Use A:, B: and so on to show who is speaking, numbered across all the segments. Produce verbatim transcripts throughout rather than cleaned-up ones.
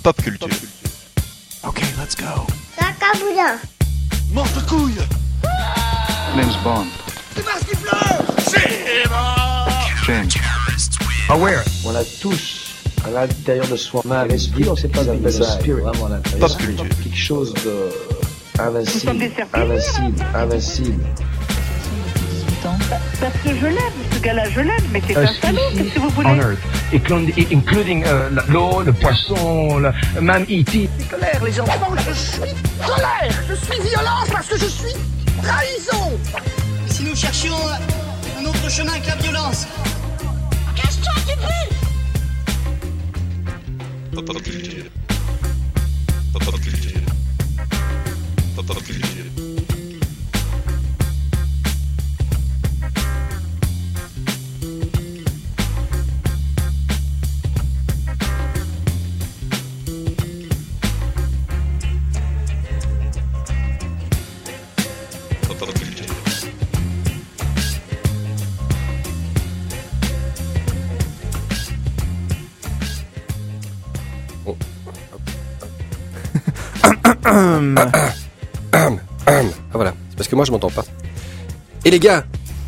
A: Pop culture.
B: Ok, let's go.
C: Sacaboudin.
A: Mort de couille.
D: Name's Bond.
C: C'est parce qu'il pleure.
A: C'est bon.
D: James.
B: Aware.
E: On a tous à l'intérieur de soi un esprit, on ne sait pas d'appeler ça vraiment à l'intérieur.
A: Pop culture.
E: Quelque chose de invincible, invincible, invincible.
F: Parce que je l'aime, ce gars-là, je l'aime, mais c'est un salaud, qu'est-ce que vous voulez?
B: On Earth, including, including euh, l'eau, le poisson, le, même E T
C: Colère, les enfants, je suis colère. Je suis violence parce que je suis trahison.
G: Si nous cherchions un autre chemin que la violence.
C: Cache-toi du but.
A: Pop culture. Pop culture. Pop culture.
H: Ah voilà, c'est parce que moi je m'entends pas. Et les gars,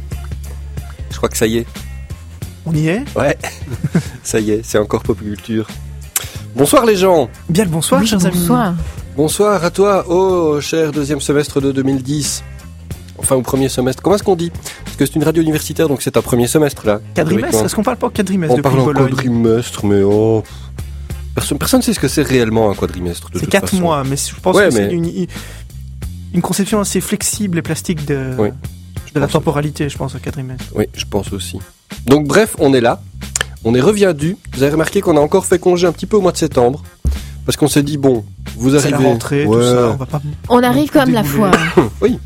H: je crois que ça y est.
B: On y est?
H: Ouais, ça y est, c'est encore Pop Culture. Bonsoir les gens.
B: Bien le bonsoir,
I: oui,
B: chers
I: bonsoir.
B: amis.
H: Bonsoir à toi, oh cher deuxième semestre de deux mille dix. Enfin au premier semestre, comment est-ce qu'on dit? Parce que c'est une radio universitaire, donc c'est un premier semestre là.
B: Quadrimestre? Est-ce qu'on parle pas quadrimestre
H: On
B: depuis
H: parle en
B: Bologne?
H: quadrimestre, mais oh... Personne, personne ne sait ce que c'est réellement un quadrimestre. De
B: c'est
H: toute
B: quatre
H: façon.
B: mois, mais je pense
H: ouais,
B: que
H: mais...
B: c'est une, une conception assez flexible et plastique de,
H: oui,
B: de la temporalité, je pense, au quadrimestre.
H: Oui, je pense aussi. Donc bref, on est là. On est reviendu. Vous avez remarqué qu'on a encore fait congé un petit peu au mois de septembre. Parce qu'on s'est dit, bon, vous arrivez...
B: C'est la rentrée,
H: ouais.
B: tout ça, on va pas...
I: On arrive comme la foi.
H: Oui.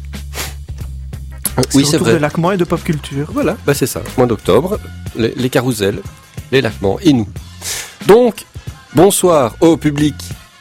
B: C'est
H: oui,
B: le
H: c'est
B: retour
H: vrai.
B: de Lacment et de Pop Culture.
H: Voilà, bah c'est ça. Mois d'octobre, les, les carousels, les lacements et nous. Donc, bonsoir au public.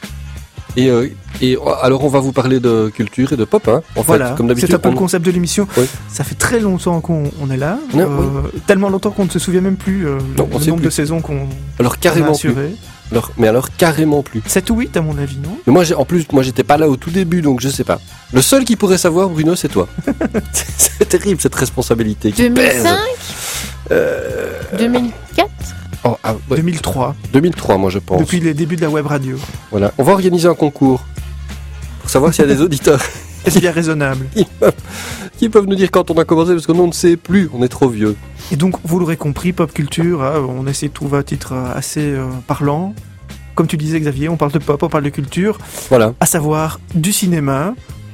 H: Et, euh, et alors, on va vous parler de culture et de pop, hein. En
B: Voilà,
H: fait, comme d'habitude.
B: c'est un peu
H: on...
B: le concept de l'émission.
H: Oui.
B: Ça fait très longtemps qu'on on est là.
H: Non,
B: euh,
H: oui.
B: Tellement longtemps qu'on ne se souvient même plus euh,
H: Non,
B: le
H: on sait
B: nombre
H: plus.
B: de saisons qu'on,
H: Alors,
B: qu'on a
H: carrément plus.
B: assuré.
H: Alors, mais alors, carrément plus.
B: sept ou huit à mon avis, non?
H: Mais moi, j'ai, en plus, moi, j'étais pas là au tout début, donc je sais pas. Le seul qui pourrait savoir, Bruno, c'est toi. c'est, c'est terrible, cette responsabilité. qui
I: deux mille cinq
H: pèse. Euh...
I: deux mille quatre
H: Oh, ah, ouais.
B: deux mille trois.
H: deux mille trois, moi, je pense.
B: Depuis les débuts de la web radio.
H: Voilà. On va organiser un concours pour savoir s'il y a des auditeurs
B: C'est bien raisonnable.
H: qui, peuvent, qui peuvent nous dire quand on a commencé, parce que nous, on ne sait plus, on est trop vieux.
B: Et donc, vous l'aurez compris, Pop Culture, hein, on essaie de trouver un titre euh, assez euh, parlant. Comme tu disais, Xavier, on parle de pop, on parle de culture,
H: Voilà.
B: à savoir du cinéma,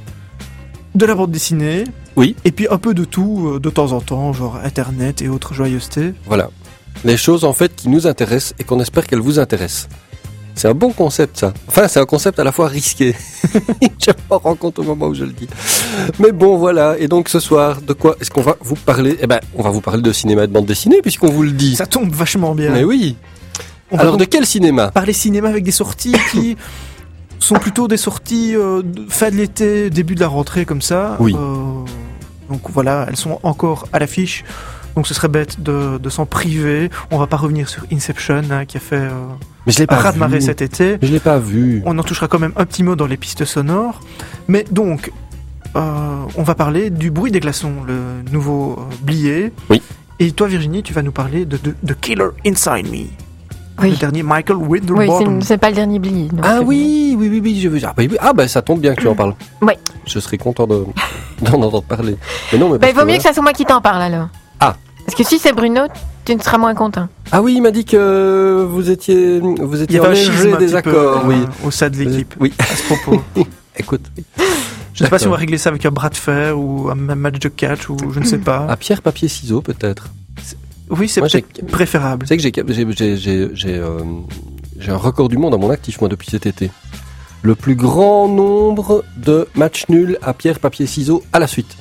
B: de la bande dessinée,
H: Oui.
B: et puis un peu de tout, euh, de temps en temps, genre Internet et autres joyeusetés.
H: Voilà. Les choses, en fait, qui nous intéressent et qu'on espère qu'elles vous intéressent. C'est un bon concept, ça. Enfin, c'est un concept à la fois risqué. Je me rends compte au moment où je le dis. Mais bon, voilà. Et donc, ce soir, de quoi est-ce qu'on va vous parler? Eh ben, on va vous parler de cinéma et de bande dessinée, puisqu'on vous le dit.
B: Ça tombe vachement bien.
H: Mais oui.
B: On va
H: Alors,
B: donc
H: de quel cinéma?
B: parler cinéma avec des sorties qui sont plutôt des sorties euh, de fin de l'été, début de la rentrée, comme ça.
H: Oui.
B: Euh, donc voilà, elles sont encore à l'affiche. Donc ce serait bête de, de s'en priver. On va pas revenir sur Inception, hein, qui a fait euh,
H: Mais je l'ai
B: un
H: pas
B: raz-de-marée
H: vu.
B: cet été.
H: Je l'ai pas vu.
B: On en touchera quand même un petit mot dans les pistes sonores. Mais donc, euh, on va parler du Bruit des glaçons, le nouveau euh, Blié.
H: Oui.
B: Et toi, Virginie, tu vas nous parler de, de, de Killer Inside Me.
I: Oui.
B: Le dernier Michael
I: Oui,
B: Winterbottom.
I: c'est, c'est pas le dernier Bli. donc
H: Ah
I: c'est
H: oui, oui, oui, oui, je veux dire. Ah, bah, oui. Ah, bah, ça tombe bien que tu en parles.
I: Ouais.
H: Je serais content de, d'en entendre parler. Mais non, mais
I: bon. Bah,
H: parce
I: il vaut
H: que
I: mieux
H: voilà.
I: que ça soit moi qui t'en parle alors.
H: Ah.
I: Parce que si c'est Bruno, tu ne seras moins content.
H: Ah oui, il m'a dit que vous étiez, vous
B: Il y
H: étiez
B: avait
H: en
B: un schisme
H: léger
B: un petit
H: désaccord,
B: peu,
H: oui.
B: euh, au sein de l'équipe,
H: Oui.
B: à ce propos.
H: Écoute.
B: Je ne sais pas si on va régler ça avec un bras de fer ou un même match de catch ou je ne sais pas.
H: À pierre, papier, ciseaux, peut-être.
B: Oui, c'est
H: Moi,
B: peut-être
H: j'ai-
B: préférable.
H: Tu sais que j'ai, j'ai, j'ai, j'ai, j'ai, euh, j'ai un record du monde à mon actif, moi, depuis cet été. Le plus grand nombre de matchs nuls à pierre, papier, ciseaux à la suite.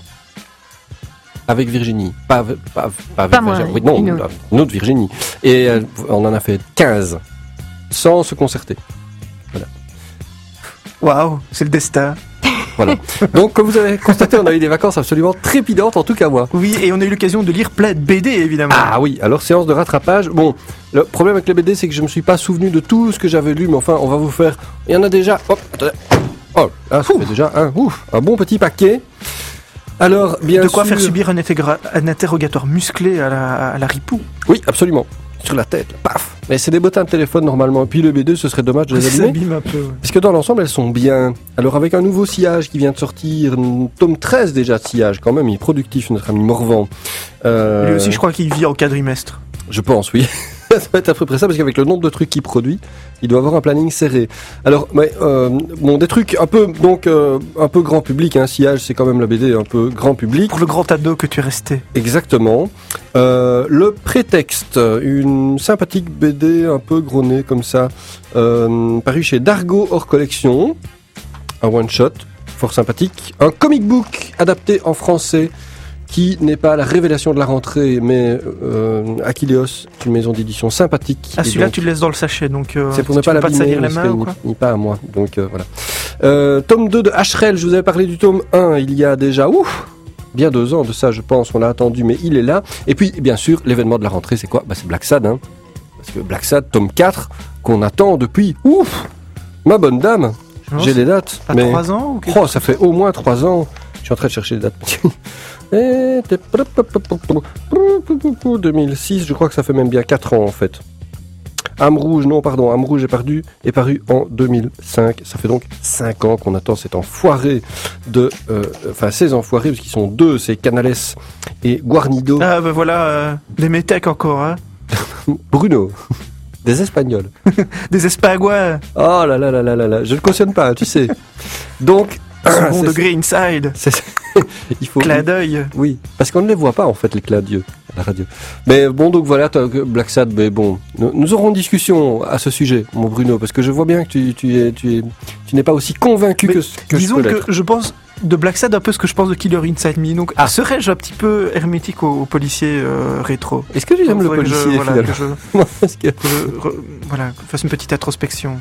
H: Avec Virginie. Pas, avec- pas, pas avec
I: Pas moi,
H: Virginie. Oui, non,
I: une autre.
H: une autre Virginie. Et euh, on en a fait quinze. Sans se concerter.
B: Waouh, c'est le destin.
H: Voilà. Donc, comme vous avez constaté, on a eu des vacances absolument trépidantes, en tout cas moi.
B: Oui, et on a eu l'occasion de lire plein de B D, évidemment.
H: Ah oui, alors séance de rattrapage. Bon, le problème avec les B D, c'est que je me suis pas souvenu de tout ce que j'avais lu, mais enfin, on va vous faire... Il y en a déjà... Hop, attendez. Oh, là, ça fait déjà un, ouf, un bon petit paquet. Alors, bien
B: De quoi
H: sûr...
B: faire subir un, intégra- un interrogatoire musclé à la, à la ripou.
H: Oui, absolument. Sur la tête, là, paf. Mais c'est des bottins de téléphone normalement. Et puis le B D, ce serait dommage de les
B: Ça
H: abîmer.
B: s'abîme un peu. Ouais.
H: Parce que dans l'ensemble, elles sont bien. Alors avec un nouveau sillage qui vient de sortir, un tome treize déjà de sillage, quand même, il est productif, notre ami Morvan. Euh,
B: Lui aussi, je crois qu'il vit en quadrimestre.
H: Je pense, oui. Ça va être à peu près ça, parce qu'avec le nombre de trucs qu'il produit, il doit avoir un planning serré. Alors, mais, euh, bon, des trucs un peu, donc, euh, un peu grand public, hein. Sillage, c'est quand même la B D un peu grand public.
B: Pour le grand ado que tu es resté.
H: Exactement. Euh, le prétexte, une sympathique B D un peu gros nez comme ça, euh, paru chez Dargo hors collection, un one shot, fort sympathique, un comic book adapté en français qui n'est pas la révélation de la rentrée, mais euh, Achilleos, une maison d'édition sympathique.
B: Ah,
H: Et
B: celui-là,
H: donc,
B: tu le laisses dans le sachet, donc euh,
H: c'est pour ne
B: tu
H: pas
B: peux pas te
H: l'abîmer,
B: salir les
H: parce
B: mains
H: que
B: ou
H: ni,
B: quoi.
H: ni pas à moi, donc euh, voilà. Euh, tome deux de H R L, je vous avais parlé du tome un, il y a déjà, ouf, bien deux ans de ça, je pense, on l'a attendu, mais il est là. Et puis, bien sûr, l'événement de la rentrée, c'est quoi? Bah, c'est Black Sad, hein. Parce que Black Sad, tome quatre, qu'on attend depuis, ouf, ma bonne dame,
B: Non,
H: j'ai
B: c'est
H: les dates.
B: Pas
H: mais...
B: trois ans ou quelque
H: Oh, ça fait au moins trois ans. Je suis en train de chercher les dates. Et deux mille six, je crois que ça fait même bien quatre ans en fait. Âme Rouge, non pardon, Âme Rouge est paru, est paru en deux mille cinq. Ça fait donc cinq ans qu'on attend cet enfoiré de... Euh, enfin, ces enfoirés, parce qu'ils sont deux, c'est Canales et Guarnido.
B: Ah, ben voilà, euh, des métèques encore, hein.
H: Bruno. Des Espagnols.
B: Des Espaguas,
H: Oh là là là là là là, je ne cautionne pas, tu sais. Donc...
B: second
H: c'est-
B: degré inside,
H: c'est- il faut...
B: clin d'œil.
H: Oui, parce qu'on ne les voit pas en fait, les clins d'yeux à la radio. Mais bon, donc voilà, t'as- Black Sad, mais bon, nous, nous aurons une discussion à ce sujet, mon Bruno, parce que je vois bien que tu, tu, es, tu, es, tu n'es pas aussi convaincu
B: Mais
H: que, que je
B: Disons
H: peux
B: que
H: l'être.
B: je pense de Black Sad un peu ce que je pense de Killer Inside Me. Donc,
H: Ah.
B: serais-je un petit peu hermétique aux, aux policiers euh, rétro?
H: Est-ce que j'aime le
B: Faudrait que je-
H: policier
B: voilà,
H: finalement
B: que je,
H: Parce que-
B: que je re- voilà, que je fasse une petite introspection.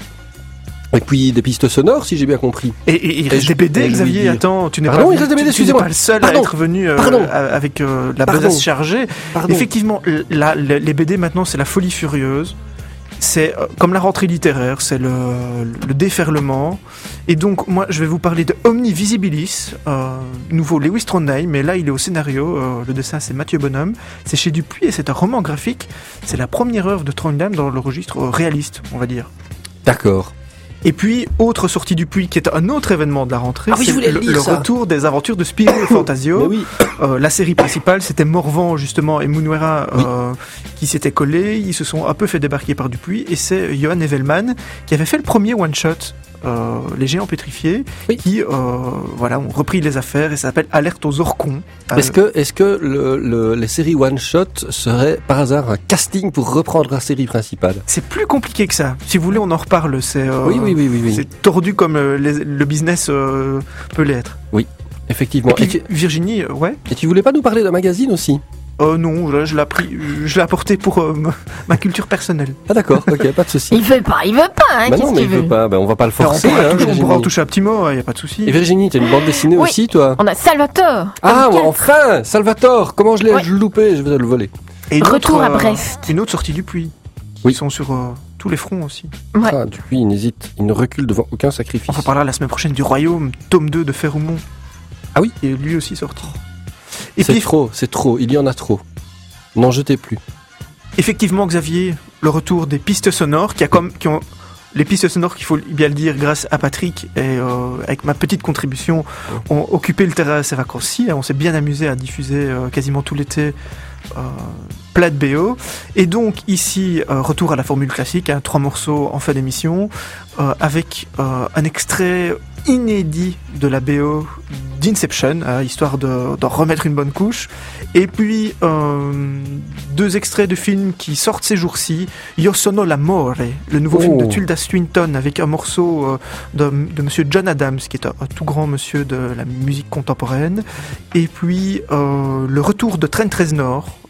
H: Et puis des pistes sonores, si j'ai bien compris.
B: Et, et il
H: Et
B: reste
H: je-
B: des B D,
H: et je lui
B: Xavier,
H: dis-
B: attends, tu n'es
H: Pardon,
B: pas,
H: il reste des B D,
B: tu- tu n'es
H: excusez-moi.
B: pas le seul
H: Pardon.
B: à être venu euh,
H: Pardon.
B: a- avec euh, la
H: Pardon.
B: besace chargée.
H: Pardon.
B: Effectivement, la- la- les B D maintenant, c'est la folie furieuse. C'est euh, comme la rentrée littéraire, c'est le, le déferlement. Et donc, moi, je vais vous parler de Omni Visibilis, euh, nouveau Lewis Trondheim, mais là, il est au scénario. Euh, le dessin, c'est Mathieu Bonhomme. C'est chez Dupuis et c'est un roman graphique. C'est la première œuvre de Trondheim dans le registre euh, réaliste, on va dire.
H: D'accord.
B: Et puis, autre sortie du Puy, qui est un autre événement de la rentrée,
H: Ah oui,
B: c'est
H: je voulais
B: le,
H: le lire,
B: le
H: ça.
B: retour des aventures de Spirou et Fantasio.
H: Mais oui.
B: Euh, la série principale, c'était Morvan, justement, et Mounouera euh, qui s'étaient collés. Ils se sont un peu fait débarquer par Dupuis. Et c'est Johan Evelman qui avait fait le premier one-shot, euh, Les Géants Pétrifiés,
H: Oui.
B: qui euh, voilà, ont repris les affaires et ça s'appelle Alerte aux Orcons. Euh,
H: Est-ce que, est-ce que le, le, les séries One Shot seraient par hasard un casting pour reprendre la série principale?
B: C'est plus compliqué que ça. Si vous voulez, on en reparle. C'est euh,
H: Oui, oui, oui, oui, oui.
B: c'est tordu comme euh, les- le business euh, peut l'être.
H: Effectivement.
B: Et puis,
H: Et tu,
B: Virginie, euh, ouais.
H: et tu voulais pas nous parler d'un magazine aussi?
B: Euh, non, là, je l'ai appris, je l'ai apporté pour euh, ma- ma culture personnelle.
H: Ah d'accord, ok, pas de souci.
I: Il veut pas, il veut pas, hein,
H: Bah
I: qu'est-ce
H: non, mais
I: qu'il
H: il veut
I: veut
H: pas, bah on va pas le
B: Alors, on,
H: forcer.
B: pourra
H: hein,
B: toujours- on pourra en
H: Virginie.
B: toucher un petit mot, il n'y a pas de souci.
H: Et Virginie, t'as une bande dessinée
I: Oui.
H: aussi, toi?
I: On a Salvatore.
H: Ah,
I: tome
H: ouais,
I: quatre.
H: enfin, Salvatore, comment je l'ai
I: Ouais.
H: loupé? Je vais le voler.
B: Et une
I: Retour
B: autre,
I: à
B: euh,
I: Brest.
B: Une autre sortie du Puy.
H: Oui.
B: Ils sont sur euh, tous les fronts aussi.
I: Ouais.
H: Ah, depuis, il n'hésite, il ne recule devant aucun sacrifice.
B: On va parler la semaine prochaine du Royaume, tome deux de Féroumont.
H: Ah oui.
B: Et lui aussi sorti. Et
H: C'est
B: puis,
H: trop, c'est trop, il y en a trop. N'en jetez plus.
B: effectivement, Xavier, le retour des pistes sonores, qui, a comme, qui ont les pistes sonores, qu'il faut bien le dire, grâce à Patrick et euh, avec ma petite contribution, ont occupé le terrain à ces vacances-ci. On s'est bien amusé à diffuser euh, quasiment tout l'été euh, plein de B O. Et donc ici, euh, retour à la formule classique, hein, trois morceaux en fin d'émission, euh, avec euh, un extrait inédit de la B O d'Inception, hein, histoire de, de remettre une bonne couche. Et puis euh, deux extraits de films qui sortent ces jours-ci. Io sono l'amore, le nouveau
H: Oh.
B: film de Tilda Swinton avec un morceau euh, de, de monsieur John Adams, qui est un, un tout grand monsieur de la musique contemporaine. Et puis euh, le retour de Trent Reznor,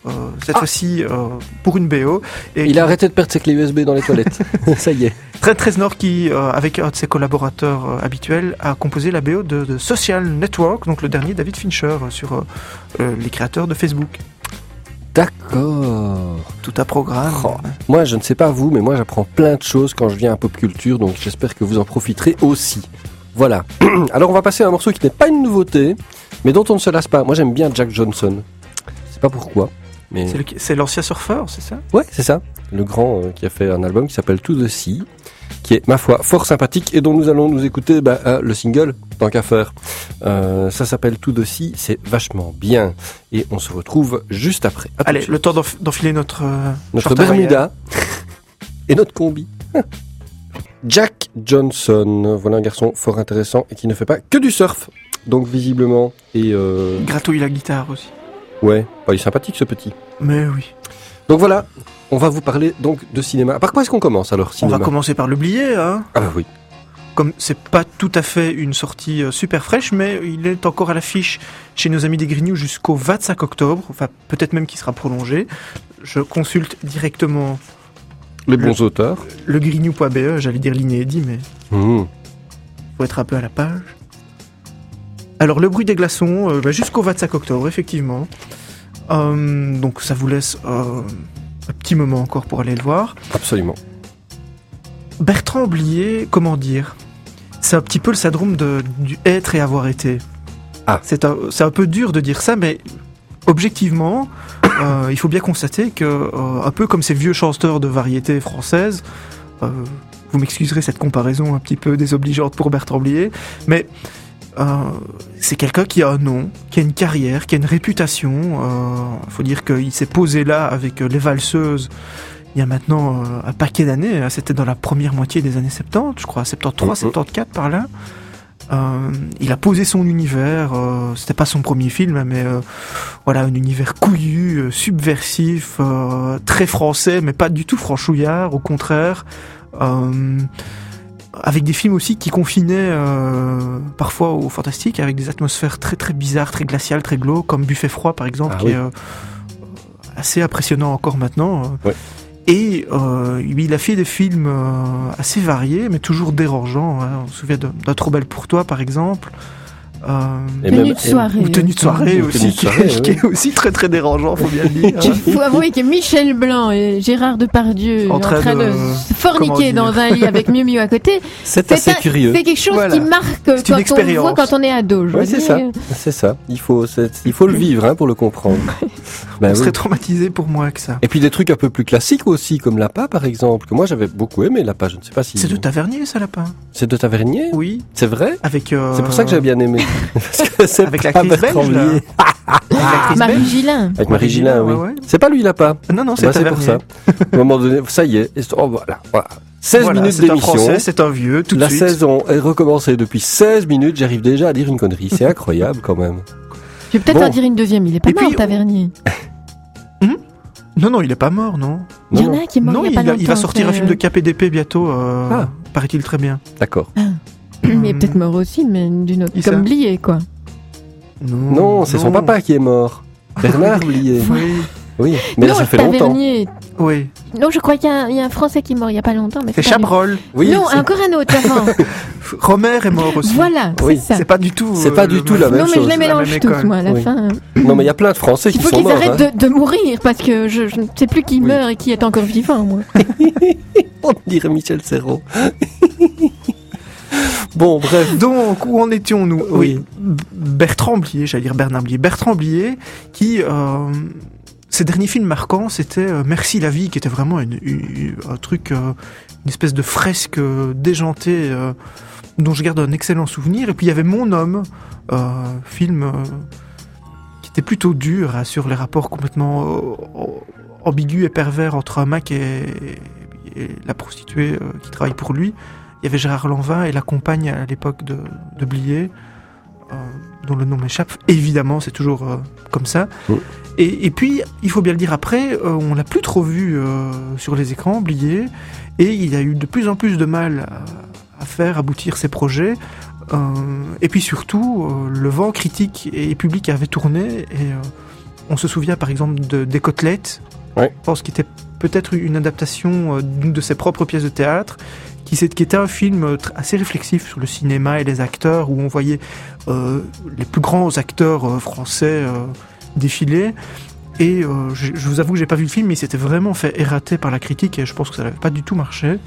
B: euh, cette
H: Ah.
B: fois-ci euh, pour une B O. Et
H: Il a arrêté de perdre ses clés U S B dans les toilettes. Ça y est.
B: Trent Reznor qui, euh, avec un de ses collaborateurs euh, habituels, a composé la B O de, de Social Network, donc le dernier David Fincher euh, sur euh, euh, les créateurs de Facebook.
H: D'accord.
B: Tout un programme.
H: Oh. Moi, je ne sais pas vous, mais moi, j'apprends plein de choses quand je viens à Pop Culture, donc j'espère que vous en profiterez aussi. Voilà. Alors, on va passer à un morceau qui n'est pas une nouveauté, mais dont on ne se lasse pas. Moi, j'aime bien Jack Johnson. Je sais pas pourquoi, mais...
B: C'est, le- c'est l'ancien surfeur, c'est ça?
H: Ouais, c'est ça. Le grand euh, qui a fait un album qui s'appelle To the Sea, qui est, ma foi, fort sympathique et dont nous allons nous écouter bah, euh, le single, tant qu'à faire. Euh, ça s'appelle To the Sea, c'est vachement bien. Et on se retrouve juste après. À tout de
B: Allez,
H: suite.
B: le temps d'enf- d'enfiler notre, euh,
H: Notre
B: short hawaïen.
H: Bermuda et notre combi. Jack Johnson, voilà un garçon fort intéressant et qui ne fait pas que du surf. Donc visiblement, et euh,
B: Il gratouille la guitare aussi.
H: ouais, bah, il est sympathique ce petit.
B: Mais oui.
H: Donc voilà, on va vous parler donc de cinéma. Par quoi est-ce qu'on commence alors,
B: On
H: cinéma?
B: va commencer par l'oublier, hein.
H: Ah bah oui.
B: Comme c'est pas tout à fait une sortie euh, super fraîche, mais il est encore à l'affiche chez nos amis des Grignoux jusqu'au vingt-cinq octobre, enfin peut-être même qu'il sera prolongé. Je consulte directement
H: Les bons auteurs.
B: le grignou point b e, j'allais dire l'inédit, mais
H: Mmh.
B: faut être un peu à la page. Alors le bruit des glaçons, euh, bah, jusqu'au vingt-cinq octobre, effectivement. Euh, donc ça vous laisse euh, un petit moment encore pour aller le voir.
H: Absolument.
B: Bertrand Blier, comment dire, c'est un petit peu le syndrome de, du être et avoir été.
H: Ah.
B: C'est un, c'est un peu dur de dire ça, mais objectivement, euh, il faut bien constater que, euh, un peu comme ces vieux chanteurs de variété française, euh, vous m'excuserez cette comparaison un petit peu désobligeante pour Bertrand Blier, mais euh, c'est quelqu'un qui a un nom, qui a une carrière, qui a une réputation. Il faut dire qu'il s'est posé là avec euh, les valseuses il y a maintenant euh, un paquet d'années. Hein. C'était dans la première moitié des années soixante-dix, je crois, soixante-treize,
H: Mm-hmm.
B: soixante-quatorze par là. Euh, il a posé son univers. Euh, c'était pas son premier film, mais euh, voilà, un univers couillu, euh, subversif, euh, très français, mais pas du tout franchouillard, au contraire. Euh, avec des films aussi qui confinaient euh, parfois au fantastique, avec des atmosphères très très bizarres, très glaciales, très glauques, comme Buffet froid par exemple,
H: Ah
B: qui
H: oui.
B: est euh, assez impressionnant encore maintenant.
H: Ouais.
B: Et euh, il a fait des films euh, assez variés, mais toujours dérangeants. Hein. On se souvient de- d'un Trop belle pour toi, par exemple. Euh,
H: Et
I: Tenue
H: même-
I: de soirée.
B: ou Tenue de soirée
H: Ou
B: aussi,
H: Tenue de
B: qui, est-
H: soirée,
B: qui
H: oui.
B: est aussi très très dérangeant, faut bien le dire.
I: Il faut avouer que Michel Blanc et Gérard Depardieu
B: En
I: en
B: train
I: train,
B: de-
I: de, se
B: comment
I: forniquer
B: dire.
I: dans un lit avec Miu Miu à côté,
H: C'est assez
I: un-
H: curieux.
I: c'est quelque chose
B: Voilà.
I: qui marque
B: C'est une
I: quand on le
B: expérience.
I: voit quand on est ado. je
H: Oui,
I: veux
H: c'est
I: dire.
H: ça. C'est ça. Il faut, c'est- il faut le vivre hein, pour le comprendre. Ben
B: On
H: oui.
B: serait traumatisé pour moi que ça.
H: Et puis des trucs un peu plus classiques aussi, comme Lapin par exemple, que moi j'avais beaucoup aimé Lapin. Je ne sais pas si
B: C'est de Tavernier, ça, Lapin.
H: c'est de Tavernier.
B: Oui.
H: C'est vrai.
B: Avec. euh,
H: C'est pour ça que j'ai bien aimé. Parce que c'est
B: Avec
H: pas
B: l'actrice
H: Bertrand
B: belge, là.
H: Blier.
B: avec l'actrice
I: Marie
B: belge.
I: Gillin.
H: Avec Marie Gillin, oui.
B: ouais, ouais.
H: C'est pas lui Lapin.
B: Non, non, c'est
H: Bah, c'est pour
B: Tavernier.
H: ça. À un moment donné, ça y est. Et- Oh, voilà, voilà. seize
B: Voilà,
H: minutes
B: c'est un
H: d'émission.
B: français, c'est un vieux, tout de
H: La
B: suite.
H: saison est recommencée depuis seize minutes. J'arrive déjà à dire une connerie. C'est incroyable quand même.
I: Je vais peut-être
H: Bon.
I: en dire une deuxième. Il est pas
B: Et
I: mort,
B: puis-
I: Tavernier.
B: Non, non, il est pas mort, non.
I: Il y
H: Non,
I: en a
H: non.
I: un qui est mort
B: non,
I: il y a
B: il,
I: pas
B: a- il va
I: longtemps,
B: sortir un
I: c'est-
B: film de K P D P bientôt, euh,
H: Ah.
B: paraît-il très bien.
H: D'accord.
I: Il est peut-être mort aussi, mais d'une autre.
B: Qui ça
I: Comme Blier, quoi.
H: Non, c'est son papa qui est mort. Bernard Blier.
B: Oui,
H: Oui, mais là
I: non,
H: ça fait longtemps.
I: Tavernier.
B: oui.
I: Non, je crois qu'il y, a un- il y a un Français qui est mort il y a pas longtemps. Mais
B: C'est
I: c'est pas lui.
B: Chabrol.
H: Oui,
I: non,
H: c'est-
I: encore un autre avant.
B: Romer est mort aussi.
I: Voilà,
H: Oui.
I: c'est ça.
B: C'est pas du tout.
H: C'est pas du
B: le
H: tout la même
I: Non, mais
H: chose.
I: je les
B: la
I: mélange
B: même
I: tous,
B: école.
I: moi, à la
H: Oui.
I: fin.
H: Non, mais il y a plein de Français
I: Il
H: qui
I: faut
H: sont
I: qu'ils
H: morts.
I: arrêtent
H: hein.
I: de, de mourir, parce que je, je ne sais plus qui
H: Oui.
I: meurt et qui est encore vivant, moi.
H: On dirait Michel Serrault. Bon, bref.
B: Donc, où en étions-nous?
H: Oui.
B: B- Bertrand Blier, j'allais dire Bernard Blier. Bertrand Blier, qui, euh, ses derniers films marquants, c'était euh, Merci la vie, qui était vraiment une, une- un truc, euh, une espèce de fresque euh, déjantée, euh, dont je garde un excellent souvenir. Et puis il y avait Mon homme, euh, film euh, qui était plutôt dur, hein, sur les rapports complètement euh, ambigus et pervers entre un mec et, et la prostituée euh, qui travaille pour lui. Il y avait Gérard Lanvin et la compagne à l'époque de, de Blier, euh, dont le nom m'échappe. Évidemment, c'est toujours euh, comme ça.
H: Oui.
B: Et, et puis, il faut bien le dire après, euh, on l'a plus trop vu euh, sur les écrans, Blier, et il a eu de plus en plus de mal à, à faire aboutir ses projets. Euh, et puis surtout, euh, le vent critique et public avait tourné, et euh, on se souvient par exemple de, des Côtelettes,
H: ouais.
B: je pense qu'il était peut-être une adaptation euh, d'une de ses propres pièces de théâtre, qui, qui était un film euh, assez réflexif sur le cinéma et les acteurs, où on voyait euh, les plus grands acteurs euh, français euh, défiler. Et euh, je, je vous avoue que j'ai pas vu le film, mais il s'était vraiment fait errater par la critique, et je pense que ça n'avait pas du tout marché.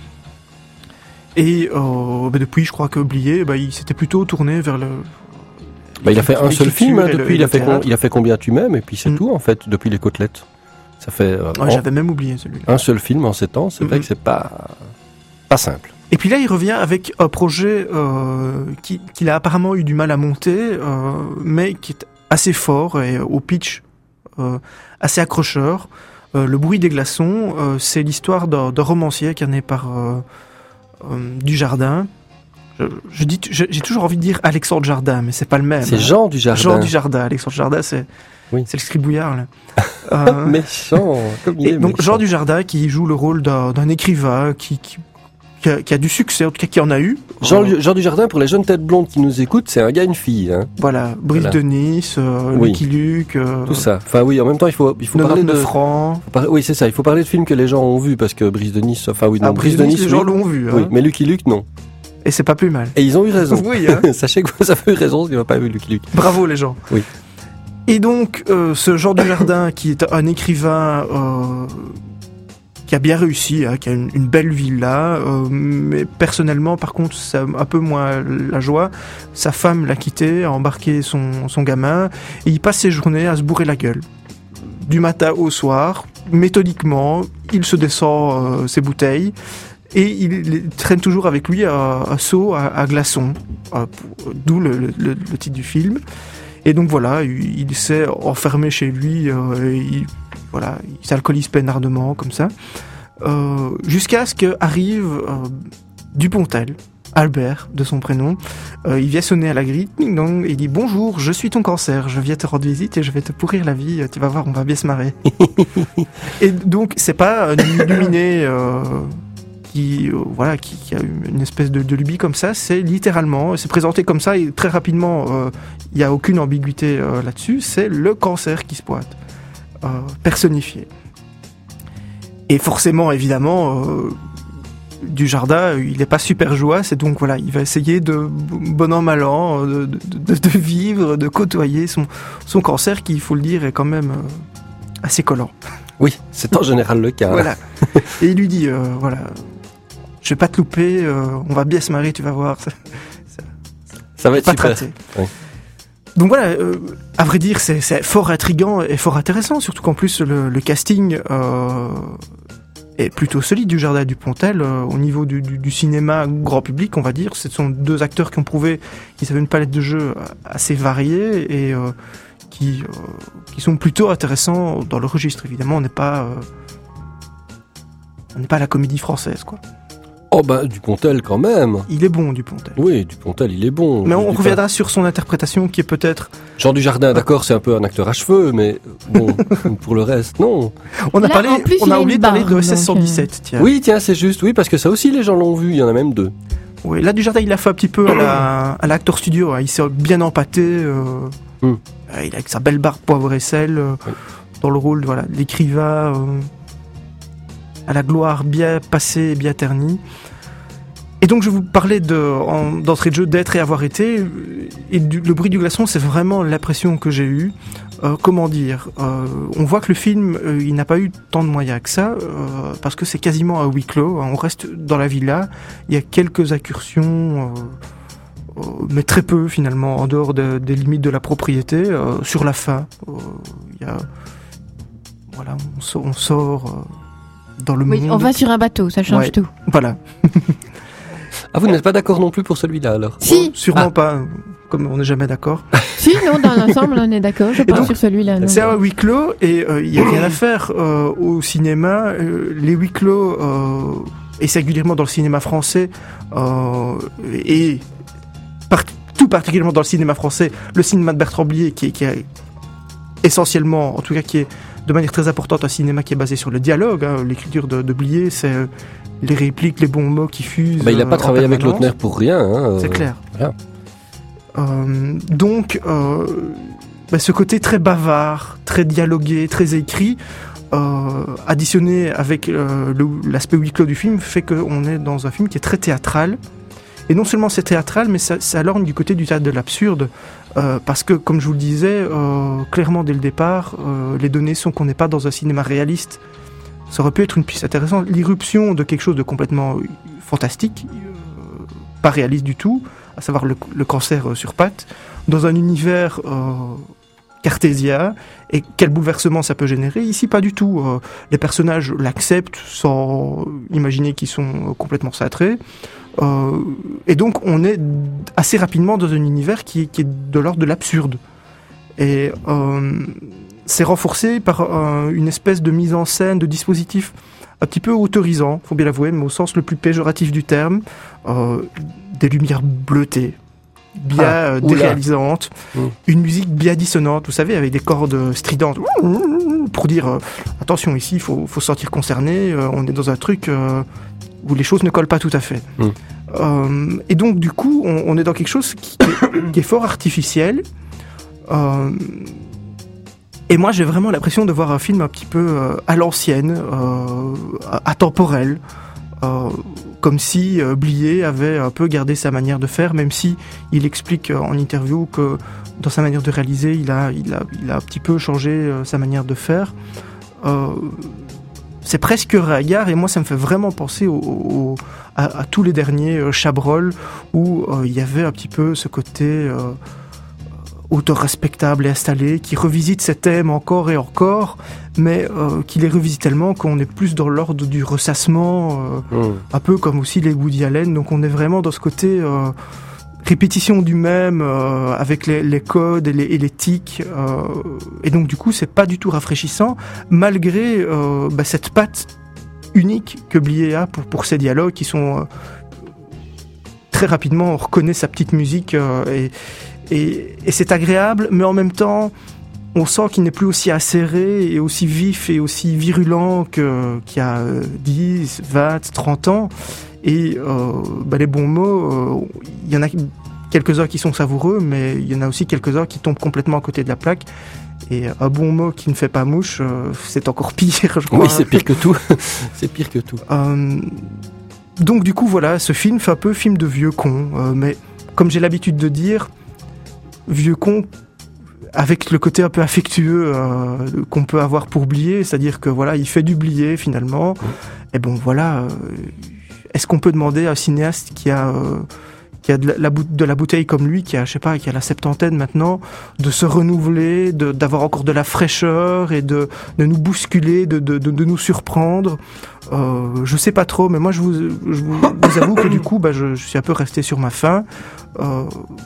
B: Et euh, bah depuis, je crois qu'oublié, bah, il s'était plutôt tourné vers le...
H: Bah, il a fait un seul film, hein, depuis,
B: le,
H: il, a fait
B: con,
H: il a fait Combien tu m'aimes, et puis c'est
B: mm.
H: tout, en fait, depuis Les Côtelettes. Ça fait... Euh,
B: ouais, j'avais même oublié celui-là.
H: Un seul film en sept ans, c'est mm-hmm. vrai que c'est pas, pas simple.
B: Et puis là, il revient avec un projet euh, qui, qu'il a apparemment eu du mal à monter, euh, mais qui est assez fort et au pitch euh, assez accrocheur. Euh, Le bruit des glaçons, euh, c'est l'histoire d'un, d'un romancier incarné par euh, euh, Dujardin. Je, je dis, je, j'ai toujours envie de dire Alexandre Jardin, mais c'est pas le même.
H: C'est
B: hein.
H: Jean Dujardin.
B: Jean Dujardin. Alexandre Jardin, c'est, oui. c'est le scribouillard, là.
H: Euh, méchant, comme il
B: et
H: est
B: donc
H: méchant.
B: Jean Dujardin qui joue le rôle d'un, d'un écrivain qui, qui, qui, a, qui a du succès, en tout cas qui en a eu.
H: Jean, euh, Jean Dujardin, pour les jeunes têtes blondes qui nous écoutent, c'est un gars, une fille. Hein.
B: Voilà, Brice
H: voilà.
B: de Nice, euh,
H: oui.
B: Lucky Luke... Euh,
H: tout ça. Enfin oui, en même temps, il faut, il faut parler de...
B: francs.
H: Faut par... Oui, c'est ça, il faut parler de films que les gens ont vus, parce que Brice de Nice... Enfin oui, non,
B: ah,
H: Brice
B: de Nice,
H: Nice,
B: les gens
H: oui.
B: l'ont vu. Hein.
H: Oui, mais Lucky Luke, non.
B: Et c'est pas plus mal.
H: Et ils ont eu raison.
B: Oui, hein.
H: Sachez que vous avez eu raison, ils n'ont pas vu Lucky Luke.
B: Bravo les gens.
H: Oui.
B: Et donc, euh, ce Jean Dujardin, qui est un écrivain euh, qui a bien réussi, hein, qui a une, une belle villa, euh, mais personnellement, par contre, c'est un peu moins la joie. Sa femme l'a quitté, a embarqué son, son gamin, et il passe ses journées à se bourrer la gueule. Du matin au soir, méthodiquement, il se descend euh, ses bouteilles, et il, il traîne toujours avec lui un, un seau à, à glaçons, euh, pour, d'où le, le, le titre du film. Et donc voilà, il, il s'est enfermé chez lui, euh, il, voilà, il s'alcoolise peinardement, comme ça, euh, jusqu'à ce qu'arrive euh, Dupontel, Albert, de son prénom. Euh, il vient sonner à la grille, donc, et il dit « Bonjour, je suis ton cancer, je viens te rendre visite et je vais te pourrir la vie, tu vas voir, on va bien se marrer. » Et donc, c'est pas un illuminé... Euh, qui, euh, voilà, qui, qui a eu une espèce de, de lubie comme ça, c'est littéralement, c'est présenté comme ça et très rapidement, il euh, n'y a aucune ambiguïté euh, là-dessus, c'est le cancer qui se pointe, euh, personnifié. Et forcément, évidemment, euh, Dujardin, il n'est pas super joie, c'est donc, voilà, il va essayer de, bon an, mal an, de, de, de, de vivre, de côtoyer son, son cancer qui, il faut le dire, est quand même euh, assez collant.
H: Oui, c'est en général le cas.
B: Voilà. Et il lui dit, euh, voilà... Je vais pas te louper, euh, on va bien se marrer, tu vas voir. Ça, ça,
H: ça va être
B: pas
H: super.
B: Traité.
H: Oui.
B: Donc voilà, euh, à vrai dire, c'est, c'est fort intriguant et fort intéressant, surtout qu'en plus le, le casting euh, est plutôt solide du Jardin Dupontel euh, au niveau du, du, du cinéma grand public, on va dire. Ce sont deux acteurs qui ont prouvé qu'ils avaient une palette de jeux assez variée et euh, qui, euh, qui sont plutôt intéressants dans le registre. Évidemment, on n'est pas, euh, on n'est pas à la comédie française, quoi.
H: Oh bah Dupontel quand même.
B: Il est bon, Dupontel.
H: Oui, Dupontel, il est bon.
B: Mais on reviendra pas... sur son interprétation qui est peut-être...
H: Jean Dujardin, d'accord, c'est un peu un acteur à cheveux, mais bon, pour le reste, non.
B: On a,
I: Là,
B: parlé,
I: plus,
B: on a oublié de parler de
I: donc,
B: seize cent dix-sept, tiens.
H: Oui, tiens, c'est juste, oui, parce que ça aussi, les gens l'ont vu, il y en a même deux.
B: Oui, là, Dujardin, il a fait un petit peu à, la, à l'acteur studio, hein. Il s'est bien empâté, euh, mm. Il a avec sa belle barbe poivre et sel, euh, oui. Dans le rôle, voilà, de l'écrivain, euh, à la gloire bien passée et bien ternie. Et donc je vous parlais de, en, d'entrée de jeu d'être et avoir été, et du, le bruit du glaçon, c'est vraiment l'impression que j'ai eue. Euh, comment dire, euh, on voit que le film, euh, il n'a pas eu tant de moyens que ça, euh, parce que c'est quasiment à huis clos. On reste dans la villa, il y a quelques incursions, euh, euh, mais très peu finalement, en dehors de, des limites de la propriété. Euh, sur la fin, euh, il y a, voilà, on sort, on sort euh, dans le
I: oui,
B: monde.
I: On va sur un bateau, ça change
B: ouais,
I: tout.
B: Voilà.
H: Ah, vous n'êtes pas d'accord non plus pour celui-là, alors?
I: Si.
B: Oh, sûrement
H: ah.
B: pas, comme on n'est jamais d'accord.
I: Si, non, dans l'ensemble, on est d'accord. Je parle sur celui-là. Non.
B: C'est un huis clos et il euh, n'y a rien à faire euh, au cinéma. Euh, les huis clos, euh, et singulièrement dans le cinéma français, euh, et part- tout particulièrement dans le cinéma français, le cinéma de Bertrand Blier, qui est, qui est essentiellement, en tout cas qui est de manière très importante, un cinéma qui est basé sur le dialogue. Hein. L'écriture de, de Blier, c'est... Euh, les répliques, les bons mots qui fusent.
H: Bah, il n'a pas
B: euh,
H: travaillé avec Lautner pour rien. Hein,
B: c'est
H: euh,
B: clair.
H: Voilà.
B: Euh, donc, euh, bah, ce côté très bavard, très dialogué, très écrit, euh, additionné avec euh, le, l'aspect huis clos du film, fait qu'on est dans un film qui est très théâtral. Et non seulement c'est théâtral, mais ça, ça lorgne du côté du théâtre de l'absurde, euh, parce que, comme je vous le disais, euh, clairement dès le départ, euh, les données sont qu'on n'est pas dans un cinéma réaliste. Ça aurait pu être une piste intéressante. L'irruption de quelque chose de complètement fantastique, euh, pas réaliste du tout, à savoir le, le cancer sur pattes, dans un univers euh, cartésien, et quel bouleversement ça peut générer. Ici, pas du tout. Euh, les personnages l'acceptent sans imaginer qu'ils sont complètement cintrés. Euh, et donc, on est assez rapidement dans un univers qui est, qui est de l'ordre de l'absurde. Et euh, c'est renforcé par euh, une espèce de mise en scène, de dispositif un petit peu autorisant, faut bien l'avouer, mais au sens le plus péjoratif du terme. Euh, des lumières bleutées, bien ah, euh, déréalisantes, mmh. une musique bien dissonante, vous savez, avec des cordes stridentes, pour dire euh, attention, ici, il faut, faut se sentir concerné, euh, on est dans un truc euh, où les choses ne collent pas tout à fait. Mmh. Euh, et donc, du coup, on, on est dans quelque chose qui, qui, est, qui est fort artificiel. Euh, et moi, j'ai vraiment l'impression de voir un film un petit peu euh, à l'ancienne, euh, atemporel. Euh, comme si euh, Blier avait un peu gardé sa manière de faire, même si il explique euh, en interview que dans sa manière de réaliser, il a, il a, il a un petit peu changé euh, sa manière de faire. Euh, c'est presque ringard, et moi ça me fait vraiment penser au, au, à, à tous les derniers euh, Chabrol, où euh, il y avait un petit peu ce côté euh, auteur respectable et installé, qui revisite ses thèmes encore et encore, mais euh, qui les revisite tellement qu'on est plus dans l'ordre du ressassement, euh, mmh. un peu comme aussi les Woody Allen. Donc on est vraiment dans ce côté euh, répétition du même, euh, avec les, les codes et les, et les tics. Euh, et donc du coup, c'est pas du tout rafraîchissant, malgré euh, bah, cette patte unique que Blier a pour, pour ses dialogues, qui sont... Euh, très rapidement, on reconnaît sa petite musique, euh, et Et, et c'est agréable, mais en même temps, on sent qu'il n'est plus aussi acéré et aussi vif et aussi virulent que, qu'il y a dix, vingt, trente ans. Et euh, bah les bons mots, il euh, y en a quelques-uns qui sont savoureux, mais il y en a aussi quelques-uns qui tombent complètement à côté de la plaque. Et un bon mot qui ne fait pas mouche, euh, c'est encore pire, je crois.
H: Oui, c'est pire que tout. c'est pire que tout.
B: Euh, donc du coup, voilà, ce film fait un peu film de vieux con, euh, mais comme j'ai l'habitude de dire, vieux con avec le côté un peu affectueux euh, qu'on peut avoir pour Blier, c'est-à-dire que voilà, il fait du Blier finalement. Mmh. Et bon voilà, euh, est-ce qu'on peut demander à un cinéaste qui a euh, qui a de la, de la bouteille comme lui, qui a je sais pas, qui a la septantaine maintenant, de se renouveler, de, d'avoir encore de la fraîcheur et de de nous bousculer, de de de, de nous surprendre. Euh, je sais pas trop, mais moi je vous je vous, vous avoue que du coup, bah je, je suis un peu resté sur ma faim. Euh,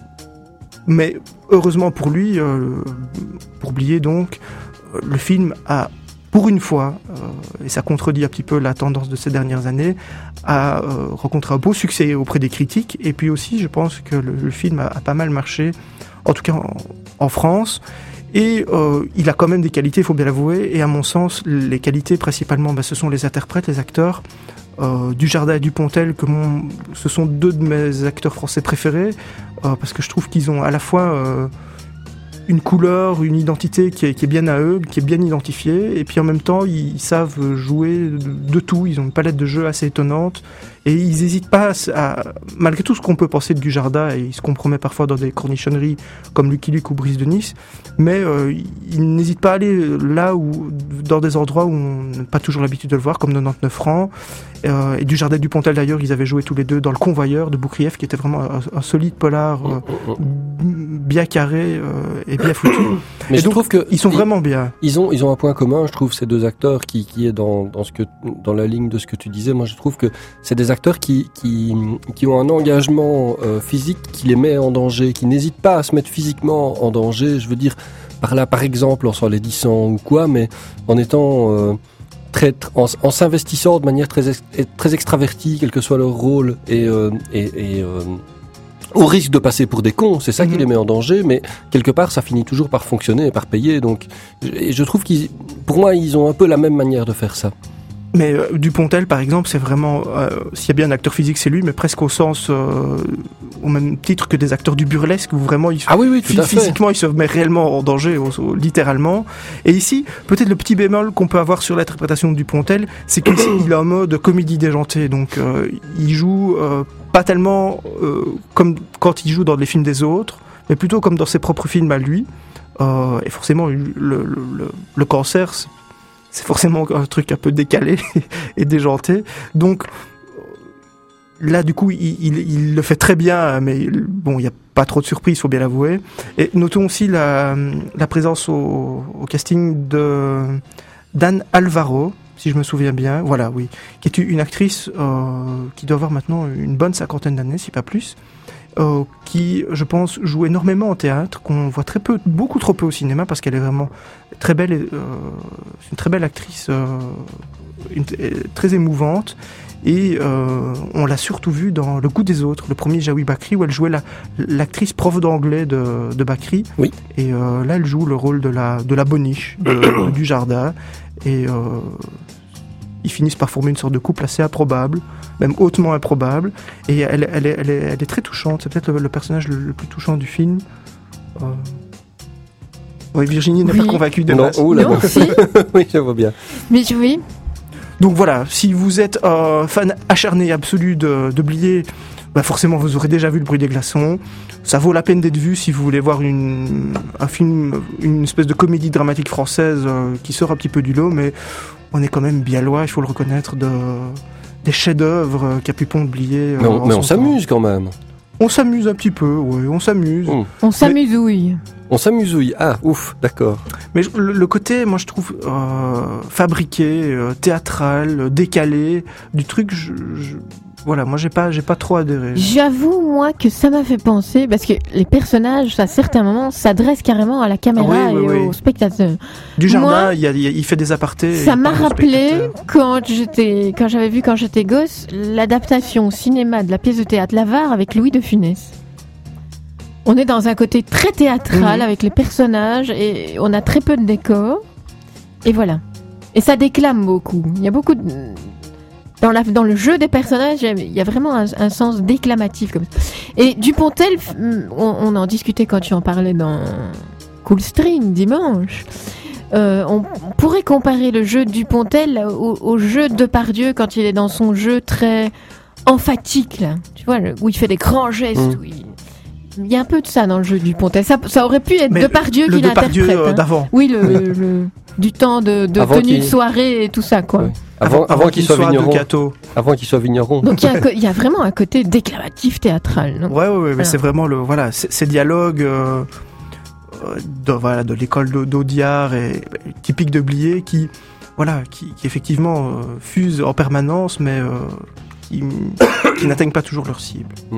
B: Mais heureusement pour lui, euh, pour Blier donc, euh, le film a, pour une fois, euh, et ça contredit un petit peu la tendance de ces dernières années, a euh, rencontré un beau succès auprès des critiques. Et puis aussi, je pense que le, le film a, a pas mal marché, en tout cas en, en France. Et euh, il a quand même des qualités, il faut bien l'avouer. Et à mon sens, les qualités principalement, bah, ce sont les interprètes, les acteurs. Euh, Dujardin et Dupontel, que mon, ce sont deux de mes acteurs français préférés, euh, parce que je trouve qu'ils ont à la fois euh, une couleur, une identité qui est, qui est bien à eux, qui est bien identifiée, et puis en même temps ils, ils savent jouer de, de tout, ils ont une palette de jeux assez étonnante, et ils n'hésitent pas à, à, malgré tout ce qu'on peut penser de Dujardin, et il se compromet parfois dans des cornichonneries comme Lucky Luke ou Brice de Nice, mais euh, ils n'hésitent pas à aller là où, dans des endroits où on n'a pas toujours l'habitude de le voir, comme quatre-vingt-dix-neuf francs. Euh, et Dujardin et Dupontel d'ailleurs, ils avaient joué tous les deux dans Le Convoyeur de Boukrieff, qui était vraiment un, un solide polar, euh, bien carré euh, et bien foutu.
H: Mais
B: et
H: je
B: donc,
H: trouve que
B: ils sont
H: ils,
B: vraiment bien.
H: Ils ont ils ont un point commun, je trouve, ces deux acteurs qui qui est dans dans ce que dans la ligne de ce que tu disais. Moi, je trouve que c'est des acteurs qui qui qui ont un engagement euh, physique qui les met en danger, qui n'hésitent pas à se mettre physiquement en danger. Je veux dire par là, par exemple, en s'en les disant ou quoi, mais en étant euh, Très, en, en s'investissant de manière très, très extravertie, quel que soit leur rôle, et, euh, et, et euh, au risque de passer pour des cons, c'est ça mmh. qui les met en danger, mais quelque part ça finit toujours par fonctionner et par payer. Donc, et je trouve qu'ils, pour moi, ils ont un peu la même manière de faire ça.
B: Mais euh, Dupontel, par exemple, c'est vraiment, euh, s'il y a bien un acteur physique, c'est lui, mais presque au sens, euh, au même titre que des acteurs du burlesque, où vraiment, il,
H: ah oui, oui, tout à fait.
B: physiquement, il se met réellement en danger, au, au, littéralement. Et ici, peut-être le petit bémol qu'on peut avoir sur l'interprétation de Dupontel, c'est qu'ici, il est en mode comédie déjantée, donc euh, il joue euh, pas tellement euh, comme quand il joue dans les films des autres, mais plutôt comme dans ses propres films à lui. Euh, et forcément, le, le, le, le cancer, c'est C'est forcément un truc un peu décalé et déjanté. Donc là, du coup, il, il, il le fait très bien, mais bon, il n'y a pas trop de surprises, il faut bien l'avouer. Et notons aussi la, la présence au, au casting de d'Anne Alvaro, si je me souviens bien. Voilà, oui, qui est une actrice euh, qui doit avoir maintenant une bonne cinquantaine d'années, si pas plus. Euh, qui, je pense, joue énormément en théâtre, qu'on voit très peu, beaucoup trop peu au cinéma, parce qu'elle est vraiment très belle, euh, c'est une très belle actrice, euh, une, très émouvante, et euh, on l'a surtout vue dans Le Goût des autres, le premier Jaoui Bakri, où elle jouait la, l'actrice prof d'anglais de, de Bakri,
H: oui.
B: Et euh, là elle joue le rôle de la, de la boniche de, du jardin, et euh, ils finissent par former une sorte de couple assez improbable, même hautement improbable, et elle, elle, est, elle, est, elle est très touchante, c'est peut-être le, le personnage le, le plus touchant du film. Euh... Oui, Virginie n'est oui. pas convaincue de
H: non,
B: masse.
H: Oh, non, si. Oui, je vois bien.
I: Mais oui.
B: Donc voilà, si vous êtes euh, fan acharné absolu de, de Blier, bah forcément vous aurez déjà vu Le Bruit des glaçons. Ça vaut la peine d'être vu si vous voulez voir une, un film, une espèce de comédie dramatique française euh, qui sort un petit peu du lot, mais on est quand même bien loin, il faut le reconnaître, de, des chefs-d'œuvre qu'a pu pondre Blier. Euh,
H: mais on, mais on s'amuse quand même.
B: On s'amuse un petit peu, oui, on s'amuse.
H: Mmh.
I: On s'amusouille.
H: On s'amusouille, ah, ouf, d'accord.
B: Mais le, le côté, moi je trouve, euh, fabriqué, euh, théâtral, décalé, du truc, je, je, voilà, moi j'ai pas, j'ai pas trop adhéré.
I: J'avoue, moi, que ça m'a fait penser, parce que les personnages, à certains moments, s'adressent carrément à la caméra ah oui, oui, et oui. aux spectateurs.
B: Du jardin, il, y a, il fait des apartés.
I: Ça m'a rappelé, quand, j'étais, quand j'avais vu, quand j'étais gosse, l'adaptation au cinéma de la pièce de théâtre L'Avare avec Louis de Funès. On est dans un côté très théâtral mmh. avec les personnages et on a très peu de décors. Et voilà. Et ça déclame beaucoup. Il y a beaucoup de... Dans, la, dans le jeu des personnages, il y a vraiment un, un sens déclamatif. Comme ça. Et Dupontel, on, on en discutait quand tu en parlais dans Cool String dimanche. Euh, on, on pourrait comparer le jeu de Dupontel au, au jeu de Depardieu quand il est dans son jeu très emphatique, là. Tu vois, où il fait des grands gestes, mmh. où il... Il y a un peu de ça dans le jeu du Dupontel. Ça, ça aurait pu être mais Depardieu qui l'interprète.
B: Euh, hein. d'avant.
I: Oui, le, le, le, du temps de, de tenue de soirée et tout ça, quoi. Oui.
H: Avant, avant, avant qu'il, qu'il soit vigneron. Avant qu'il soit vigneron.
I: Donc il y, y a vraiment un côté déclamatif théâtral. Non
B: ouais, ouais, ouais, voilà. Mais c'est vraiment le, voilà, ces dialogues euh, de, voilà, de l'école d'Audiard et typique de Blier qui, voilà, qui, qui effectivement euh, fusent en permanence, mais euh, qui, qui n'atteignent pas toujours leur cible.
H: Mm-hmm.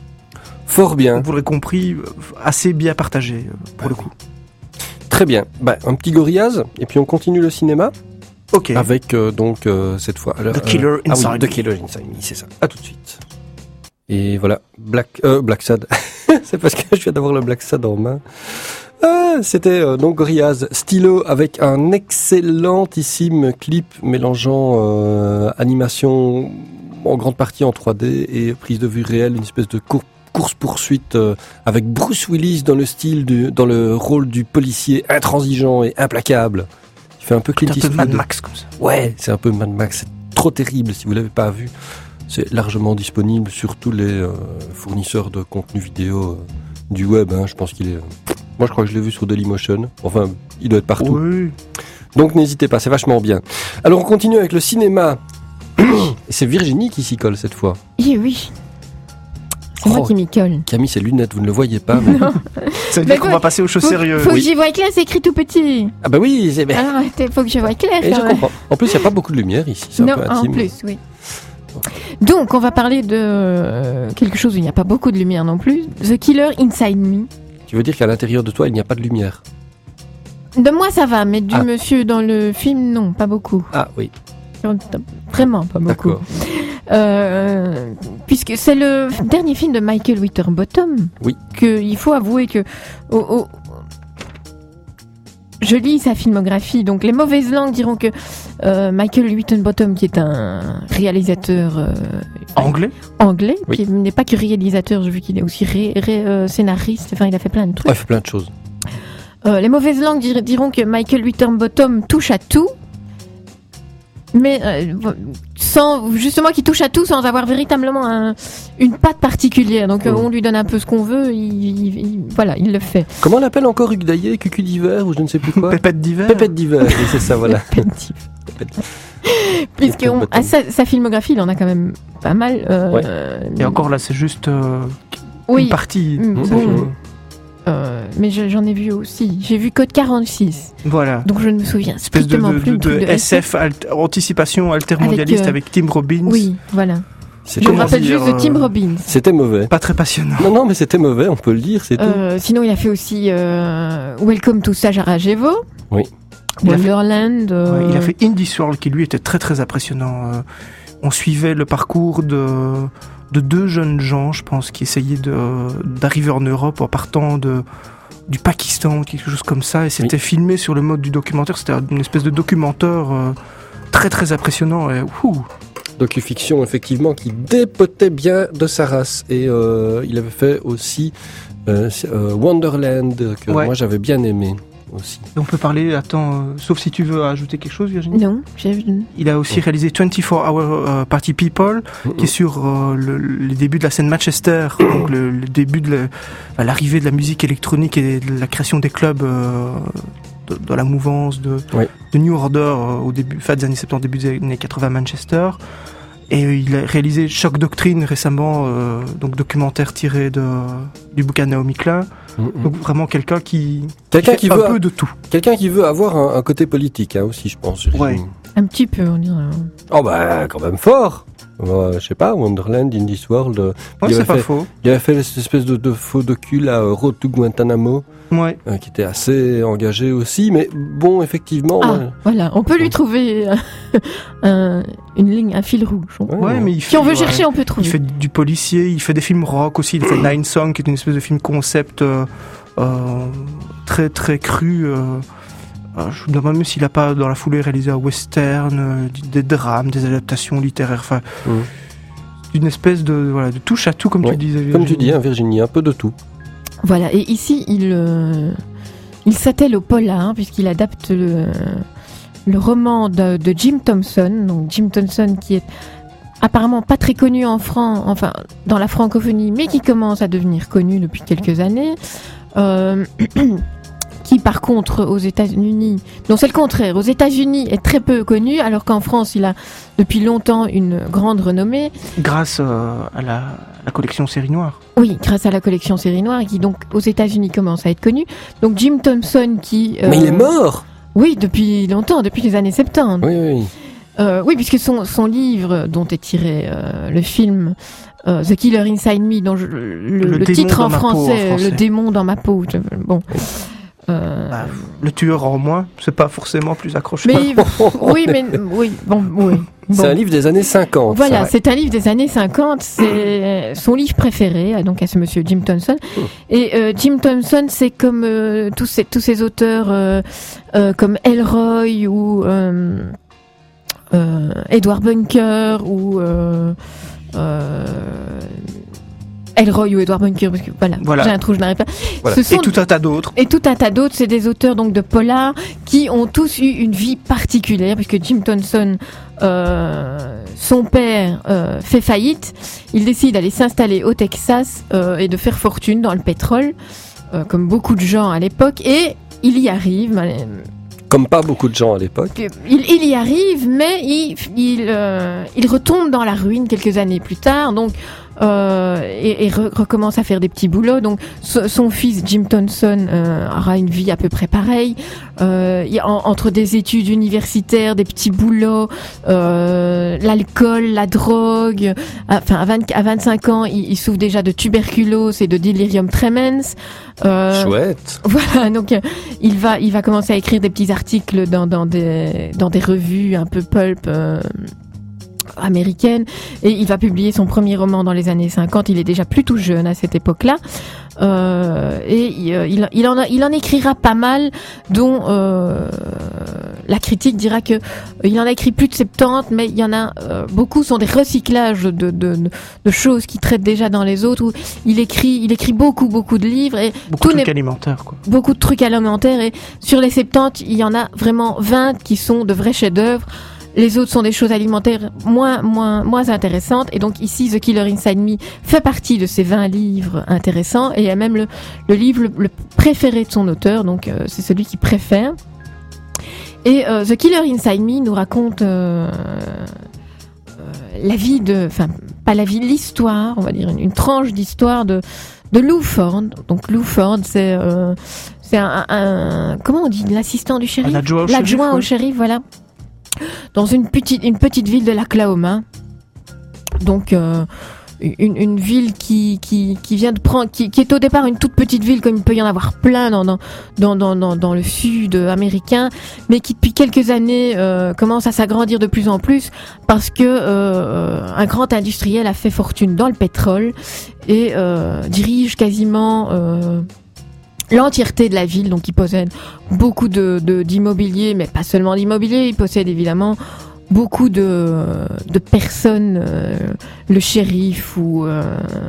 H: Fort bien.
B: Vous l'aurez compris, assez bien partagé, pour le coup.
H: Très bien. Bah, un petit Gorillaz, et puis on continue le cinéma.
B: Ok.
H: Avec, euh, donc, euh, cette fois... Alors,
B: The Killer
H: euh,
B: Inside
H: ah oui, The Killer Inside Me, c'est ça. À tout de suite. Et voilà, Black... Euh, Black Sad. C'est parce que je viens d'avoir le Black Sad en main. Ah, c'était euh, donc Gorillaz, stylo, avec un excellentissime clip mélangeant euh, animation en grande partie en trois D et prise de vue réelle, une espèce de courte course-poursuite euh, avec Bruce Willis dans le style du, dans le rôle du policier intransigeant et implacable. Il fait un peu Clint Eastwood.
B: C'est un peu Mad Max comme ça.
H: Ouais, c'est un peu Mad Max. C'est trop terrible si vous l'avez pas vu. C'est largement disponible sur tous les euh, fournisseurs de contenu vidéo euh, du web. Hein. Je pense qu'il est. Euh... Moi, je crois que je l'ai vu sur Dailymotion. Enfin, il doit être partout.
B: Oui.
H: Donc, n'hésitez pas, c'est vachement bien. Alors, on continue avec le cinéma. C'est Virginie qui s'y colle cette fois.
I: Oui, oui. C'est oh, moi qui m'y colle.
H: Camille, ses lunettes, vous ne le voyez pas. Mais...
B: Ça veut dire qu'on va passer aux choses
I: faut,
B: sérieuses.
I: Faut
B: oui.
I: que j'y vois clair, c'est écrit tout petit.
H: Ah bah oui, c'est bien.
I: Alors, faut que je vois clair.
H: Et je comprends. En plus, il n'y a pas beaucoup de lumière ici, c'est
I: non,
H: un peu intime.
I: En plus, oui. Donc, on va parler de euh, quelque chose où il n'y a pas beaucoup de lumière non plus. The Killer Inside Me.
H: Tu veux dire qu'à l'intérieur de toi, il n'y a pas de lumière?
I: De moi, ça va, mais du
H: ah.
I: monsieur dans le film, non, pas beaucoup.
H: Ah oui.
I: Vraiment pas beaucoup.
H: D'accord.
I: Euh, puisque c'est le dernier film de Michael Winterbottom.
H: Oui.
I: Que il faut avouer que oh, oh, je lis sa filmographie. Donc les mauvaises langues diront que euh, Michael Winterbottom, qui est un réalisateur euh,
B: Anglais
I: anglais,
H: Oui.
I: qui n'est pas que réalisateur, j'ai vu qu'il est aussi ré, ré, euh, scénariste. Enfin, il a fait plein de trucs.
H: Ouais, il fait plein de choses.
I: Euh, les mauvaises langues dir- diront que Michael Winterbottom touche à tout, mais euh, sans justement qu'il touche à tout sans avoir véritablement un, une patte particulière. Donc euh,
H: Mmh.
I: on lui donne un peu ce qu'on veut, il, il- il- voilà, il le fait.
H: Comment on l'appelle encore Hugues Daillé, Cucu d'hiver ou je ne sais plus quoi.
B: Pépette d'hiver.
H: Pépette d'hiver, oui, c'est ça, voilà.
I: Puisque on-
H: Winterbottom.
I: à sa, sa filmographie, il en a quand même pas mal. euh,
H: Ouais.
B: Et encore là, c'est juste euh,
I: oui,
B: une partie.
I: Mm,
B: Ça
I: bon.
B: fait-
I: euh, mais je- j'en ai vu aussi. J'ai vu Code quarante-six,
B: Voilà.
I: donc je ne me souviens
B: Espèce de,
I: strictement
B: de,
I: plus
B: de,
I: du truc
B: de
I: de
B: S F, alt- anticipation altermondialiste
I: Avec, euh,
B: avec, Tim Robbins.
I: Oui, voilà.
H: C'était
I: Je me
B: Comment
I: rappelle
B: dire,
I: juste de Tim
B: euh,
I: Robbins.
H: C'était mauvais.
B: Pas très passionnant.
H: Non, non, mais c'était mauvais, on peut le dire, c'est tout.
I: Euh, sinon, il a fait aussi euh, Welcome to Sarajevo.
H: Oui.
B: Il a fait-
I: Wonderland. euh,
B: Ouais, il a fait Indie Swirl qui lui était très très impressionnant. Euh, on suivait le parcours de, de deux jeunes gens, je pense, qui essayaient de, d'arriver en Europe en partant de, du Pakistan, quelque chose comme ça. Et c'était filmé sur le mode du documentaire. C'était une espèce de documentaire euh, très très impressionnant. Et, ouh,
H: Docu-fiction, effectivement, qui dépotait bien de sa race. Et euh, il avait fait aussi euh, euh, Wonderland, que
B: Ouais.
H: moi j'avais bien aimé aussi.
B: Et on peut parler, attends, euh, sauf si tu veux ajouter quelque chose, Virginie.
I: Non, j'ai
B: Il a aussi réalisé vingt-quatre Hour euh, Party People, qui est sur euh, le, les débuts de la scène Manchester, donc le, le début de la- enfin, l'arrivée de la musique électronique et de la création des clubs euh, de, de la mouvance de,
H: Oui.
B: de New Order euh, au début, fin des années soixante-dix, début des années quatre-vingts à Manchester. Et euh, il a réalisé Shock Doctrine récemment, euh, donc documentaire tiré de, du bouquin de Naomi Klein.
H: Mhm.
B: Donc vraiment quelqu'un qui,
H: Quelqu'un
B: fait
H: qui
B: un
H: veut,
B: peu de tout.
H: quelqu'un qui veut avoir un, un côté politique hein, aussi, je pense.
B: Ouais.
I: un petit peu, on dirait.
H: Oh bah quand même fort. Euh, je sais pas, Wonderland, Indie World. euh,
B: Ouais,
H: il,
B: c'est
H: avait
B: pas
H: fait,
B: faux.
H: il avait fait cette espèce de, de faux docu là, euh, Road to Guantanamo,
B: Ouais.
H: euh, qui était assez engagé aussi. Mais bon, effectivement.
I: Ah,
H: moi-
I: voilà, on peut lui trouver euh, un- une ligne, un fil rouge. On-
B: Ouais, mais il
I: Si on veut
B: ouais.
I: chercher, on peut
B: Il
I: trouver.
B: fait du policier, il fait des films rock aussi. Il fait Nine Song, qui est une espèce de film concept euh, euh, très très cru. Euh, euh, je me demande même s'il n'a pas dans la foulée réalisé un western, euh, des drames, des adaptations littéraires. Enfin,
H: Mhm.
B: une espèce de voilà de touche à tout, comme
H: Ouais,
B: tu disais.
H: Comme tu
B: Virginie.
H: dis, hein, Virginie, un peu de tout.
I: Voilà, et ici, il, euh, il s'attelle au polar, puisqu'il adapte le, le roman de, de Jim Thompson. Donc Jim Thompson qui est apparemment pas très connu en France, enfin dans la francophonie, mais qui commence à devenir connu depuis quelques années. Euh, qui par contre aux États-Unis, non c'est le contraire, aux États-Unis est très peu connu, alors qu'en France il a depuis longtemps une grande renommée.
B: Grâce euh, à la, la collection Série Noire.
I: Oui, grâce à la collection Série Noire, qui donc aux États-Unis commence à être connu. Donc Jim Thompson qui... euh,
H: Mais il est mort.
I: Oui, depuis longtemps, depuis les années soixante-dix.
H: Oui, oui.
I: Euh, oui, puisque son, son livre dont est tiré euh, le film euh, The Killer Inside Me, dont je- le,
B: Le
I: le
B: démon
I: titre
B: dans
I: en
B: ma peau, en
I: français,
B: français.
I: Le démon dans ma peau. je- bon. Euh,
B: Bah, le tueur en moins, c'est pas forcément plus accrocheur.
I: mais oui, mais oui, bon, oui.
H: C'est
I: Bon.
H: un livre des années cinquante.
I: Voilà,
H: ça.
I: c'est un livre des années cinquante, c'est son livre préféré, donc à ce monsieur Jim Thompson. Et euh, Jim Thompson, c'est comme euh, tous, ces, tous ces auteurs euh, euh, comme Elroy ou euh, euh, Edward Bunker ou euh, euh, Elroy ou Edward Bunker, parce que voilà,
B: Voilà.
I: j'ai un trou, je n'arrive pas.
H: Voilà.
I: Ce sont
B: Et tout un tas d'autres.
I: et tout un tas d'autres, c'est des auteurs donc de polar qui ont tous eu une vie particulière, puisque Jim Thompson, euh, son père euh, fait faillite, il décide d'aller s'installer au Texas euh, et de faire fortune dans le pétrole, euh, comme beaucoup de gens à l'époque, et il y arrive. mal-
H: Comme pas beaucoup de gens à l'époque.
I: Il, il y arrive, mais il, il, euh, il retombe dans la ruine quelques années plus tard, donc euh, et, et re- recommence à faire des petits boulots. Donc so- son fils Jim Thompson euh, aura une vie à peu près pareille, euh, il y a en- entre des études universitaires, des petits boulots, euh, l'alcool, la drogue. Enfin, à, vingt, à vingt-cinq ans, il, il souffre déjà de tuberculose et de delirium tremens. Euh,
H: Chouette.
I: voilà, donc euh, il va, il va commencer à écrire des petits articles dans, dans des, dans des revues un peu pulp, euh, américaine, et il va publier son premier roman dans les années cinquante. Il est déjà plutôt jeune à cette époque-là, euh, et il, il, en a, il en écrira pas mal, dont euh, la critique dira que il en a écrit plus de soixante-dix, mais il y en a euh, beaucoup sont des recyclages de, de, de, de choses qu'il traite déjà dans les autres, où il écrit, il écrit beaucoup, beaucoup de livres, et
B: beaucoup de trucs alimentaires, quoi.
I: Beaucoup de trucs alimentaires, et sur les soixante-dix, il y en a vraiment vingt qui sont de vrais chefs-d'œuvre. Les autres sont des choses alimentaires moins, moins, moins intéressantes. Et donc ici, The Killer Inside Me fait partie de ces vingt livres intéressants, et il y a même le, le livre le, le préféré de son auteur, donc euh, c'est celui qu'il préfère. Et euh, The Killer Inside Me nous raconte euh, euh, la vie de, enfin pas la vie, l'histoire, on va dire une, une tranche d'histoire de de Lou Ford. Donc Lou Ford, c'est euh, c'est un, un comment on dit, l'assistant du shérif,
B: l'adjoint au
I: l'adjoint
B: shérif,
I: au
B: oui.
I: shérif, voilà, dans une petite une petite ville de l'Oklahoma. Donc euh, une, une ville qui, qui, qui vient de prendre, qui, qui est au départ une toute petite ville, comme il peut y en avoir plein dans, dans, dans, dans, dans, dans le sud américain, mais qui depuis quelques années euh, commence à s'agrandir de plus en plus, parce que euh, un grand industriel a fait fortune dans le pétrole et euh, dirige quasiment euh, l'entièreté de la ville. Donc il possède beaucoup de, de, d'immobilier, mais pas seulement d'immobilier, il possède évidemment beaucoup de, de personnes, euh, le shérif ou... Euh,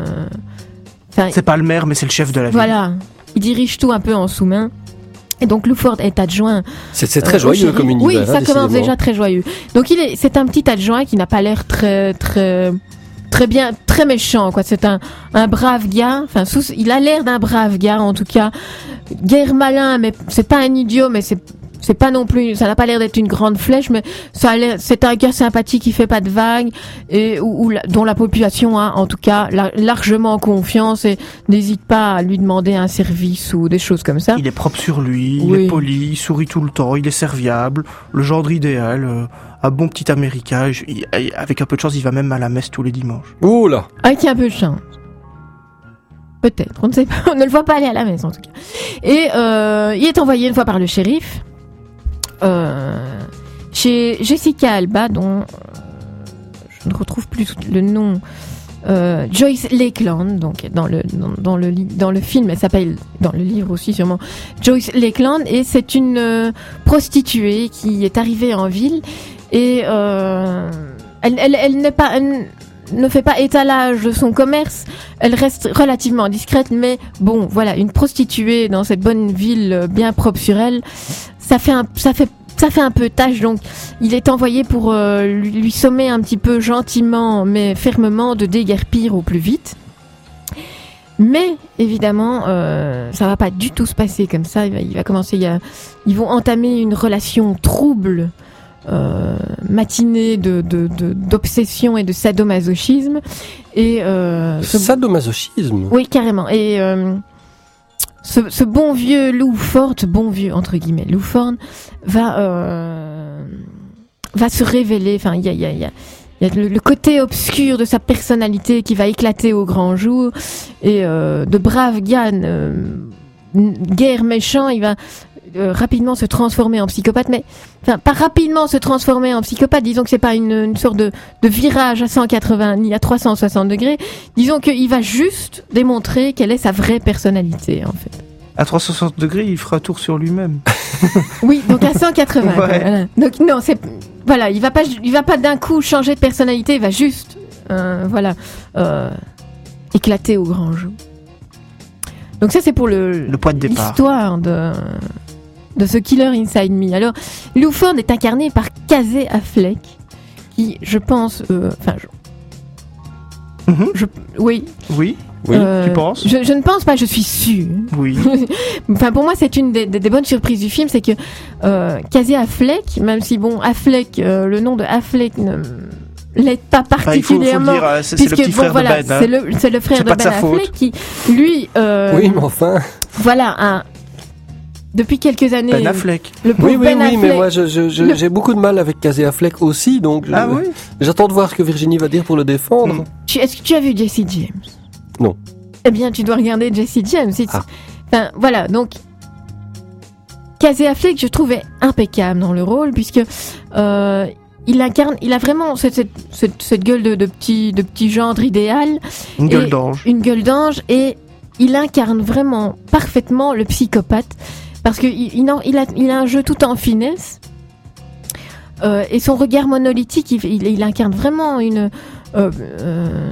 B: c'est pas le maire, mais c'est le chef de la ville.
I: Voilà, il dirige tout un peu en sous-main. Et donc Lou Ford est adjoint.
H: C'est, c'est très
I: euh,
H: joyeux comme univers.
I: Oui, ça
H: hein,
I: commence
H: décidément.
I: déjà très joyeux. Donc il est, c'est un petit adjoint qui n'a pas l'air très, très, très bien, très méchant, quoi. C'est un, un brave gars. Enfin, sous, il a l'air d'un brave gars, en tout cas. Guère malin, mais c'est pas un idiot, mais c'est C'est pas non plus, ça n'a pas l'air d'être une grande flèche, mais ça a l'air, c'est un gars sympathique qui fait pas de vagues et où, où la, dont la population a en tout cas la, largement confiance et n'hésite pas à lui demander un service ou des choses comme ça.
B: Il est propre sur lui, il
I: Oui.
B: est poli, il sourit tout le temps, il est serviable, le genre idéal, euh, un bon petit américain. Je- il- avec un peu de chance, il va même à la messe tous les dimanches.
H: Oh là.
I: Avec un peu de chance. Peut-être, on ne sait pas, on ne le voit pas aller à la messe en tout cas. Et euh, il est envoyé une fois par le shérif. Euh, chez Jessica Alba, dont euh, je ne retrouve plus le nom, euh, Joyce Lakeland, donc dans le dans, dans le li- dans le film, elle s'appelle, dans le livre aussi sûrement, Joyce Lakeland, et c'est une euh, prostituée qui est arrivée en ville et euh, elle, elle, elle n'est pas elle ne fait pas étalage de son commerce, elle reste relativement discrète, mais bon, voilà, une prostituée dans cette bonne ville euh, bien propre sur elle, ça fait un, ça fait, ça fait un peu tâche, donc il est envoyé pour euh, lui, lui sommer un petit peu gentiment, mais fermement, de déguerpir au plus vite. Mais évidemment, euh, ça va pas du tout se passer comme ça. Il va, il va commencer, il y a, ils vont entamer une relation trouble. Euh, matinée de, de, de, d'obsession et de sadomasochisme et euh, ce...
H: Sadomasochisme.
I: oui, carrément. Et euh, ce, ce bon vieux Lou Ford, bon vieux entre guillemets Lou Ford, va euh, va se révéler. Enfin, il y a il y a il y a il y a le, le côté obscur de sa personnalité qui va éclater au grand jour, et euh, de brave gars, euh, guère méchant, il va Euh, rapidement se transformer en psychopathe, mais enfin pas rapidement se transformer en psychopathe, disons que c'est pas une, une sorte de, de virage à cent quatre-vingts ni à trois cent soixante degrés, disons qu'il va juste démontrer quelle est sa vraie personnalité en fait.
B: À trois cent soixante degrés, il fera un tour sur lui-même.
I: Oui, donc à cent quatre-vingts.
B: Ouais.
I: Voilà. Donc non, c'est voilà, il va pas il va pas d'un coup changer de personnalité, il va juste euh, voilà euh, éclater au grand jour. Donc ça c'est pour le,
B: Le point de départ.
I: l'histoire de de ce Killer Inside Me. Alors, Lou Ford est incarné par Casey Affleck, qui, je pense, enfin, euh, je,
B: Mhm.
I: je, oui,
B: Oui,
H: Oui.
I: euh,
B: tu penses
I: je, je ne pense pas, je suis sûre.
B: Oui.
I: Enfin, pour moi, c'est une des, des, des bonnes surprises du film, c'est que euh, Casey Affleck, même si bon, Affleck, euh, le nom de Affleck ne l'est pas
B: Enfin, il faut, faut le
I: particulièrement.
B: dire, euh, c'est, c'est le
I: Puisque,
B: petit
I: bon,
B: frère
I: voilà,
B: de Ben. hein.
I: c'est le, c'est le frère
B: C'est
I: de
B: pas de
I: Ben
B: sa faute.
I: Affleck qui, lui, euh,
H: Oui, mais enfin.
I: voilà, un, depuis quelques années,
B: Ben Affleck.
I: le pauvre
H: Oui, oui,
I: Ben
H: oui,
I: Affleck,
H: mais moi, je, je, je-
I: Le-
H: j'ai beaucoup de mal avec Casey Affleck aussi, donc je-
B: Ah oui
H: j'attends de voir ce que Virginie va dire pour le défendre.
B: Mm.
I: Tu- est-ce que tu as vu Jesse James?
H: Non.
I: Eh bien, tu dois regarder Jesse James. Si tu-
H: Ah.
I: Enfin, voilà, donc Casey Affleck, je trouvais impeccable dans le rôle, puisque euh, il incarne, il a vraiment cette, cette, cette, cette gueule de, de petit, de petit gendre idéal.
B: Une gueule
I: Et-
B: d'ange.
I: Une gueule d'ange, et il incarne vraiment parfaitement le psychopathe, parce que il, il, en- il a, il a un jeu tout en finesse. Euh, et son regard monolithique, il, il, il incarne vraiment une. Euh, euh,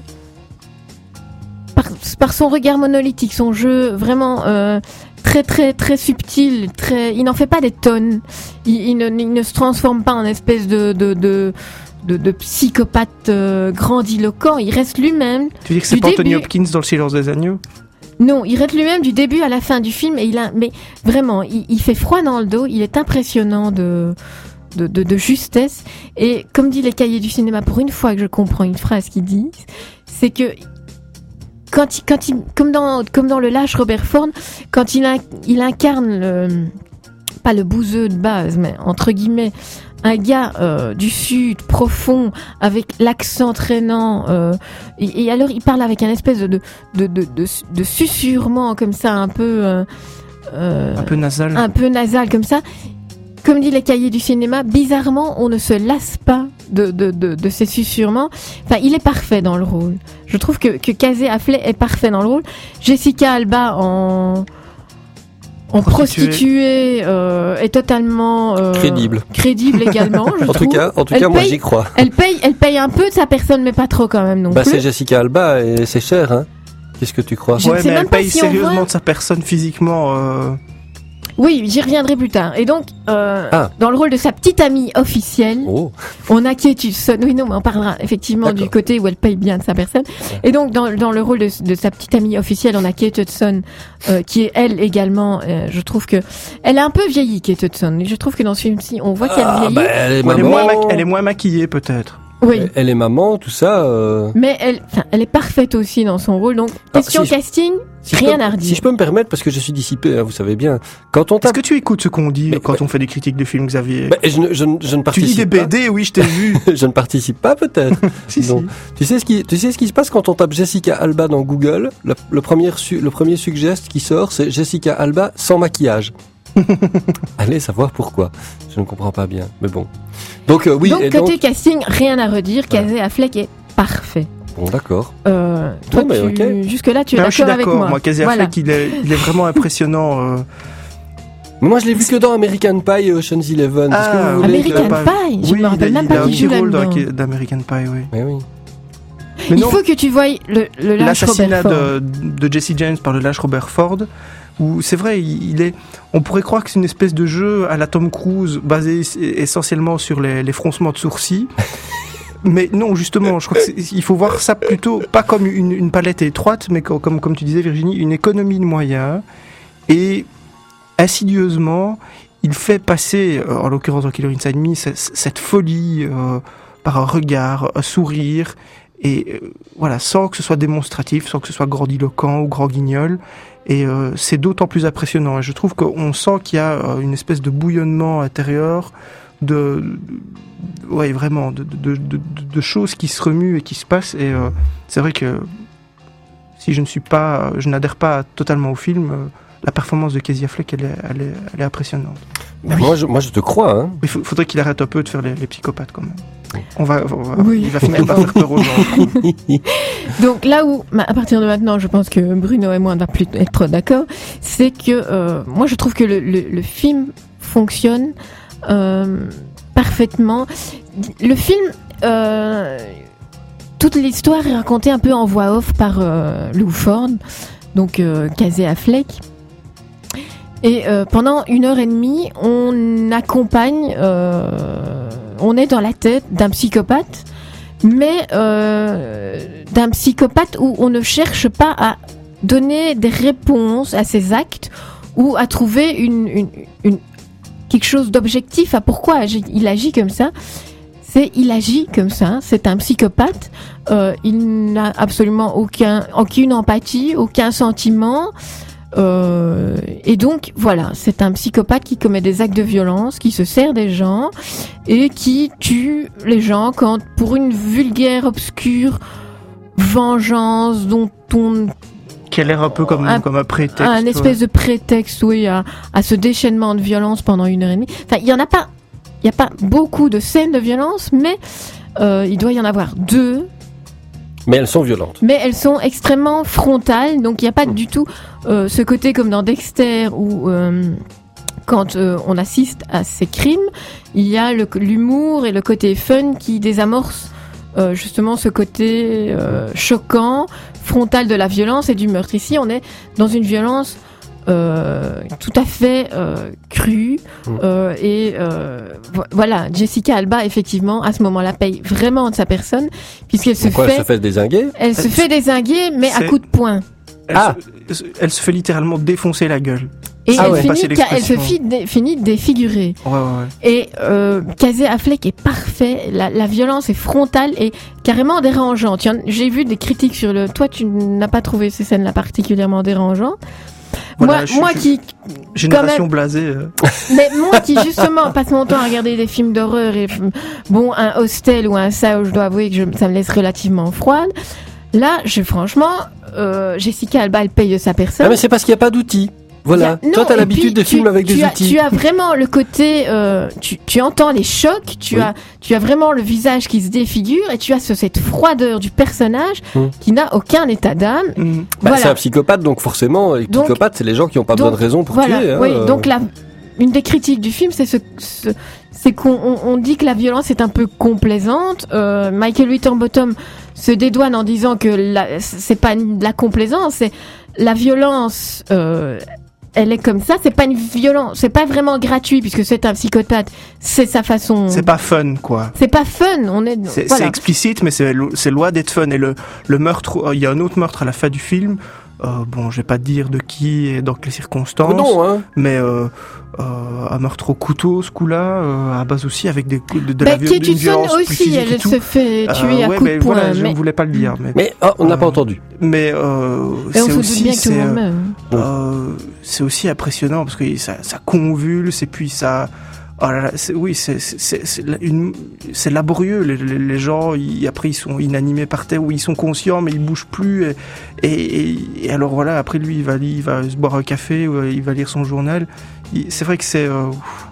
I: par, par son regard monolithique, son jeu vraiment euh, très très très subtil, très. Il n'en fait pas des tonnes. Il, il, ne, il ne se transforme pas en espèce de de de, de, de psychopathe euh, grandiloquent. Il reste lui-même.
B: Tu dis que c'est
I: Du
B: pas Anthony
I: début-
B: Hopkins dans Le Silence des agneaux?
I: Non, il reste lui-même du début à la fin du film, et il a, mais vraiment, il, il fait froid dans le dos. Il est impressionnant de, de, de, de justesse. Et comme dit les cahiers du cinéma, pour une fois que je comprends une phrase qu'ils disent, c'est que quand il, quand il, comme dans, comme dans le lâche Robert Ford, quand il, in- il incarne le, pas le bouseux de base, mais entre guillemets, un gars euh, du sud profond avec l'accent traînant, euh, et, et alors il parle avec un espèce de de de, de, de, de susurrement comme ça, un peu euh, euh,
B: Un peu nasal.
I: un peu nasal comme ça. Comme dit les cahiers du cinéma, bizarrement, on ne se lasse pas de, de, de, de ces susurrements. Enfin, il est parfait dans le rôle. Je trouve que, que Casey Affleck est parfait dans le rôle. Jessica Alba en, en
B: Prostituée.
I: prostituée euh, est totalement euh,
H: Crédible.
I: crédible également. Je
H: En tout
I: trouve.
H: cas, en tout
I: Elle
H: cas, moi
I: paye-
H: j'y crois.
I: Elle paye, elle paye un peu de sa personne, mais pas trop quand même non
H: Bah,
I: plus.
H: c'est Jessica Alba et c'est cher, hein. Qu'est-ce que tu crois?
I: Je ne
B: Ouais,
I: sais
B: mais
I: même
B: elle
I: pas
B: paye
I: si on
B: sérieusement
I: voit-
B: de sa personne physiquement. euh,
I: Oui, j'y reviendrai plus tard. Et donc, euh,
H: Ah.
I: dans le rôle de sa petite amie officielle,
H: Oh.
I: on a Kate Hudson. Oui, non, mais on parlera effectivement
H: D'accord.
I: du côté où elle paye bien de sa personne. Et donc, dans, dans le rôle de, de sa petite amie officielle, on a Kate Hudson, euh, qui est elle également. Euh, je trouve que elle a un peu vieilli, Kate Hudson. Et je trouve que dans ce film-ci, on voit qu'elle
H: Ah,
I: vieillit.
H: bah, elle est
B: Elle est,
H: maman.
B: moins ma- elle est moins maquillée, peut-être.
I: Oui.
H: Elle- Elle est maman, tout ça. euh,
I: Mais elle, enfin, elle est parfaite aussi dans son rôle. Donc,
H: Ah,
I: question
H: si je-
I: casting,
H: si je
I: rien
H: peux-
I: à redire.
H: Si je peux me permettre, parce que je suis dissipé, hein, vous savez bien. Quand on
B: Est-ce
H: tape.
B: que tu écoutes ce qu'on dit
H: Mais-
B: quand
H: mais-
B: on fait des critiques de films, Xavier?
H: Bah, je, ne, je, ne- je ne
B: Tu lis des
H: participe pas.
B: B D, oui, je t'ai vu.
H: Je ne participe pas, peut-être.
B: Si, si.
H: Non. Tu sais ce qui, tu sais ce qui se passe quand on tape Jessica Alba dans Google? Le, le premier, su- le premier suggest qui sort, c'est Jessica Alba sans maquillage. Allez savoir pourquoi. Je ne comprends pas bien, mais bon. Donc euh, oui,
I: donc,
H: et
I: côté
H: donc
I: casting, rien à redire. Casey Affleck est parfait.
H: bon, d'accord.
I: Euh, toi,
H: Non, mais
I: tu,
H: ok.
I: jusque-là, tu es
B: Ah, je suis
I: d'accord avec
B: d'accord.
I: moi.
B: Moi, Casey
I: Voilà.
B: Affleck, il est, il est vraiment impressionnant. euh.
H: Mais moi, je l'ai vu que dans American Pie et Ocean's Eleven. Est-ce que
B: Ah,
H: vous voulez
I: American
B: pas-
I: Pie, je
B: Oui,
I: me rappelle
B: il a-
I: même
B: il
I: pas
B: a un
I: qui
B: petit
I: joue
B: rôle dans-
I: là-dedans.
B: d'American Pie, oui.
H: Mais oui.
B: Mais
I: Il
B: non,
I: faut que tu voies le, le lâche
B: l'assassinat
I: Robert Ford.
B: de, de Jesse James par le lâche Robert Ford, où c'est vrai, il, il est, on pourrait croire que c'est une espèce de jeu à la Tom Cruise, basé es- essentiellement sur les, les froncements de sourcils. Mais non, justement, je crois qu'il faut voir ça plutôt pas comme une, une palette étroite, mais co- comme, comme tu disais, Virginie, une économie de moyens. Et insidieusement, il fait passer, euh, en l'occurrence dans Killer Inside Me, cette, cette folie euh, par un regard, un sourire, et euh, voilà, sans que ce soit démonstratif, sans que ce soit grandiloquent ou grand guignol. Et euh, c'est d'autant plus impressionnant. Et je trouve qu'on sent qu'il y a euh, une espèce de bouillonnement intérieur, de, de ouais, vraiment, de, de, de, de, de choses qui se remuent et qui se passent. Et euh, c'est vrai que si je ne suis pas, je n'adhère pas totalement au film, euh, la performance de Casey Affleck, elle est, elle est, elle est impressionnante.
H: Mais moi, je, moi, je te crois, hein.
B: Il faut- faudrait qu'il arrête un peu de faire les, les psychopathes quand même. On va, on va-
I: Oui.
B: Il va finir par faire peur aux gens.
I: Donc là où, bah, à partir de maintenant, je pense que Bruno et moi on va plus être d'accord, c'est que euh, moi je trouve que le, le, le film fonctionne euh, parfaitement. Le film, euh, toute l'histoire est racontée un peu en voix off par euh, Lou Ford, donc euh, Casey Affleck. Et euh, pendant une heure et demie, on accompagne, euh, on est dans la tête d'un psychopathe, mais euh, d'un psychopathe où on ne cherche pas à donner des réponses à ses actes ou à trouver une, une, une quelque chose d'objectif à pourquoi agi- il agit comme ça. C'est il agit comme ça, c'est un psychopathe, euh, il n'a absolument aucun, aucune empathie, aucun sentiment. Euh, et donc voilà, c'est un psychopathe qui commet des actes de violence, qui se sert des gens et qui tue les gens quand pour une vulgaire, obscure vengeance dont on
B: Qui a l'air un peu comme
I: Un-
B: comme un prétexte.
I: un espèce de prétexte, oui, à, à ce déchaînement de violence pendant une heure et demie. Enfin, il y en a pas il n'y a pas beaucoup de scènes de violence, mais euh, il doit y en avoir deux.
H: Mais elles sont violentes.
I: Mais elles sont extrêmement frontales, donc il n'y a pas du tout euh, ce côté comme dans Dexter où euh, quand euh, on assiste à ces crimes, il y a le, l'humour et le côté fun qui désamorce euh, justement ce côté euh, choquant, frontal de la violence et du meurtre. Ici, on est dans une violence Euh, tout à fait euh, crue euh, et euh, vo- voilà, Jessica Alba effectivement à ce moment-là paye vraiment de sa personne puisqu'elle se
H: Pourquoi
I: fait
H: elle se fait dézinguer
I: elle se fait dézinguer mais à
B: C'est-
I: coups de poing
B: Elle,
H: Ah.
B: se, elle se fait littéralement défoncer la gueule.
I: et
B: Ah
I: elle,
B: ouais. Passer
I: finit, ca- elle se
B: l'expression.
I: fit dé- finit défigurée.
B: Ouais, ouais, ouais.
I: Et euh, Casey Affleck est parfait. La, la violence est frontale et carrément dérangeante. Il y en- J'ai vu des critiques sur le. Toi, tu n'as pas trouvé ces scènes-là particulièrement dérangeantes.
B: Voilà,
I: moi,
B: je-
I: moi
B: je-
I: qui.
B: Génération
I: même-
B: blasée. euh.
I: Mais moi qui justement passe mon temps à regarder des films d'horreur et bon, un Hostel ou un ça, où je dois avouer que je, ça me laisse relativement froide. Là, je franchement, euh, Jessica Alba, elle paye de sa personne.
H: Ah mais c'est parce qu'il n'y a pas d'outils. Voilà.
I: Il y a-
H: Toi,
I: non,
H: t'as
I: et
H: l'habitude
I: puis
H: de films
I: tu-
H: avec
I: tu
H: des
I: as,
H: outils.
I: Tu as vraiment le côté, euh, tu, tu entends les chocs, tu
H: Oui.
I: as, tu as vraiment le visage qui se défigure et tu as ce, cette froideur du personnage
H: Mm.
I: qui n'a aucun état d'âme.
B: Mm.
H: Bah,
I: voilà.
H: C'est un psychopathe, donc forcément, les
I: Donc-
H: psychopathes, c'est les gens qui n'ont pas besoin de
I: donc,
H: raison pour
I: voilà,
H: tuer. hein,
I: oui,
H: euh.
I: donc la, une des critiques du film, c'est ce, ce- c'est qu'on on, on dit que la violence est un peu complaisante. Euh, Michael Winterbottom se dédouane en disant que la, c'est pas de la complaisance, c'est la violence. Euh, elle est comme ça, c'est pas une violence, c'est pas vraiment gratuit puisque c'est un psychopathe, c'est sa façon.
B: C'est pas fun, quoi.
I: C'est pas fun, on est.
B: C'est
I: voilà.
B: c'est explicite, mais c'est lo- c'est loin d'être fun. Et le, le meurtre, euh, il y a un autre meurtre à la fin du film. Euh, bon, je vais pas te dire de qui et dans quelles circonstances.
H: Oh non, hein.
B: Mais euh, euh, un meurtre au couteau, ce coup-là, euh, à base aussi avec des, de, de
I: Bah,
B: la vi-
I: Kate
B: d'une
I: Hudson
B: violence plus
I: aussi,
B: physique et
I: elle
B: tout.
I: se fait tuer
B: Euh,
I: à
B: ouais,
I: coups
B: mais
I: de poing.
B: voilà, je
I: mais
B: ne voulais pas le dire. Mais,
H: Mais oh, on n'a pas entendu.
B: mais euh,
I: mais on
B: c'est
I: se doute
B: aussi,
I: bien que tout le
B: c'est,
I: monde
B: euh,
I: meurt.
B: euh, c'est aussi impressionnant parce que ça, ça convulse et puis ça. Oh là là, c'est, oui, c'est, c'est, c'est, c'est, une, c'est laborieux. Les, les, les gens, ils, après, ils sont inanimés par terre ou ils sont conscients, mais ils bougent plus. Et, et, et, et alors voilà, après lui, il va, il va se boire un café ou il va lire son journal. Il, c'est vrai que c'est, euh,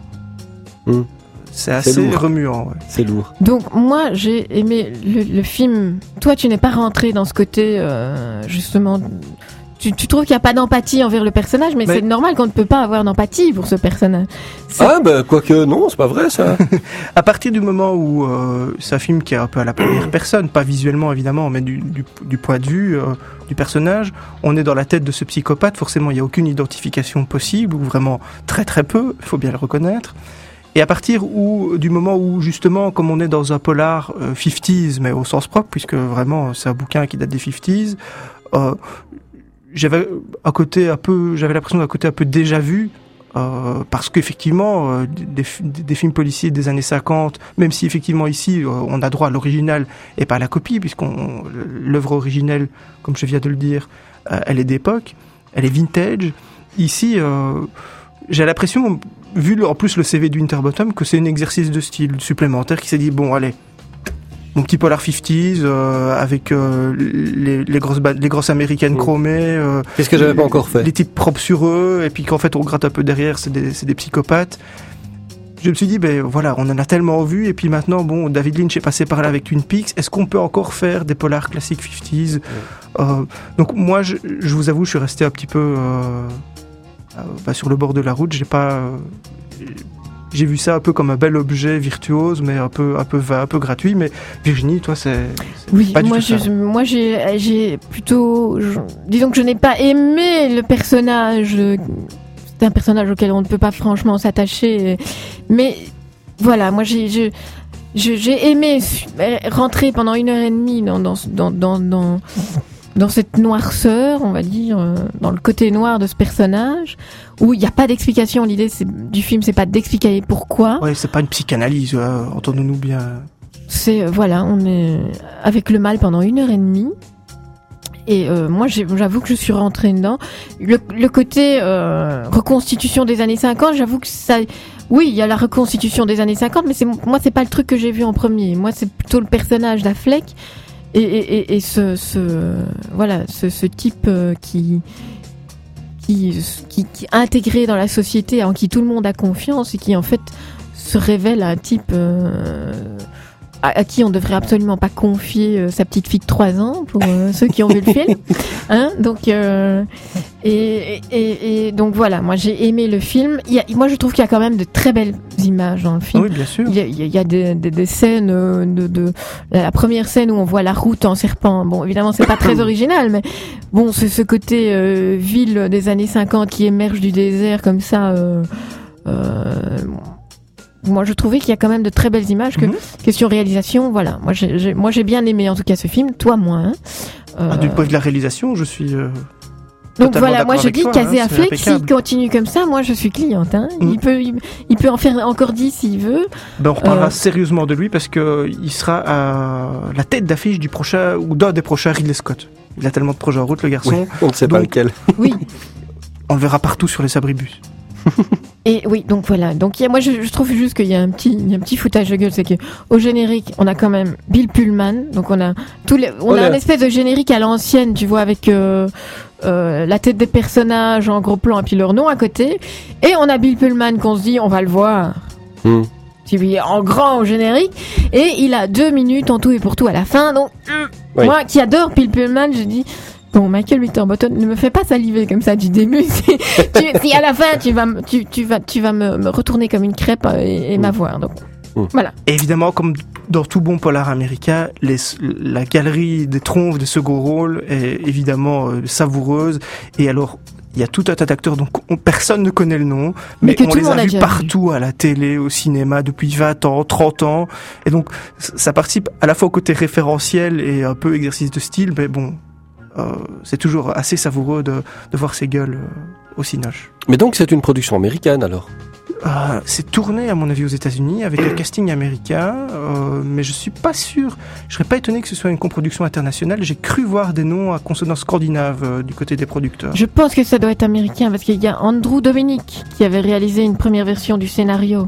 H: Mm.
B: c'est assez
H: lourd.
B: remuant. Ouais.
H: C'est lourd.
I: Donc moi j'ai aimé le, le film. Toi tu n'es pas rentré dans ce côté euh, justement. Tu, tu trouves qu'il n'y a pas d'empathie envers le personnage, mais,
B: Mais-
I: c'est normal qu'on ne peut pas avoir d'empathie pour ce personnage. C'est-
H: Ah bah quoique non, c'est pas vrai ça.
B: À partir du moment où euh, c'est un film qui est un peu à la première personne, pas visuellement évidemment, mais du, du, du point de vue euh, du personnage, on est dans la tête de ce psychopathe, forcément il n'y a aucune identification possible, ou vraiment très très peu, il faut bien le reconnaître. Et à partir où, du moment où justement, comme on est dans un polar euh, cinquantaise, mais au sens propre, puisque vraiment c'est un bouquin qui date des cinquantaise, euh, j'avais un côté un peu, j'avais l'impression d'un côté un peu déjà vu, euh, parce qu'effectivement, euh, des, des, des films policiers des années cinquante, même si effectivement ici euh, on a droit à l'original et pas à la copie, puisqu'on l'œuvre originelle, comme je viens de le dire, euh, elle est d'époque, elle est vintage. Ici, euh, j'ai l'impression, vu le, en plus le C V de Winterbottom, que c'est un exercice de style supplémentaire qui s'est dit bon allez. Mon petit polar cinquantaise euh, avec euh, les, les grosses ba- les grosses américaines
H: Mmh.
B: chromées. Euh,
H: Qu'est-ce que j'avais pas encore fait?
B: Les types propres sur eux, et puis qu'en fait on gratte un peu derrière, c'est des, c'est des psychopathes. Je me suis dit, ben voilà, on en a tellement vu, et puis maintenant, bon, David Lynch est passé par là avec Twin Peaks, est-ce qu'on peut encore faire des polars classiques cinquantaise? Mmh. euh, Donc moi, je, je vous avoue, je suis resté un petit peu euh, euh, bah, sur le bord de la route, j'ai pas... Euh, j'ai vu ça un peu comme un bel objet virtuose, mais un peu, un peu vain, un peu gratuit. Mais Virginie, toi, c'est, c'est
I: Oui,
B: pas du
I: moi,
B: tout ça.
I: je, moi j'ai, j'ai plutôt, je- disons que je n'ai pas aimé le personnage. euh, C'est un personnage auquel on ne peut pas franchement s'attacher, mais voilà, moi j'ai, je, je- j'ai aimé su- rentrer pendant une heure et demie dans dans dans dans, dans, dans cette noirceur, on va dire, euh, dans le côté noir de ce personnage, où il n'y a pas d'explication. L'idée c'est, du film, c'est pas d'expliquer pourquoi.
B: Ouais, c'est pas une psychanalyse, euh, entendons-nous bien.
I: C'est euh, voilà, on est avec le mal pendant une heure et demie. Et euh, moi, j'ai, j'avoue que je suis rentrée dedans. Le, le côté euh, reconstitution des années cinquante, j'avoue que ça, oui, il y a la reconstitution des années cinquante, mais c'est moi, c'est pas le truc que j'ai vu en premier. Moi, c'est plutôt le personnage d'Affleck et, et, et, et ce, ce, voilà, ce, ce type euh, qui, qui, qui, qui est intégré dans la société, en qui tout le monde a confiance et qui en fait se révèle un type euh, à, à qui on devrait absolument pas confier euh, sa petite fille de trois ans, pour euh, ceux qui ont vu le film. Hein, donc, euh, et, et, et donc voilà, moi j'ai aimé le film. Il y a, moi je trouve qu'il y a quand même de très belles images dans le film.
B: Oui, bien sûr.
I: Il y a, il y a des, des, des scènes euh, de, de la première scène où on voit la route en serpent. Bon, évidemment, c'est pas très original, mais bon, c'est ce côté euh, ville des années cinquante qui émerge du désert comme ça. Euh, euh, moi, je trouvais qu'il y a quand même de très belles images. Que mm-hmm. question réalisation, voilà. Moi, j'ai, j'ai, moi, j'ai bien aimé en tout cas ce film. Toi, moins. Hein. Euh...
B: Ah, du point de vue de la réalisation, je suis. Euh...
I: Donc voilà, moi je dis Casey
B: hein,
I: Affleck, s'il continue comme ça, moi je suis cliente. Hein. Mm. Il peut, il, il peut en faire encore dix s'il veut.
B: Ben, on reparlera euh... sérieusement de lui parce que il sera à la tête d'affiche du prochain ou d'un des prochains Ridley Scott. Il a tellement de projets en route, le garçon.
H: Oui, on ne sait
B: donc,
H: pas lequel.
I: Oui.
B: On le verra partout sur les sabribus.
I: Et oui, donc voilà. Donc y a, moi, je, je trouve juste qu'il y a un petit, il y a un petit foutage de gueule, c'est que au générique, on a quand même Bill Pullman. Donc on a tous les, on oh a un espèce de générique à l'ancienne, tu vois, avec euh, euh, la tête des personnages en gros plan et puis leur nom à côté. Et on a Bill Pullman qu'on se dit, on va le voir.
H: Mm.
I: Tu en grand au générique. Et il a deux minutes en tout et pour tout à la fin. Donc
H: oui.
I: Moi, qui adore Bill Pullman, je dis. Bon, Michael Winterbottom, ne me fais pas saliver comme ça du début. Si, tu, si à la fin tu vas, tu, tu vas, tu vas me, me retourner comme une crêpe et, et mmh. m'avoir. Donc, mmh. voilà.
B: Et évidemment, comme dans tout bon polar américain, les, la galerie des troncs des second rôles est évidemment euh, savoureuse. Et alors, il y a tout un tas d'acteurs dont on, personne ne connaît le nom, mais, mais on les a vus partout vu. À la télé, au cinéma, depuis vingt ans, trente ans. Et donc, ça participe à la fois au côté référentiel et un peu exercice de style, mais bon... Euh, c'est toujours assez savoureux de, de voir ces gueules euh, au Cinoche.
H: Mais donc c'est une production américaine alors
B: euh, C'est tourné à mon avis aux États-Unis avec un casting américain, euh, mais je suis pas sûr. Je serais pas étonné que ce soit une coproduction internationale. J'ai cru voir des noms à consonance scandinave euh, du côté des producteurs.
I: Je pense que ça doit être américain parce qu'il y a Andrew Dominic qui avait réalisé une première version du scénario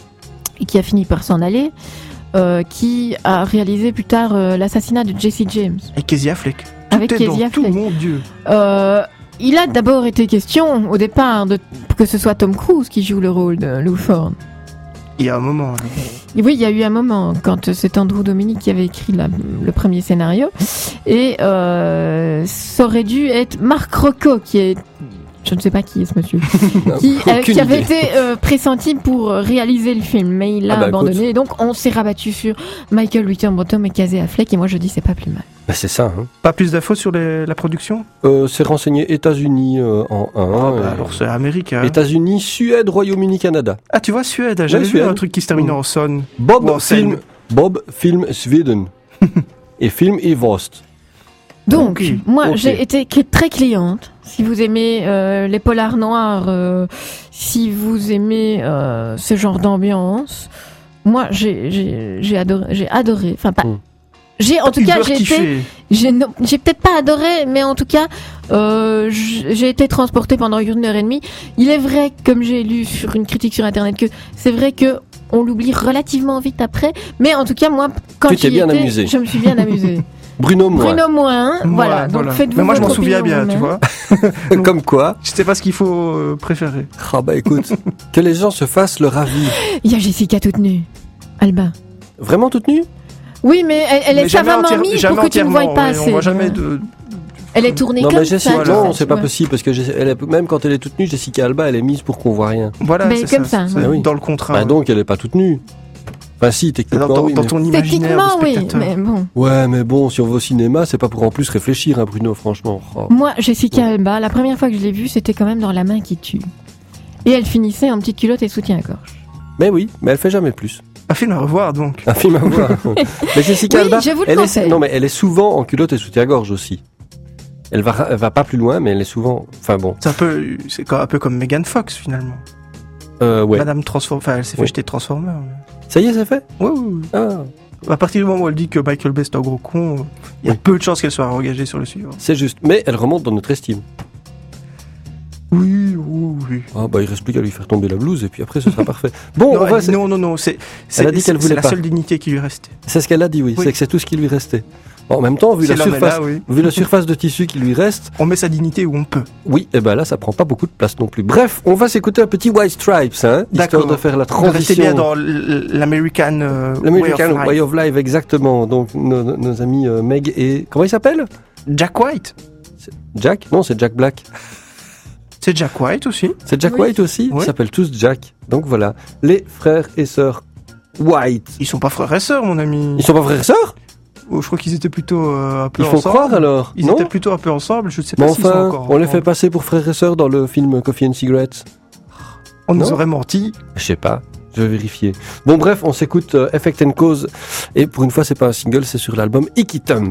I: et qui a fini par s'en aller. Euh, qui a réalisé plus tard euh, l'assassinat de Jesse James.
B: Et Casey Affleck. Tout
I: Avec
B: est
I: Casey
B: dans
I: Affleck.
B: Tout, mon Dieu.
I: Euh, il a d'abord été question, au départ, de, que ce soit Tom Cruise qui joue le rôle de Lou Thorne.
B: Il y a un moment. Là.
I: Et oui, il y a eu un moment, quand c'est Andrew Dominic qui avait écrit la, le premier scénario. Et euh, ça aurait dû être Marc Rocco, qui est... Je ne sais pas qui est ce monsieur, qui, euh, qui avait été euh, pressenti pour réaliser le film, mais il l'a ah bah, abandonné. Et donc on s'est rabattu sur Michael Winterbottom et Casey Affleck. Et moi je dis c'est pas plus mal.
H: Bah c'est ça. Hein.
B: Pas plus d'infos sur les, la production
H: euh, C'est renseigné États-Unis euh, en un.
B: Ah bah, alors c'est américain.
H: États-Unis, Suède, Royaume-Uni, Canada.
B: Ah tu vois Suède. J'avais
H: ouais,
B: vu
H: Suède.
B: un truc qui se terminait en son.
H: Bob oh, film, Bob film Sweden et film Evost.
I: Donc,
H: okay.
I: moi,
H: okay.
I: j'ai été très cliente. Si vous aimez euh, les polars noirs, euh, si vous aimez euh, ce genre d'ambiance, moi, j'ai, j'ai, j'ai adoré. J'ai adoré. Enfin, pas. Mm. J'ai, en tout cas, j'ai été. J'ai, non, j'ai peut-être pas adoré, mais en tout cas, euh, j'ai été transportée pendant une heure et demie. Il est vrai, comme j'ai lu sur une critique sur Internet, que c'est vrai que on l'oublie relativement vite après. Mais en tout cas, moi, quand j'y étais,
H: amusé.
I: je me suis bien amusée.
H: Bruno moins.
I: Bruno moins, voilà.
B: voilà.
I: Donc
B: voilà.
I: faites-vous
B: Mais moi je m'en souviens bien,
I: vous-même.
B: tu vois.
H: Donc, comme quoi.
B: Je sais pas ce qu'il faut euh, préférer.
H: Ah bah écoute, que les gens se fassent le ravi.
I: Il y a Jessica toute nue, Alba.
H: Vraiment toute nue?
I: Oui, mais elle, elle
B: mais
I: est savamment
B: entière,
I: mise pour que tu ne voies pas assez.
B: On voit jamais de...
I: Elle est tournée
H: non,
I: comme
H: mais Jessica,
I: ça.
H: Non, c'est pas possible parce que elle est, même quand elle est toute nue, Jessica Alba, elle est mise pour qu'on voit rien.
B: Voilà,
I: mais
B: c'est
I: comme
B: ça.
I: ça.
B: C'est
H: bah oui.
B: Dans le contrat.
H: Bah donc elle est pas toute nue. Enfin si, techniquement
B: dans,
H: oui,
B: dans
H: mais...
B: ton imaginaire
I: techniquement
B: de spectateur.
I: oui, mais bon.
H: Ouais, mais bon, si on va au cinéma, c'est pas pour en plus réfléchir, hein, Bruno, franchement. Oh.
I: Moi, Jessica ouais. Alba, la première fois que je l'ai vue, c'était quand même dans La main qui tue. Et elle finissait en petite culotte et soutien-gorge.
H: Mais oui, mais elle fait jamais plus.
B: Un film à revoir donc.
H: Un film à voir. Mais Jessica
I: oui,
H: Alba,
I: je vous le
H: elle
I: conseille.
H: est, non mais elle est souvent en culotte et soutien-gorge aussi. Elle va, elle va pas plus loin, mais elle est souvent. Enfin bon.
B: C'est un peu, c'est un peu comme Megan Fox finalement.
H: Euh, ouais.
B: Madame Transform, enfin elle s'est fait
H: ouais.
B: jeter de Transformer.
H: Ça y est, c'est fait.
B: Oui, oui, oui.
H: Ah.
B: À partir du moment où elle dit que Michael Bay est un gros con, il y a oui. peu de chances qu'elle soit engagée sur le suivant.
H: C'est juste, mais elle remonte dans notre estime.
B: Oui, oui, oui.
H: Ah bah il reste plus qu'à lui faire tomber la blouse et puis après ce sera parfait. Bon,
B: non,
H: on va,
B: dit, non, non, non, c'est, c'est,
H: elle a dit qu'elle voulait
B: c'est la
H: pas.
B: seule dignité qui lui restait.
H: C'est ce qu'elle a dit, oui.
B: oui.
H: C'est que c'est tout ce qui lui restait. En même temps, vu,
B: Si
H: la
B: l'homme est
H: surface,
B: là, oui.
H: vu la surface de tissu qui lui reste,
B: On met sa dignité où on peut.
H: oui, et ben là, ça prend pas beaucoup de place non plus. Bref, on va s'écouter un petit White Stripes, hein, histoire
B: D'accord.
H: de faire la
B: On va rester
H: transition.
B: bien dans l- l'American euh,
H: L'American
B: Way of Life.
H: Way of Life, exactement. Donc, nos, nos amis euh, Meg et... Comment il s'appelle?
B: Jack White.
H: C'est Jack? Non, c'est Jack Black.
B: C'est Jack White aussi.
H: C'est Jack
I: Oui.
H: White aussi?
B: Oui.
H: Ils s'appellent tous Jack. Donc voilà, les frères et sœurs White.
B: Ils sont pas frères et sœurs, mon ami.
H: Ils sont pas frères et sœurs?
B: Oh, je crois qu'ils étaient plutôt euh, un peu
H: Ils font
B: ensemble.
H: croire alors?
B: Ils
H: non?
B: étaient plutôt un peu ensemble. Je sais
H: Mais
B: pas s'ils sont
H: enfin,
B: encore
H: on les fait
B: ensemble.
H: passer pour frères et sœurs dans le film Coffee and Cigarettes.
B: On nous
H: non
B: aurait menti.
H: Je sais pas, je vais vérifier. Bon bref, on s'écoute euh, Effect and Cause. Et pour une fois, c'est pas un single, c'est sur l'album Icky Thump.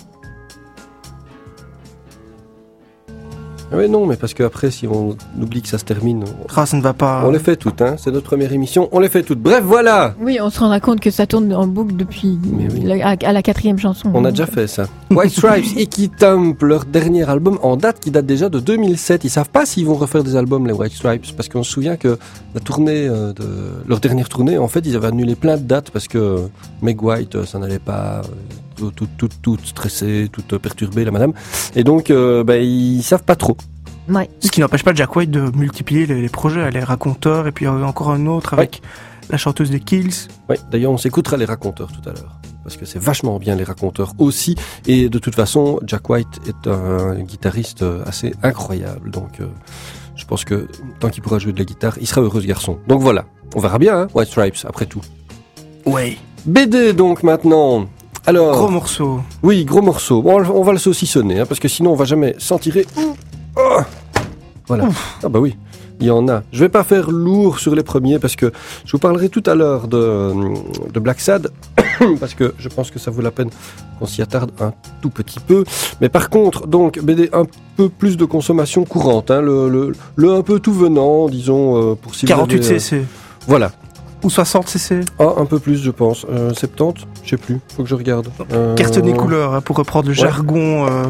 H: Ah ouais, non, mais parce qu'après, si on oublie que ça se termine, on,
B: Ah, ça ne va pas.
H: on les fait toutes, hein. C'est notre première émission, on les fait toutes. Bref, voilà.
I: Oui, on se rendra compte que ça tourne en boucle depuis
H: Mais oui.
I: la- à, à la quatrième chanson.
H: On a déjà fait ça. White Stripes, Icky Thump, leur dernier album en date qui date déjà de deux mille sept. Ils savent pas s'ils vont refaire des albums, les White Stripes, parce qu'on se souvient que la tournée euh, de leur dernière tournée, en fait, ils avaient annulé plein de dates parce que Meg White, euh, ça n'allait pas, euh, tout, tout, tout, tout stressée, toute euh, perturbée, la madame. Et donc, euh, bah, ils savent pas trop.
I: Ouais.
B: Ce qui n'empêche pas Jack White de multiplier les, les projets, les raconteurs, et puis il y en a encore un autre avec la chanteuse des Kills.
H: Ouais, d'ailleurs, on s'écoutera les raconteurs tout à l'heure. Parce que c'est vachement bien les raconteurs aussi. Et de toute façon, Jack White est un guitariste assez incroyable. Donc, euh, je pense que tant qu'il pourra jouer de la guitare, il sera heureux ce garçon. Donc voilà, on verra bien, hein, White Stripes, après tout.
B: Ouais.
H: B D donc maintenant. Alors,
B: Gros morceau.
H: oui, gros morceau. Bon, on va- on va le saucissonner, hein, parce que sinon on va jamais s'en tirer. Oh voilà. Ah bah oui, il y en a. Je vais pas faire lourd sur les premiers parce que je vous parlerai tout à l'heure de, de Black Sad parce que je pense que ça vaut la peine qu'on s'y attarde un tout petit peu. Mais par contre, donc B D un peu plus de consommation courante, hein, le, le, le un peu tout venant, disons euh, pour si vous
B: quarante-huit
H: avez, euh,
B: C C.
H: Voilà.
B: Ou soixante C C.
H: Ah, un peu plus, je pense. Euh, soixante-dix, je sais plus. Faut que je regarde. Euh,
B: Cartonné couleur, hein, pour reprendre le
H: ouais.
B: jargon euh,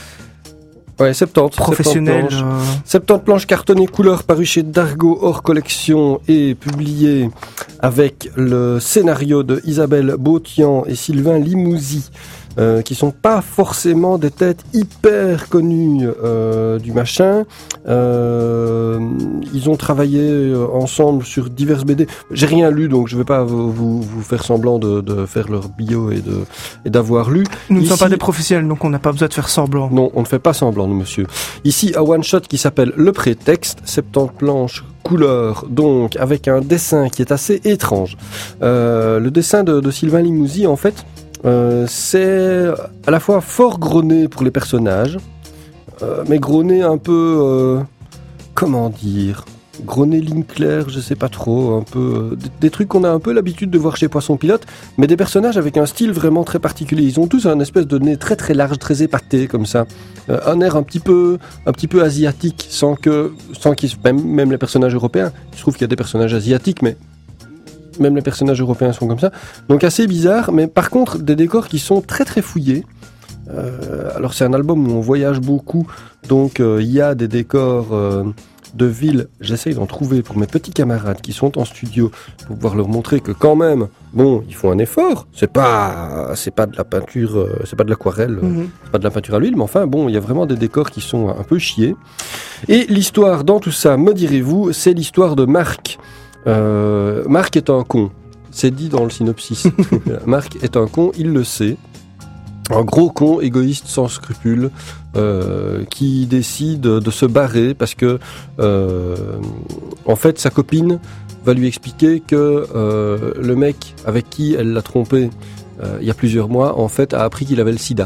H: Ouais, soixante-dix.
B: professionnel.
H: soixante-dix planches.
B: euh,
H: soixante-dix planches cartonnées couleur paru chez Dargo hors collection et publié avec le scénario de Isabelle Bautian et Sylvain Limousi, euh, qui sont pas forcément des têtes hyper connues euh, du machin. Euh, ils ont travaillé euh, ensemble sur diverses B D. J'ai rien lu, donc je vais pas vous, vous, vous faire semblant de, de faire leur bio et de et d'avoir lu.
B: Nous ne
H: Ici-
B: sommes pas des professionnels, donc on n'a pas besoin de faire semblant.
H: Non, on ne fait pas semblant, nous, monsieur. Ici, un one-shot qui s'appelle Le Prétexte, soixante-dix planches couleur, donc, avec un dessin qui est assez étrange. Euh, le dessin de, de Sylvain Limousi, en fait, euh, c'est à la fois fort grogné pour les personnages, euh, mais grogné un peu... euh, comment dire Grogné ligne claire, je sais pas trop, un peu euh, des, des trucs qu'on a un peu l'habitude de voir chez Poisson Pilote, mais des personnages avec un style vraiment très particulier. Ils ont tous un espèce de nez très très large, très épaté comme ça, euh, un air un petit peu un petit peu asiatique, sans que sans qu'ils même, même les personnages européens. Je trouve qu'il y a des personnages asiatiques, mais même les personnages européens sont comme ça. Donc assez bizarre, mais par contre des décors qui sont très très fouillés. Euh, alors c'est un album où on voyage beaucoup, donc il euh, y a des décors euh, de ville. J'essaye d'en trouver pour mes petits camarades qui sont en studio pour pouvoir leur montrer que quand même, bon, ils font un effort. C'est pas, c'est pas de la peinture, euh, c'est pas de l'aquarelle, euh,
B: Mhm.
H: c'est pas de la peinture à l'huile, mais enfin bon, il y a vraiment des décors qui sont un peu chiés. Et l'histoire dans tout ça, me direz-vous, c'est l'histoire de Marc. Euh, Marc est un con. C'est dit dans le synopsis. Marc est un con, il le sait. Un gros con, égoïste, sans scrupules, euh, qui décide de se barrer parce que, euh, en fait, sa copine va lui expliquer que euh, le mec avec qui elle l'a trompé euh, il y a plusieurs mois, en fait, a appris qu'il avait le sida.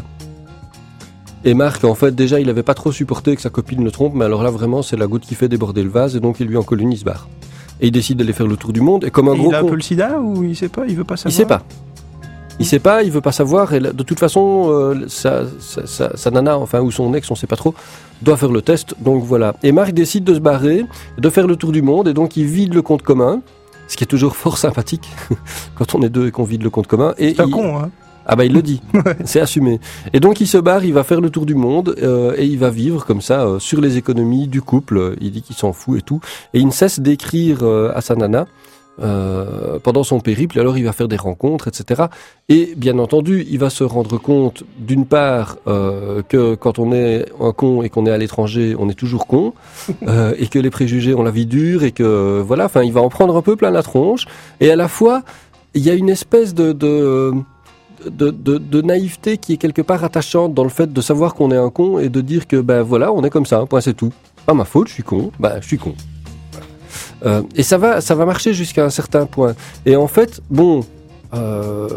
H: Et Marc, en fait, déjà, il avait pas trop supporté que sa copine le trompe, mais alors là, vraiment, c'est la goutte qui fait déborder le vase, et donc il lui en colle une, il se barre. Et il décide d'aller faire le tour du monde, et comme un
B: Et
H: gros
B: il a un
H: con...
B: peu le sida ou il sait pas, il veut pas
H: Il
B: savoir.
H: sait pas. Il sait pas, il veut pas savoir, et là, de toute façon, euh, sa, sa, sa, sa nana, enfin, ou son ex, on sait pas trop, doit faire le test, donc voilà. Et Marc décide de se barrer, de faire le tour du monde, et donc il vide le compte commun, ce qui est toujours fort sympathique, quand on est deux et qu'on vide le compte commun. Et
B: C'est un
H: il...
B: con, hein.
H: Ah bah il le dit, c'est assumé. Et donc il se barre, il va faire le tour du monde euh, et il va vivre comme ça euh, sur les économies du couple. Il dit qu'il s'en fout et tout. Et il ne cesse d'écrire euh, à sa nana euh, pendant son périple, alors il va faire des rencontres, et cetera. Et bien entendu, il va se rendre compte, d'une part, euh, que quand on est un con et qu'on est à l'étranger, on est toujours con, euh, et que les préjugés ont la vie dure, et que voilà, enfin, il va en prendre un peu plein la tronche. Et à la fois, il y a une espèce de, de De, de, de naïveté qui est quelque part attachante dans le fait de savoir qu'on est un con et de dire que ben voilà, on est comme ça, point, c'est tout. Pas ma faute, je suis con, ben je suis con. Euh, et ça va, ça va marcher jusqu'à un certain point. Et en fait, bon, euh,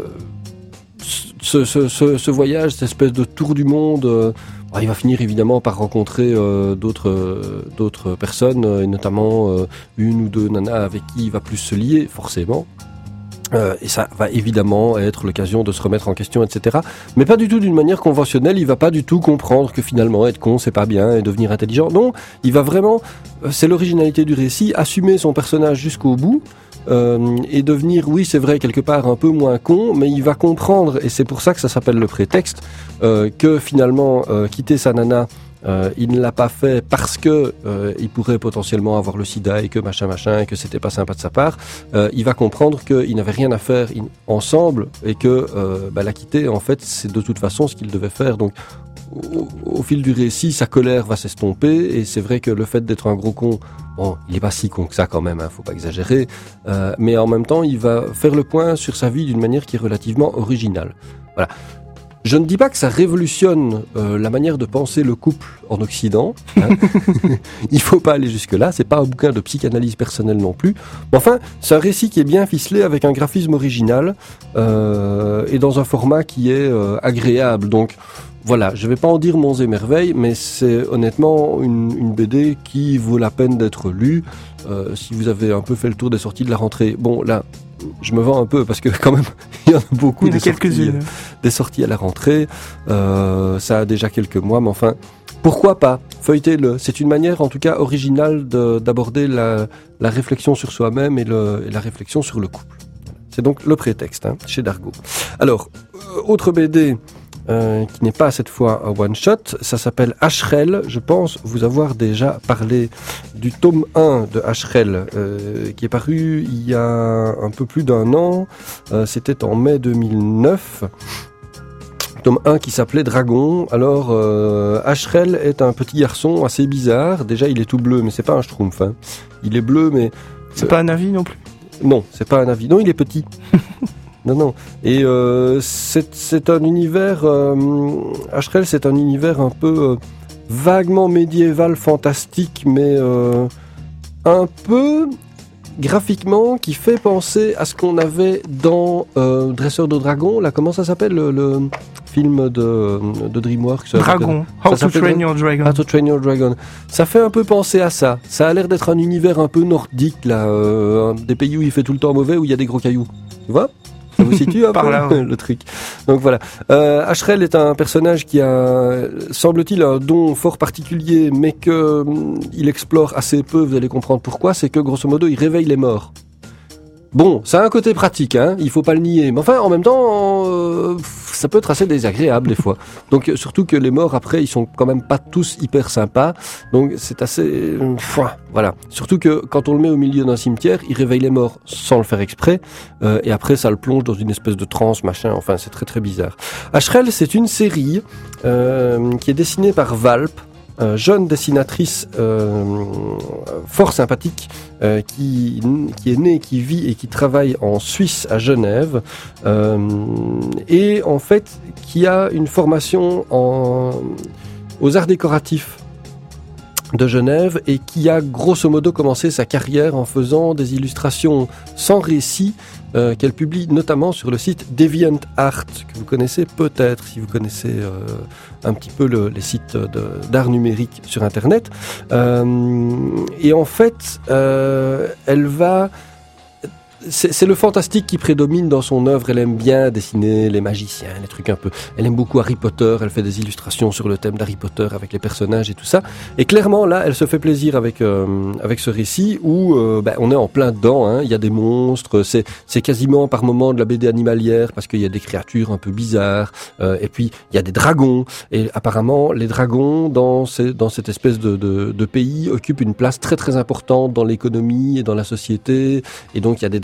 H: ce, ce, ce, ce voyage, cette espèce de tour du monde, euh, il va finir évidemment par rencontrer euh, d'autres, euh, d'autres personnes, et notamment euh, une ou deux nanas avec qui il va plus se lier, forcément. Euh, et ça va évidemment être l'occasion de se remettre en question, et cetera. Mais pas du tout d'une manière conventionnelle. Il va pas du tout comprendre que finalement être con c'est pas bien et devenir intelligent. Non, il va vraiment, c'est l'originalité du récit, assumer son personnage jusqu'au bout euh, et devenir, oui c'est vrai, quelque part un peu moins con, mais il va comprendre, et c'est pour ça que ça s'appelle le prétexte, euh, que finalement euh, quitter sa nana, Euh, il ne l'a pas fait parce que euh, il pourrait potentiellement avoir le sida et que machin machin et que c'était pas sympa de sa part. Euh, il va comprendre qu'il n'avait rien à faire in- ensemble et que euh, bah, la quitter en fait c'est de toute façon ce qu'il devait faire. Donc au, au fil du récit, sa colère va s'estomper et c'est vrai que le fait d'être un gros con, bon, il est pas si con que ça quand même, hein, faut pas exagérer. Euh, mais en même temps, il va faire le point sur sa vie d'une manière qui est relativement originale. Voilà. Je ne dis pas que ça révolutionne euh, la manière de penser le couple en Occident. Hein. Il faut pas aller jusque-là. C'est pas un bouquin de psychanalyse personnelle non plus. Mais enfin, c'est un récit qui est bien ficelé avec un graphisme original euh, et dans un format qui est euh, agréable. Donc voilà, je vais pas en dire monts et merveilles, mais c'est honnêtement une, une B D qui vaut la peine d'être lue. Euh, si vous avez un peu fait le tour des sorties de la rentrée, bon là, je me vends un peu parce que quand même il y en a beaucoup,
B: il y en a
H: des, sorties,
B: quelques-unes.
H: des sorties à la rentrée. Euh, ça a déjà quelques mois, mais enfin, pourquoi pas feuilletez-le. C'est une manière, en tout cas, originale de, d'aborder la, la réflexion sur soi-même et, le, et la réflexion sur le couple. C'est donc le prétexte, hein, chez Dargaud. Alors, euh, autre B D. Euh, qui n'est pas cette fois un one-shot, ça s'appelle Ashrel. Je pense vous avoir déjà parlé du tome un de Ashrel, euh, qui est paru il y a un peu plus d'un an, euh, c'était en mai deux mille neuf. Tome un qui s'appelait Dragon. Alors, euh, Ashrel est un petit garçon assez bizarre. Déjà, il est tout bleu, mais c'est pas un schtroumpf. Hein. Il est bleu, mais...
B: C'est euh, pas un avis non plus.
H: Non, c'est pas un avis. Non, il est petit. Non, non. Et euh, c'est, c'est un univers... Euh, Ashrel, c'est un univers un peu euh, vaguement médiéval, fantastique, mais euh, un peu graphiquement qui fait penser à ce qu'on avait dans euh, Dresseur de Dragon. Là, comment ça s'appelle le, le film de, de DreamWorks?
B: Dragon. How to Train Your Dragon.
H: How to Train Your Dragon. Ça fait un peu penser à ça. Ça a l'air d'être un univers un peu nordique, là, euh, des pays où il fait tout le temps mauvais, où il y a des gros cailloux. Tu vois? Ça vous situe un
B: Par
H: peu
B: là, ouais.
H: le truc. Donc voilà. Euh, Ashrel est un personnage qui a, semble-t-il, un don fort particulier, mais que hum, il explore assez peu. Vous allez comprendre pourquoi. C'est que grosso modo, il réveille les morts. Bon, ça a un côté pratique, hein. Il faut pas le nier. Mais enfin, en même temps, euh, ça peut être assez désagréable des fois. Donc surtout que les morts après, ils sont quand même pas tous hyper sympas. Donc c'est assez, euh, voilà. Surtout que quand on le met au milieu d'un cimetière, il réveille les morts sans le faire exprès. Euh, et après, ça le plonge dans une espèce de transe, machin. Enfin, c'est très très bizarre. Ashrel, c'est une série euh, qui est dessinée par Valp. Euh, jeune dessinatrice euh, fort sympathique euh, qui, qui est née, qui vit et qui travaille en Suisse à Genève euh, et en fait qui a une formation en, aux arts décoratifs de Genève et qui a grosso modo commencé sa carrière en faisant des illustrations sans récit euh, qu'elle publie notamment sur le site DeviantArt, que vous connaissez peut-être si vous connaissez euh, un petit peu le, les sites de, d'art numérique sur Internet. Euh, et en fait, euh, elle va... C'est, c'est le fantastique qui prédomine dans son œuvre. Elle aime bien dessiner les magiciens, les trucs un peu... Elle aime beaucoup Harry Potter, elle fait des illustrations sur le thème d'Harry Potter avec les personnages et tout ça. Et clairement, là, elle se fait plaisir avec euh, avec ce récit où euh, ben, on est en plein dedans. Hein. Il y a des monstres, c'est, c'est quasiment par moments de la B D animalière parce qu'il y a des créatures un peu bizarres. Euh, et puis, il y a des dragons. Et apparemment, les dragons, dans, ces, dans cette espèce de, de, de pays, occupent une place très très importante dans l'économie et dans la société. Et donc, il y a des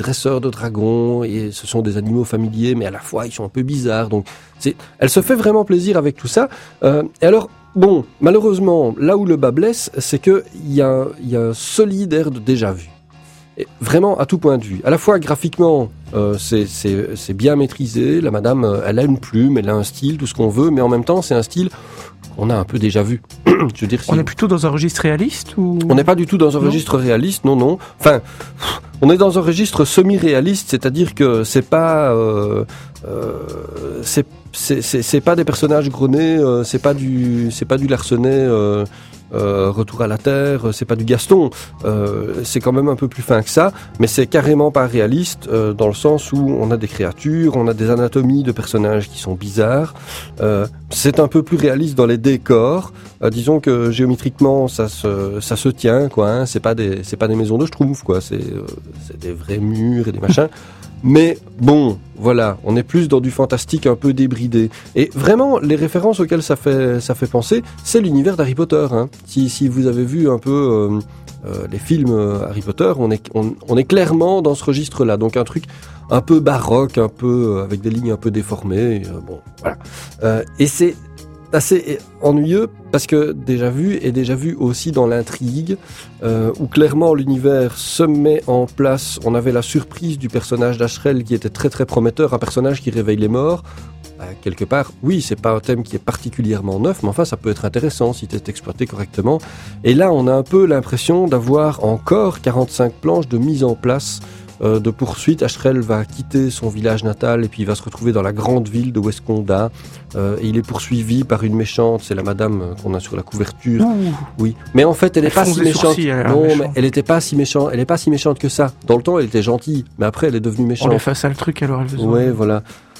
H: dresseurs de dragons et ce sont des animaux familiers, mais à la fois ils sont un peu bizarres. Donc, c'est, elle se fait vraiment plaisir avec tout ça. Euh, et alors, bon, malheureusement, là où le bas blesse, c'est que il y a, il y a un solide air de déjà vu. Et vraiment à tout point de vue. À la fois graphiquement, euh, c'est, c'est, c'est bien maîtrisé. La madame, euh, elle a une plume, elle a un style, tout ce qu'on veut, mais en même temps, c'est un style qu'on a un peu déjà vu. Je veux dire, si...
B: On est plutôt dans un registre réaliste ou...
H: On n'est pas du tout dans un
B: non.
H: registre réaliste, non, non. Enfin, on est dans un registre semi-réaliste, c'est-à-dire que c'est pas, euh, euh, c'est, c'est, c'est, c'est pas des personnages gros nez, euh, c'est pas du, c'est pas du Larsenet. Euh, Euh, Retour à la Terre, c'est pas du Gaston, euh, c'est quand même un peu plus fin que ça, mais c'est carrément pas réaliste euh, dans le sens où on a des créatures, on a des anatomies de personnages qui sont bizarres, euh, c'est un peu plus réaliste dans les décors, euh, disons que géométriquement ça se, ça se tient, quoi, hein, c'est pas des, c'est pas des maisons de Schtroumpf, quoi, c'est, euh, c'est des vrais murs et des machins. Mais bon, voilà, on est plus dans du fantastique un peu débridé. Et vraiment, les références auxquelles ça fait, ça fait penser, c'est l'univers d'Harry Potter. Hein. Si, si vous avez vu un peu euh, euh, les films Harry Potter, on est, on, on est clairement dans ce registre-là. Donc un truc un peu baroque, un peu euh, avec des lignes un peu déformées. Euh, bon, voilà. Euh, et c'est assez ennuyeux parce que déjà vu et déjà vu aussi dans l'intrigue euh, où clairement l'univers se met en place. On avait la surprise du personnage d'Ashrel qui était très très prometteur, un personnage qui réveille les morts. Bah, quelque part, oui, c'est pas un thème qui est particulièrement neuf, mais enfin ça peut être intéressant si c'est exploité correctement. Et là, on a un peu l'impression d'avoir encore quarante-cinq planches de mise en place Euh, de poursuite. Ashrel va quitter son village natal et puis il va se retrouver dans la grande ville de Westconda euh, et il est poursuivi par une méchante, c'est la madame qu'on a sur la couverture.
B: Ouh.
H: Oui, mais en fait elle n'est pas si méchante.
B: Sourcils, elle
H: non,
B: méchante.
H: mais elle n'était pas si méchante. Elle n'est pas si méchante que ça. Dans le temps, elle était gentille, mais après elle est devenue méchante.
B: On lui fait ça le truc alors elle veut.
H: Ouais, voilà.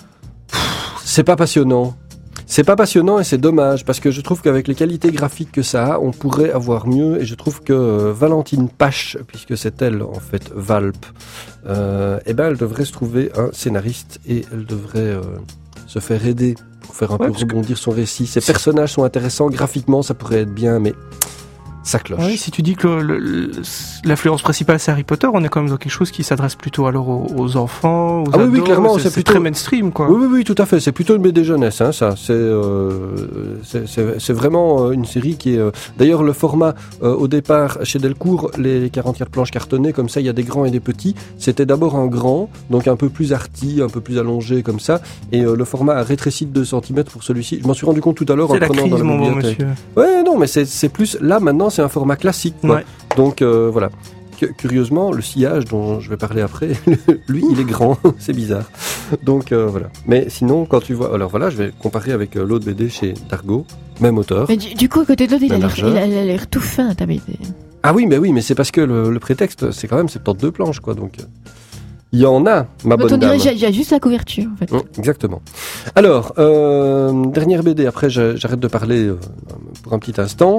H: Pff, c'est pas passionnant. C'est pas passionnant et c'est dommage parce que je trouve qu'avec les qualités graphiques que ça a, on pourrait avoir mieux et je trouve que euh, Valentine Pache, puisque c'est elle en fait Valp, euh, eh ben elle devrait se trouver un scénariste et elle devrait euh, se faire aider pour faire un
B: Ouais,
H: peu
B: parce que-
H: rebondir son récit. Ses personnages sont intéressants, graphiquement ça pourrait être bien, mais ça cloche.
B: Oui, si tu dis que le- le- l'influence principale c'est Harry Potter, on est quand même dans quelque chose qui s'adresse plutôt alors aux, aux enfants, aux
H: Ah oui,
B: ados.
H: oui, clairement,
B: c'est,
H: c'est
B: c'est
H: plutôt-
B: très mainstream quoi.
H: Oui, oui, oui, tout à fait. C'est plutôt une B D jeunesse, hein, ça. C'est, euh, c'est, c'est, c'est vraiment euh, une série qui est. Euh... D'ailleurs, le format euh, au départ chez Delcourt, les quarante-quatre planches cartonnées, comme ça, il y a des grands et des petits. C'était d'abord un grand, donc un peu plus arty, un peu plus allongé, comme ça. Et euh, le format a rétréci de deux centimètres pour celui-ci. Je m'en suis rendu compte tout à l'heure en
B: C'est la
H: le prenant
B: crise,
H: dans la
B: mon bon
H: bibliothèque.
B: monsieur.
H: Ouais, non, mais c'est, c'est plus. Là, maintenant, c'est un format classique, quoi.
B: Ouais.
H: Donc euh, voilà. Cu- Curieusement, le sillage dont je vais parler après, lui, il est grand, c'est bizarre. Donc euh, voilà. Mais sinon, quand tu vois, alors voilà, je vais comparer avec euh, l'autre B D chez Dargaud, même auteur.
I: Mais du, du coup, à côté de l'autre, il, a
H: Même
I: l'air-
H: largeur.
I: il a il a l'air tout fin, ta B D.
H: Ah oui, mais oui, mais c'est parce que le, le prétexte, c'est quand même soixante-douze planches, quoi. Donc euh, il y en a, ma
I: Mais
H: bonne
I: on dirait
H: dame.
I: qu'il y a juste la couverture, en fait.
H: Hum, exactement. Alors, euh, dernière B D, après je- j'arrête de parler euh, pour un petit instant.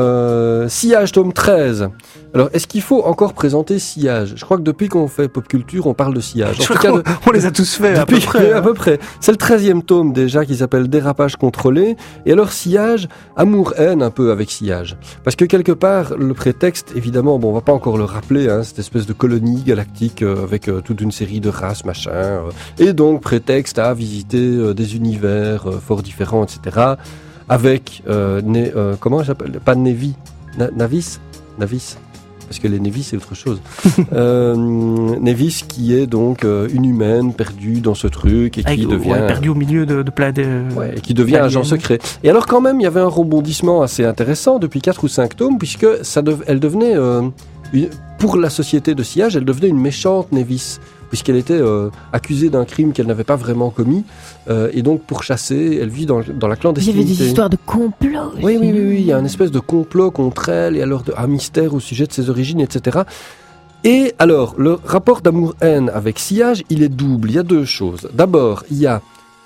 H: Euh, Sillage, tome treize. Alors, est-ce qu'il faut encore présenter Sillage ? Je crois que depuis qu'on fait pop culture, on parle de Sillage. En
B: Je
H: tout
B: crois
H: cas, de-
B: qu'on- on les a tous fait à peu
H: depuis-
B: près.
H: à peu près. C'est le treizième tome déjà qui s'appelle Dérapage contrôlé. Et alors Sillage, amour-haine un peu avec Sillage. Parce que quelque part, le prétexte, évidemment, bon, on va pas encore le rappeler, hein, cette espèce de colonie galactique euh, avec euh, toute une série de races, machin. euh, et donc prétexte à visiter euh, des univers euh, fort différents, et cetera. Avec, euh, né- euh, comment elle s'appelle ? Pas Nevi, Na- Navis Navis parce que les Nevis c'est autre chose. euh, Nevis qui est donc euh, une humaine perdue dans ce truc et qui
B: Avec-
H: devient
B: ouais, perdu au milieu de, de plein de.
H: ouais, et qui devient
B: Alien.
H: agent secret. Et alors quand même il y avait un rebondissement assez intéressant depuis quatre ou cinq tomes puisque ça dev- elle devenait euh, une- pour la société de Sillage elle devenait une méchante Nevis puisqu'elle était euh, accusée d'un crime qu'elle n'avait pas vraiment commis euh, et donc pourchassée elle vit dans, dans la
I: Il y
H: clandestinité.
I: avait des histoires de complot.
H: Oui,
I: aussi.
H: oui, oui, oui, il y a un espèce de complot contre elle et alors de, un mystère au sujet de ses origines, et cetera. Et alors, le rapport d'amour-haine avec Sillage, il est double. Il y a deux choses. D'abord, il y a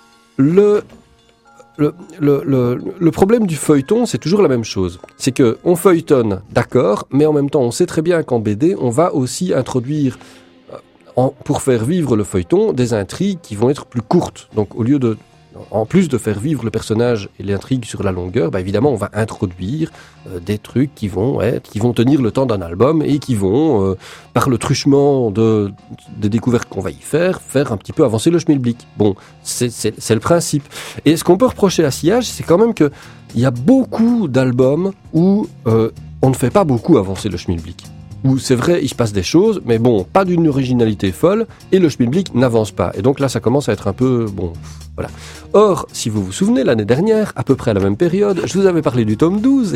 H: le, le, le, le, le problème du feuilleton, c'est toujours la même chose. C'est que on feuilletonne, d'accord, mais en même temps, on sait très bien qu'en B D, on va aussi introduire, euh, en, pour faire vivre le feuilleton, des intrigues qui vont être plus courtes. Donc, au lieu de en plus de faire vivre le personnage et l'intrigue sur la longueur, bah évidemment, on va introduire euh, des trucs qui vont être, qui vont tenir le temps d'un album et qui vont, euh, par le truchement de, des découvertes qu'on va y faire, faire un petit peu avancer le schmilblick. Bon, c'est, c'est, c'est le principe. Et ce qu'on peut reprocher à Sillage, c'est quand même que il y a beaucoup d'albums où euh, on ne fait pas beaucoup avancer le schmilblick. Où c'est vrai, il se passe des choses, mais bon, pas d'une originalité folle, et le schmilblick n'avance pas. Et donc là, ça commence à être un peu, bon, voilà. Or, si vous vous souvenez, l'année dernière, à peu près à la même période, je vous avais parlé du tome douze,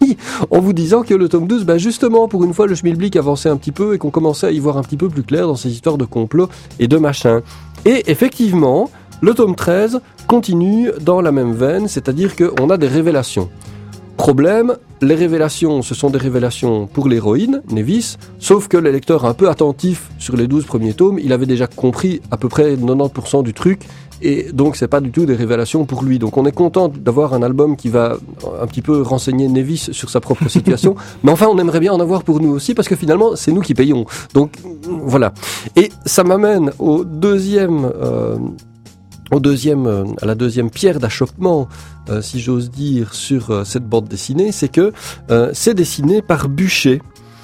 H: en vous disant que le tome douze, bah justement, pour une fois, le schmilblick avançait un petit peu, et qu'on commençait à y voir un petit peu plus clair dans ces histoires de complot et de machin. Et effectivement, le tome treize continue dans la même veine, c'est-à-dire qu'on a des révélations. Problème, les révélations, ce sont des révélations pour l'héroïne, Nevis, sauf que le lecteur un peu attentif sur les douze premiers tomes, il avait déjà compris à peu près quatre-vingt-dix pour cent du truc, et donc c'est pas du tout des révélations pour lui. Donc on est content d'avoir un album qui va un petit peu renseigner Nevis sur sa propre situation, mais enfin on aimerait bien en avoir pour nous aussi, parce que finalement c'est nous qui payons. Donc voilà. Et ça m'amène au deuxième... Euh, Au deuxième, euh, à la deuxième pierre d'achoppement, euh, si j'ose dire, sur euh, cette bande dessinée, c'est que euh, c'est dessiné par Buchet.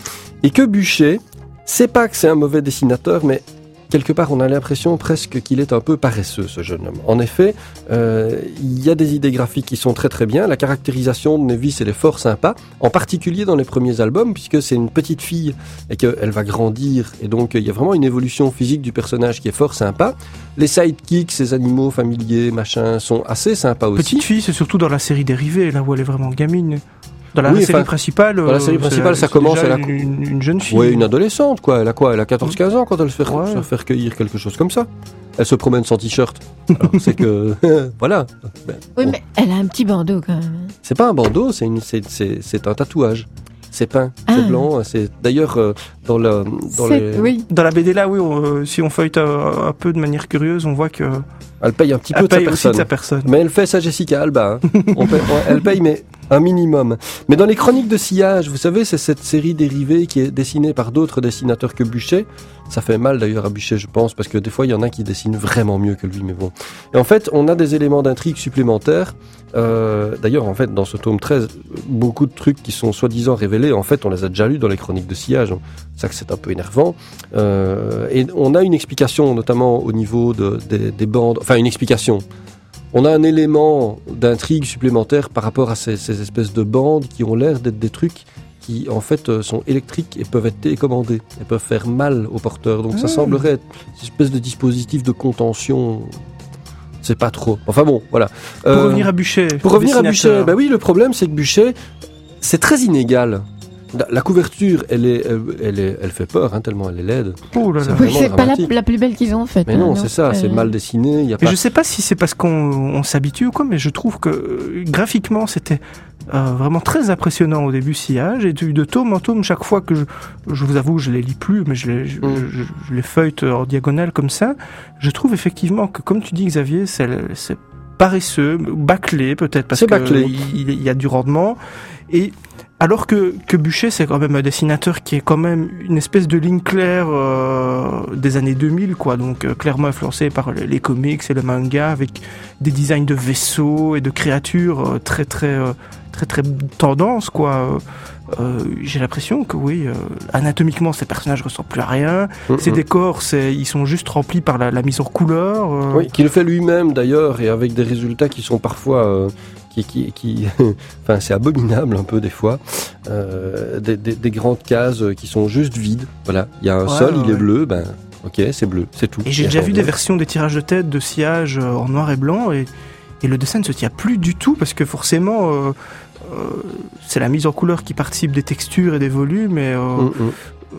H: Et que Buchet, c'est pas que c'est un mauvais dessinateur, mais quelque part on a l'impression presque qu'il est un peu paresseux, ce jeune homme. En effet, euh, il y a des idées graphiques qui sont très très bien, la caractérisation de Nevis elle est fort sympa, en particulier dans les premiers albums, puisque c'est une petite fille et qu'elle va grandir, et donc il y a vraiment une évolution physique du personnage qui est fort sympa. Les sidekicks, ces animaux familiers, machin, sont assez sympas aussi.
B: Petite fille, c'est surtout dans la série dérivée, là où elle est vraiment gamine. Dans la
H: oui,
B: série
H: enfin,
B: principale,
H: dans la série principale, ça commence
B: à
H: la
B: une, une jeune fille.
H: Oui, une adolescente, quoi. Elle a quoi Elle a quatorze quinze ans quand elle se fait,
B: ouais.
H: se fait recueillir quelque chose comme ça. Elle se promène sans t-shirt. Alors, c'est que... voilà. Ben,
I: oui,
H: bon.
I: mais elle a un petit bandeau, quand même.
H: C'est pas un bandeau, c'est, une, c'est, c'est, c'est un tatouage. C'est peint,
I: Ah.
H: c'est blanc. C'est d'ailleurs euh, dans le dans
I: C'est-
H: les.
I: Oui.
B: Dans la B D là, oui, on, euh, si on feuillete un, un peu de manière curieuse, on voit que
H: Elle paye un petit peu
B: elle
H: de sa
B: paye aussi
H: personne.
B: de sa personne.
H: Mais elle fait sa Jessica Alba. Hein. On paye- on- elle paye, mais un minimum. Mais dans les Chroniques de Sillage, vous savez, c'est cette série dérivée qui est dessinée par d'autres dessinateurs que Buchet. Ça fait mal d'ailleurs à Buchet, je pense, parce que des fois, il y en a qui dessinent vraiment mieux que lui, mais bon. Et en fait, on a des éléments d'intrigue supplémentaires. Euh, d'ailleurs, en fait, dans ce tome treize, beaucoup de trucs qui sont soi-disant révélés, en fait, on les a déjà lus dans les Chroniques de Sillage. C'est ça que c'est un peu énervant. Euh, et on a une explication, notamment au niveau de, des, des bandes. Enfin, une explication. On a un élément d'intrigue supplémentaire par rapport à ces, ces espèces de bandes qui ont l'air d'être des trucs qui, en fait, sont électriques et peuvent être télécommandés et peuvent faire mal aux porteurs. Donc, ça
B: Mmh.
H: semblerait être une espèce de dispositif de contention. C'est pas trop. Enfin bon, voilà.
B: Pour
H: Euh,
B: revenir à Buchet.
H: pour revenir à Buchet,
B: dessinateur.
H: bah oui, le problème c'est que Buchet, c'est très inégal. La, la couverture, elle est, elle, elle est, elle fait peur, hein, tellement elle est laide.
B: Oh là là.
H: C'est
I: Oui,
H: vraiment
I: c'est pas la,
H: dramatique.
I: la plus belle qu'ils ont faite.
H: Mais
I: hein,
H: non,
I: non.
H: c'est ça, c'est
I: Euh,
H: mal dessiné. Il y a
B: Mais
H: pas.
B: je sais pas si c'est parce qu'on on s'habitue ou quoi, mais je trouve que euh, graphiquement c'était euh, vraiment très impressionnant au début Sillage, et de, de tome en tome, chaque fois que je, je vous avoue, je les lis plus, mais je les, je,
H: Mm.
B: je- je les feuillete en diagonale comme ça, je trouve effectivement que, comme tu dis Xavier, c'est, c'est paresseux, bâclé peut-être, parce
H: C'est
B: que
H: bâclé.
B: il, il y a du rendement, et alors que, que Buchet, c'est quand même un dessinateur qui est quand même une espèce de ligne claire euh, des années deux mille, quoi. Donc euh, clairement influencé par les, les comics et le manga, avec des designs de vaisseaux et de créatures euh, très très euh, très très tendance, quoi. Euh, euh, j'ai l'impression que oui, euh, anatomiquement ces personnages ressemblent plus à rien.
H: Mm,
B: Ces
H: mm.
B: décors, c'est, ils sont juste remplis par la, la mise en couleur. euh.
H: Oui, qu'il fait lui-même d'ailleurs, et avec des résultats qui sont parfois, euh, qui, qui, qui, enfin, c'est abominable un peu des fois. Euh, des, des, des grandes cases qui sont juste vides. Voilà, il y a un
B: Ouais,
H: sol,
B: ouais,
H: il est
B: ouais.
H: bleu, ben, ok, c'est bleu, c'est tout.
B: Et j'ai
H: Il y a
B: déjà
H: rien
B: vu des
H: d'autre.
B: versions des tirages de tête de Sillage euh, en noir et blanc, et, et le dessin ne se tient plus du tout, parce que forcément, euh, euh, c'est la mise en couleur qui participe des textures et des volumes, et euh,
H: Mm, mm.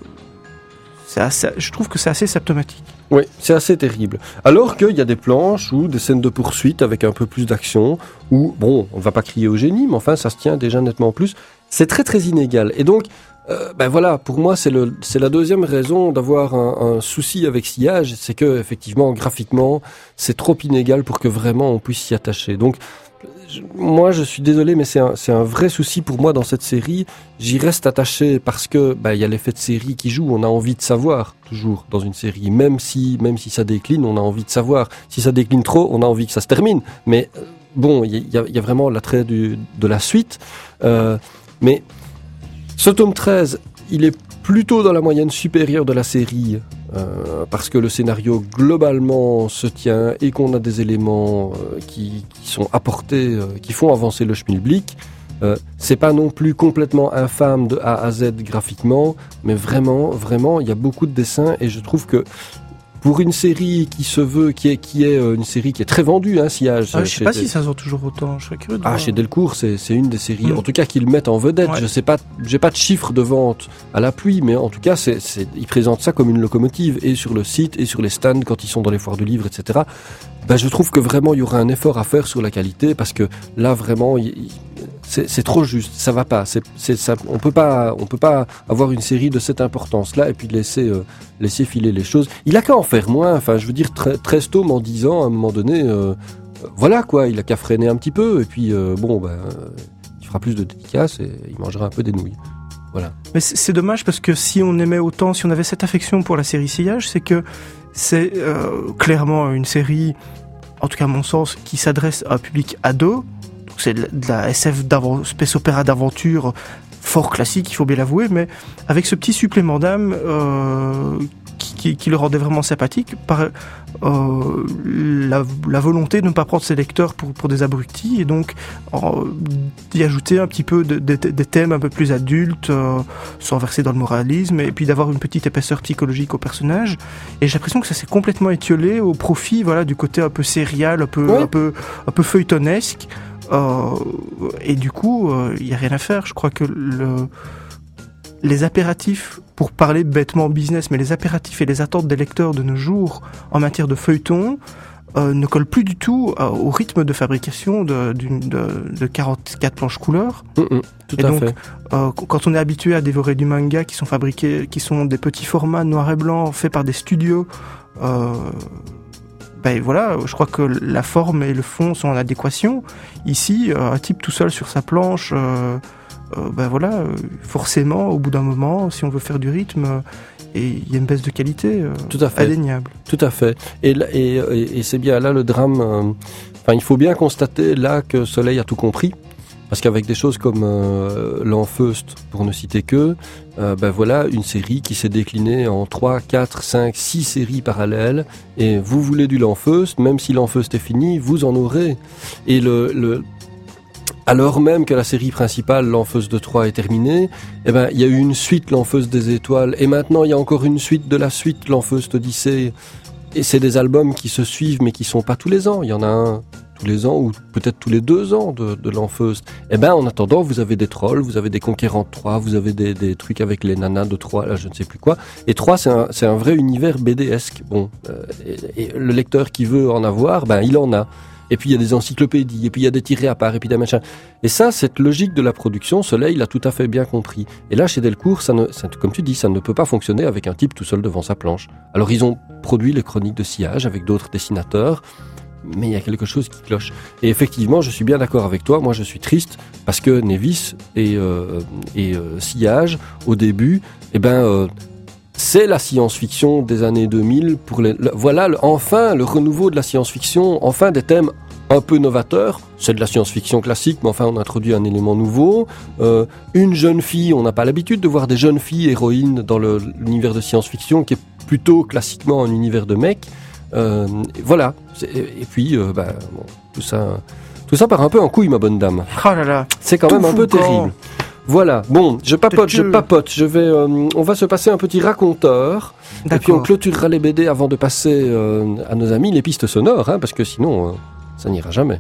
B: c'est assez- je trouve que c'est assez symptomatique.
H: Oui, c'est assez terrible. Alors qu'il y a des planches ou des scènes de poursuite avec un peu plus d'action, où, bon, on ne va pas crier au génie, mais enfin, ça se tient déjà nettement plus. C'est très très inégal. Et donc, euh, ben voilà, pour moi, c'est, le, c'est la deuxième raison d'avoir un, un souci avec Sillage, c'est que, effectivement, graphiquement, c'est trop inégal pour que vraiment on puisse s'y attacher. Donc, je, moi, je suis désolé, mais c'est un, c'est un vrai souci pour moi dans cette série. J'y reste attaché parce que bah, y a l'effet de série qui joue. On a envie de savoir toujours dans une série, même si même si ça décline, on a envie de savoir. Si ça décline trop, on a envie que ça se termine. Mais euh, bon, il y, y, y a vraiment l'attrait du, de la suite. Euh, mais ce tome treize, il est plutôt dans la moyenne supérieure de la série, euh, parce que le scénario globalement se tient et qu'on a des éléments euh, qui, qui sont apportés, euh, qui font avancer le schmilblick. Euh, c'est pas non plus complètement infâme de A à Z graphiquement, mais vraiment, vraiment, il y a beaucoup de dessins et je trouve que pour une série qui se veut, qui est, qui est une série qui est très vendue, hein, Sillage.
B: Ah, je sais pas Del... si ça se vend toujours autant, je serais curieux de
H: Ah,
B: voir.
H: chez Delcourt, c'est, c'est une des séries,
B: mmh.
H: en tout cas, qu'ils mettent en vedette. Ouais. Je sais pas, j'ai pas de chiffres de vente à l'appui, mais en tout cas, c'est, c'est, ils présentent ça comme une locomotive, et sur le site, et sur les stands, quand ils sont dans les foires du livre, et cetera. Ben, je trouve que vraiment, il y aura un effort à faire sur la qualité, parce que là, vraiment, il, c'est, c'est trop juste, ça va pas. C'est, c'est, ça, on peut pas, on peut pas avoir une série de cette importance-là, et puis laisser, euh, laisser filer les choses. Il a qu'à en faire moins, enfin, je veux dire, treize tomes en dix ans, à un moment donné, euh, voilà quoi, il a qu'à freiner un petit peu, et puis euh, bon, ben, euh, il fera plus de dédicaces et il mangera un peu des nouilles. Voilà.
B: Mais c'est, c'est dommage parce que si on aimait autant, si on avait cette affection pour la série Sillage, c'est que c'est euh, clairement une série, en tout cas à mon sens, qui s'adresse à un public ado. Donc c'est de la S F space opéra d'aventure fort classique, il faut bien l'avouer, mais avec ce petit supplément d'âme euh, qui, qui, qui le rendait vraiment sympathique par euh, la, la volonté de ne pas prendre ses lecteurs pour, pour des abrutis et donc euh, d'y ajouter un petit peu de, de, de, des thèmes un peu plus adultes euh, sans verser dans le moralisme et puis d'avoir une petite épaisseur psychologique au personnage. Et j'ai l'impression que ça s'est complètement étiolé au profit voilà, du côté un peu sérial, un peu, oui. un peu, un peu feuilletonesque. Euh, et du coup, il euh, n'y a rien à faire. Je crois que le, les impératifs, pour parler bêtement business, mais les impératifs et les attentes des lecteurs de nos jours en matière de feuilleton euh, ne collent plus du tout euh, au rythme de fabrication de, d'une, de, de quarante-quatre planches couleurs.
H: Mmh, tout
B: et
H: à
B: donc,
H: fait.
B: Euh, quand on est habitué à dévorer du manga qui sont fabriqués, qui sont des petits formats noir et blanc faits par des studios, euh, ben voilà, je crois que la forme et le fond sont en adéquation. Ici, euh, un type tout seul sur sa planche, euh, euh, ben voilà, euh, forcément, au bout d'un moment, si on veut faire du rythme, euh, et il y a une baisse de qualité euh,
H: tout à fait.
B: indéniable.
H: Tout à fait. Et, et, et, et c'est bien là le drame. Euh, enfin, il faut bien constater là que Soleil a tout compris. Parce qu'avec des choses comme euh, l'Enfeust, pour ne citer que, euh, ben voilà, une série qui s'est déclinée en trois, quatre, cinq, six séries parallèles, et vous voulez du l'Enfeust, même si l'Enfeust est fini, vous en aurez. Et le, le, alors même que la série principale, l'Enfeust de Troie, est terminée, eh ben, il y a eu une suite, l'Enfeust des Étoiles, et maintenant il y a encore une suite de la suite, l'Enfeust Odyssée. Et c'est des albums qui se suivent, mais qui sont pas tous les ans. Il y en a un tous les ans, ou peut-être tous les deux ans de, de l'Enfeust. Eh ben, en attendant, vous avez des trolls, vous avez des conquérants de Troie, vous avez des, des trucs avec les nanas de Troie, là, je ne sais plus quoi. Et Troie, c'est un, c'est un vrai univers B D-esque. Bon, euh, et, et le lecteur qui veut en avoir, ben, il en a. Et puis, il y a des encyclopédies, et puis il y a des tirés à part, et puis des machins. Et ça, cette logique de la production, Soleil l'a tout à fait bien compris. Et là, chez Delcourt, ça ne, ça, comme tu dis, ça ne peut pas fonctionner avec un type tout seul devant sa planche. Alors, ils ont produit les chroniques de Sillage avec d'autres dessinateurs, mais il y a quelque chose qui cloche. Et effectivement, je suis bien d'accord avec toi, moi je suis triste, parce que Nevis et, euh, et euh, Sillage, au début, eh ben, euh, c'est la science-fiction des années deux mille. Pour les, le, voilà, le, enfin, le renouveau de la science-fiction, enfin des thèmes un peu novateurs. C'est de la science-fiction classique, mais enfin on introduit un élément nouveau. Euh, une jeune fille, on n'a pas l'habitude de voir des jeunes filles héroïnes dans le, l'univers de science-fiction, qui est plutôt classiquement un univers de mecs. Euh, voilà. C'est, et puis, euh, bah, bon, tout ça, tout ça part un peu en couille, ma bonne dame.
B: Oh là là.
H: C'est quand
B: tout
H: même un peu terrible. Voilà. Bon, je papote, je papote. Je vais, euh, on va se passer un petit raconteur. D'accord. Et puis on clôturera les B D avant de passer euh, à nos amis les pistes sonores, hein, parce que sinon, euh, ça n'ira jamais.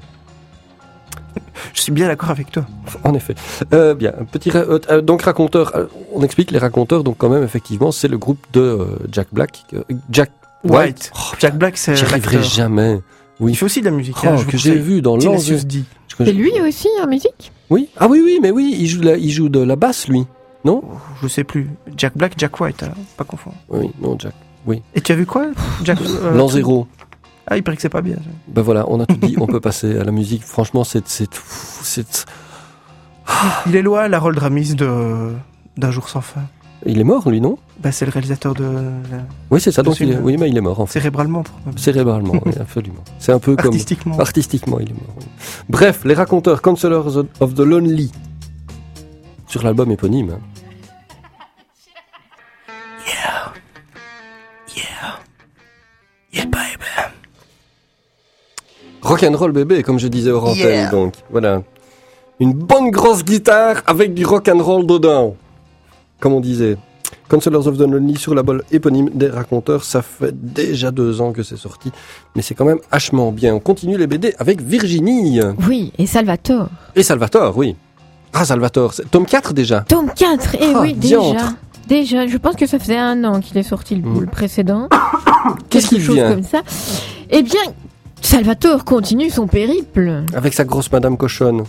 B: Je suis bien d'accord avec toi.
H: En effet. Euh, bien, un petit ra- euh, donc raconteur. Euh, on explique les raconteurs. Donc quand même, effectivement, c'est le groupe de euh, Jack Black, euh, Jack White.
B: White. Oh, Jack Black, c'est
H: J'y arriverai
B: l'acteur.
H: jamais. Oui.
B: Il fait aussi de la musique.
H: Oh,
B: hein, je
H: que
B: vous
H: j'ai
B: conseille.
H: vu dans l'an.
B: Tenacious D.
I: C'est lui aussi en musique?
H: Oui. Ah oui, oui, mais oui, il joue de la, il joue de la basse, lui. Non?
B: Oh, je sais plus. Jack Black, Jack White, alors, pas confondre.
H: Oui, non, Jack. Oui.
B: Et tu as vu quoi, Jack euh,
H: L'an zéro.
B: Ah, il paraît que c'est pas bien. ça.
H: Ben voilà, on a tout dit, on peut passer à la musique. Franchement, c'est... c'est, c'est...
B: Il est loin, Harold Ramis, de... d'Un jour sans fin.
H: Il est mort, lui, non?
B: Bah, c'est le réalisateur de...
H: Oui, c'est ça,
B: de
H: donc il est...
B: celui-là.
H: Oui, mais il est mort, en fait.
B: Cérébralement, probablement.
H: Cérébralement, oui, absolument. C'est un peu comme...
B: Artistiquement.
H: Artistiquement, il est mort. Oui. Bref, les raconteurs Counselors of the Lonely. Sur l'album éponyme. Hein.
B: Yeah. Yeah. Yeah, baby.
H: Rock'n'roll bébé, comme je disais hors antenne,
B: Yeah.
H: donc. Voilà. Une bonne grosse guitare avec du rock'n'roll dedans. Comme on disait. Counselors of the Lonely sur l'album éponyme des raconteurs, ça fait déjà deux ans que c'est sorti, mais c'est quand même hachement bien. On continue les B D avec Virginie.
I: Oui, et Salvatore.
H: Et Salvatore, oui. Ah, Salvatore, c'est tome quatre déjà.
I: Tome quatre, et
H: Ah,
I: oui,
H: diantre.
I: déjà. Déjà, je pense que ça faisait un an qu'il est sorti le,
H: Mm.
I: le précédent.
H: Qu'est-ce
I: Quelque
H: qu'il
I: chose
H: vient
I: comme ça. Eh bien, Salvatore continue son périple.
H: Avec sa grosse Madame Cochonne.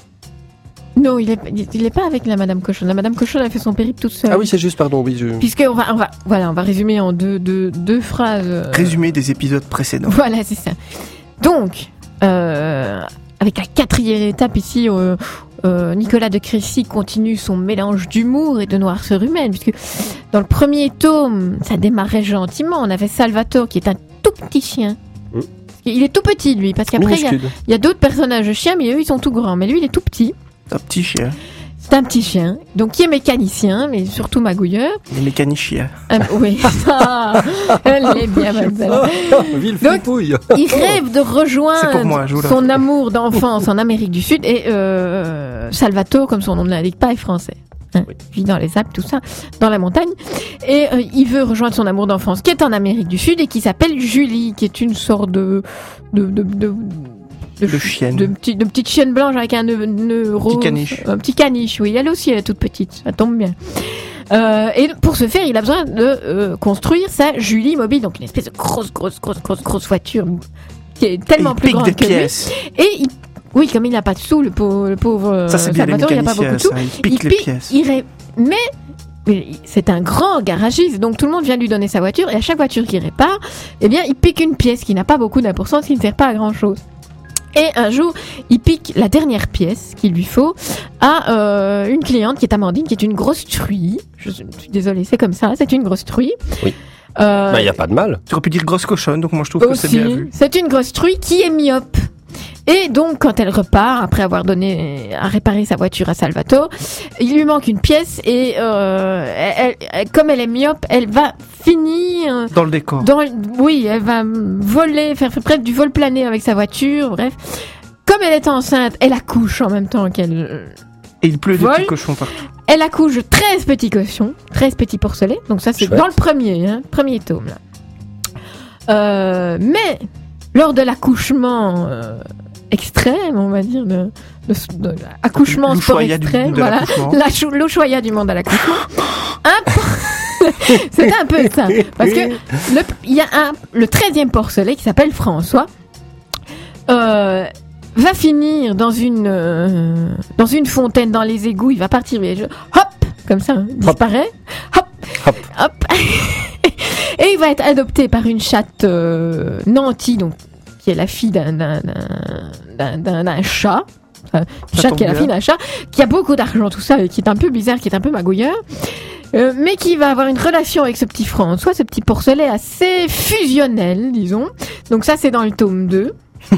I: Non, il est, il est pas avec la Madame Cochonne. La Madame Cochonne a fait son périple toute seule.
H: Ah oui, c'est juste, pardon, oui. Je...
I: Puisque on va, on va, voilà, on va résumer en deux, deux, deux phrases. euh,
B: Résumé des épisodes précédents.
I: Voilà, c'est ça. Donc, euh, avec la quatrième étape ici, euh, euh, Nicolas de Crécy continue son mélange d'humour et de noirceur humaine, puisque dans le premier tome, ça démarrait gentiment. On avait Salvatore qui est un tout petit chien.
H: Mm.
I: Il est tout petit, lui, parce qu'après, il y a,
H: Minuscule.
I: il y a d'autres personnages de chiens, mais eux, ils sont tout grands. Mais lui, il est tout petit.
B: C'est un petit chien.
I: C'est un petit chien, donc qui est mécanicien, mais surtout magouilleur.
B: Les mécaniciens.
I: Euh, oui, ah, elle est bien, mademoiselle.
H: Ville
I: Donc,
H: fripouille.
I: Il rêve de
B: C'est pour
I: rejoindre
B: moi, je vous la
I: son
B: fais.
I: amour d'enfance en Amérique du Sud et euh, Salvatore, comme son nom ne l'indique pas, est français. Hein, il vit dans les Alpes, tout ça, dans la montagne. Et euh, il veut rejoindre son amour d'enfance qui est en Amérique du Sud et qui s'appelle Julie, qui est une sorte de... de, de, de
B: De chienne.
I: De, petit- de petite chienne blanche avec un nœud, nœud rose.
B: caniche.
I: Un petit caniche, oui. Elle aussi, elle est toute petite. Ça tombe bien. Euh, et pour ce faire, il a besoin de euh, construire sa Julie mobile. Donc une espèce de grosse, grosse, grosse, grosse, grosse voiture qui est tellement
B: Et il
I: plus
B: pique
I: grande
B: des
I: que
B: pièces.
I: lui. Et il, oui, comme il n'a pas de sous, le pauvre, le pauvre
B: Ça, c'est bien les
I: Salvatore, il n'a pas beaucoup
B: mécaniciens,
I: de sous.
B: ça. Il pique les
I: pique-
B: pièces.
I: il ré- Mais mais c'est un grand garagiste, donc tout le monde vient lui donner sa voiture. Et à chaque voiture qu'il répare, eh bien, il pique une pièce qui n'a pas beaucoup d'importance, qui ne sert pas à grand chose. Et un jour, il pique la dernière pièce qu'il lui faut à euh, une cliente qui est Amandine, qui est une grosse truie. Je suis désolée, c'est comme ça, c'est une grosse truie.
H: Oui.
I: Euh,
H: Bah, il n'y a pas de mal.
B: Tu aurais pu dire grosse cochonne, donc moi je trouve que c'est
I: aussi,
B: bien vu.
I: c'est une grosse truie qui est myope. Et donc, quand elle repart, après avoir donné à réparer sa voiture à Salvatore, il lui manque une pièce et euh, elle, elle- comme elle est myope, elle va finir
B: Dans le décor.
I: dans, oui, elle va voler, faire presque du vol plané avec sa voiture, bref. Comme elle est enceinte, elle accouche en même temps qu'elle...
B: Et il pleut des
I: Vol.
B: petits cochons partout.
I: Elle accouche de treize petits cochons, treize petits porcelets, donc ça c'est
H: Chouette.
I: dans le premier, hein, premier tome. Là. Euh, mais, lors de l'accouchement euh, extrême, on va dire, de, de, de l'accouchement sport
B: L'Ushuaïa du-
I: extrême,
B: de
I: voilà,
B: l'accouchement.
I: la chou- l'Ushuaïa du monde à l'accouchement, un por- c'est un peu ça, parce que le- il y a un, le treizième porcelet qui s'appelle François, euh, va finir dans une euh, dans une fontaine dans les égouts, il va partir et je- hop comme ça, hein, disparaît, hop
H: Hop.
I: hop et il va être adopté par une chatte euh, nantie, donc qui est la fille d'un d'un d'un, d'un, d'un chat. Enfin, une
B: Ça
I: chatte
B: tombe
I: qui est la
B: bien.
I: fille d'un chat, qui a beaucoup d'argent, tout ça, et qui est un peu bizarre, qui est un peu magouilleur, euh, mais qui va avoir une relation avec ce petit François, ce petit porcelet assez fusionnel, disons. Donc ça, c'est dans le tome deux.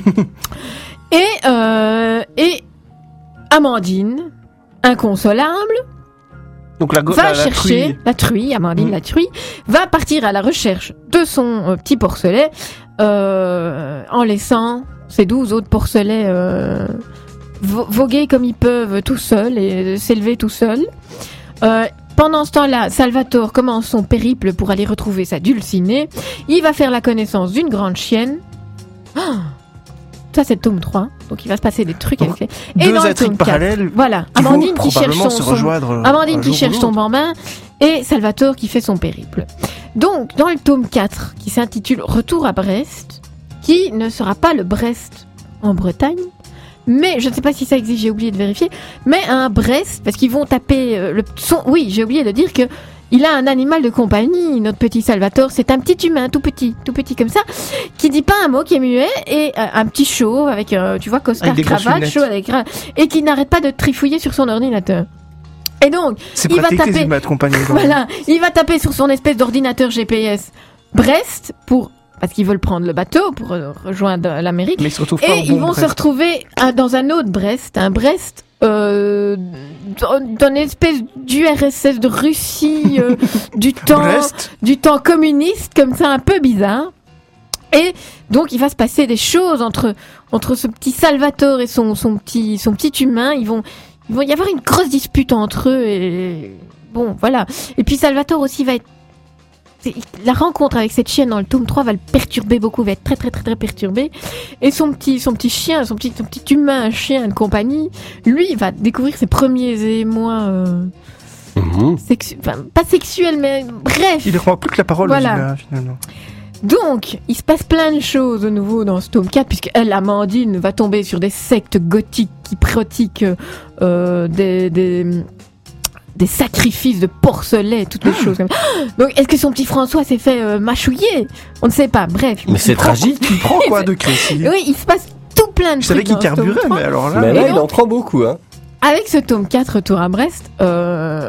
I: et, euh, et Amandine, inconsolable,
B: Donc la, go-
I: va
B: la, la
I: chercher
B: truie.
I: la truie, Amandine
B: Mm.
I: la truie, va partir à la recherche de son euh, petit porcelet, euh, en laissant ses douze autres porcelets euh, vo- voguer comme ils peuvent tout seuls et euh, s'élever tout seuls. Euh, pendant ce temps-là, Salvatore commence son périple pour aller retrouver sa Dulcinée. Il va faire la connaissance d'une grande chienne. Ah, ça, c'est le tome trois. Donc, il va se passer des trucs
B: Donc,
I: avec les... Et
B: Deux
I: dans le
B: intrigues
I: tome quatre,
B: parallèles
I: voilà,
B: qui vont
I: Amandine qui cherche
B: probablement
I: son,
B: se
I: son-
B: rejoindre. euh,
I: Amandine
B: un
I: qui
B: jour ou
I: cherche son
B: l'autre.
I: bambin et Salvatore qui fait son périple. Donc, dans le tome quatre, qui s'intitule Retour à Brest, qui ne sera pas le Brest en Bretagne, mais je ne sais pas si ça existe, j'ai oublié de vérifier, mais un Brest, parce qu'ils vont taper euh, le son. Oui, j'ai oublié de dire que il a un animal de compagnie, notre petit Salvatore. C'est un petit humain, tout petit, tout petit comme ça, qui dit pas un mot, qui est muet, et euh, un petit chauve avec, euh, tu vois, costard,
B: Avec des grosses
I: cravate,
B: lunettes.
I: chaud, avec, et qui n'arrête pas de trifouiller sur son ordinateur. Et donc,
B: C'est
I: il va
B: pratique les
I: taper,
B: humains de compagnie. quand même.
I: voilà, il va taper sur son espèce d'ordinateur G P S Brest pour, parce qu'ils veulent prendre le bateau pour euh, rejoindre l'Amérique.
B: Mais ils se retrouvent pas
I: Et
B: au
I: ils
B: bon
I: vont se
B: Brest.
I: retrouver à- dans un autre Brest, un Brest euh, dans, dans une espèce d'U R S S de Russie euh, du temps,
B: Brest.
I: du temps communiste, comme ça, un peu bizarre. Et donc il va se passer des choses entre entre ce petit Salvatore et son son petit son petit humain. Ils vont il va y avoir une grosse dispute entre eux et bon voilà. Et puis Salvatore aussi va être c'est- la rencontre avec cette chienne dans le tome trois va le perturber beaucoup, va être très très très très perturbé. Et son petit son petit chien, son petit son petit humain chien de compagnie, lui il va découvrir ses premiers émois euh,
H: Mhm.
I: sexu- enfin, pas sexuels mais bref.
B: Il ne rend plus que la parole
I: Voilà.
B: aux humains, finalement.
I: Donc, il se passe plein de choses de nouveau dans ce tome quatre, puisque elle, Amandine, va tomber sur des sectes gothiques qui pratiquent euh, des, des, des sacrifices de porcelet, toutes les choses comme ça. Donc, est-ce que son petit François s'est fait euh, mâchouiller ? On ne sait pas, bref.
H: Mais c'est tragique.
B: Tu prends quoi de Crécy?
I: Oui, il se passe tout plein de
B: Je savais
I: trucs
B: qu'il
I: dans ce tome
B: carburait,
I: trois.
B: mais alors là...
H: Mais
I: Et
H: là, il
I: donc-
H: en prend beaucoup, hein.
I: Avec ce tome quatre, Retour à Brest, euh,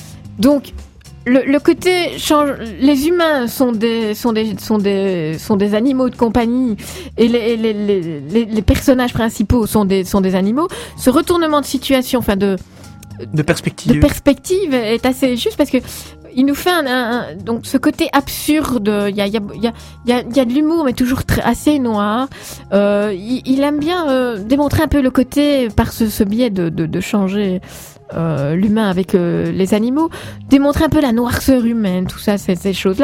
I: donc le, le côté change. Les humains sont des sont des sont des sont des animaux de compagnie et les les, les, les, les personnages principaux sont des sont des animaux. Ce retournement de situation, enfin de
B: De perspective.
I: de perspective est assez juste parce que il nous fait un, un- un- donc ce côté absurde. Il y a il y a il y a il y a, il y a de l'humour mais toujours très, assez noir. Euh, il, il aime bien euh, démontrer un peu le côté par ce, ce biais de, de, de changer euh, l'humain avec euh, les animaux, démontrer un peu la noirceur humaine, tout ça, ces, ces choses-là.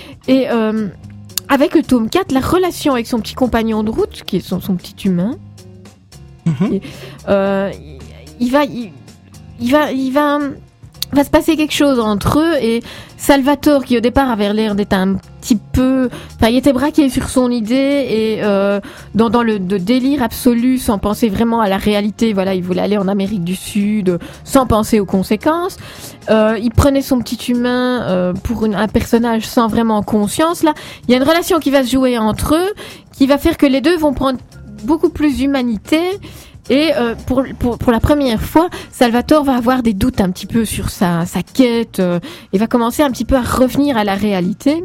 I: Et euh, avec le tome quatre, la relation avec son petit compagnon de route, qui est son, son petit humain,
B: Mhm.
I: et, euh, il, il va il, il va il va va se passer quelque chose entre eux et Salvatore qui au départ avait l'air d'être un petit peu, enfin il était braqué sur son idée et euh, dans dans le de délire absolu sans penser vraiment à la réalité. Voilà, il voulait aller en Amérique du Sud sans penser aux conséquences. Euh, il prenait son petit humain euh, pour une, un personnage sans vraiment conscience. Là, il y a une relation qui va se jouer entre eux qui va faire que les deux vont prendre beaucoup plus d'humanité. Et euh, pour, pour, pour la première fois, Salvatore va avoir des doutes un petit peu sur sa, sa quête euh, et va commencer un petit peu à revenir à la réalité.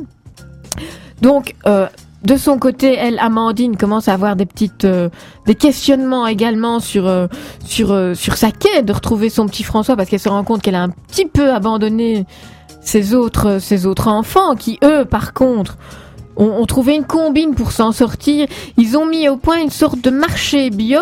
I: Donc, euh, de son côté, elle, Amandine, commence à avoir des petites, euh, des questionnements également sur euh, sur euh, sur sa quête de retrouver son petit François parce qu'elle se rend compte qu'elle a un petit peu abandonné ses autres ses autres enfants qui eux, par contre, ont, ont trouvé une combine pour s'en sortir. Ils ont mis au point une sorte de marché bio.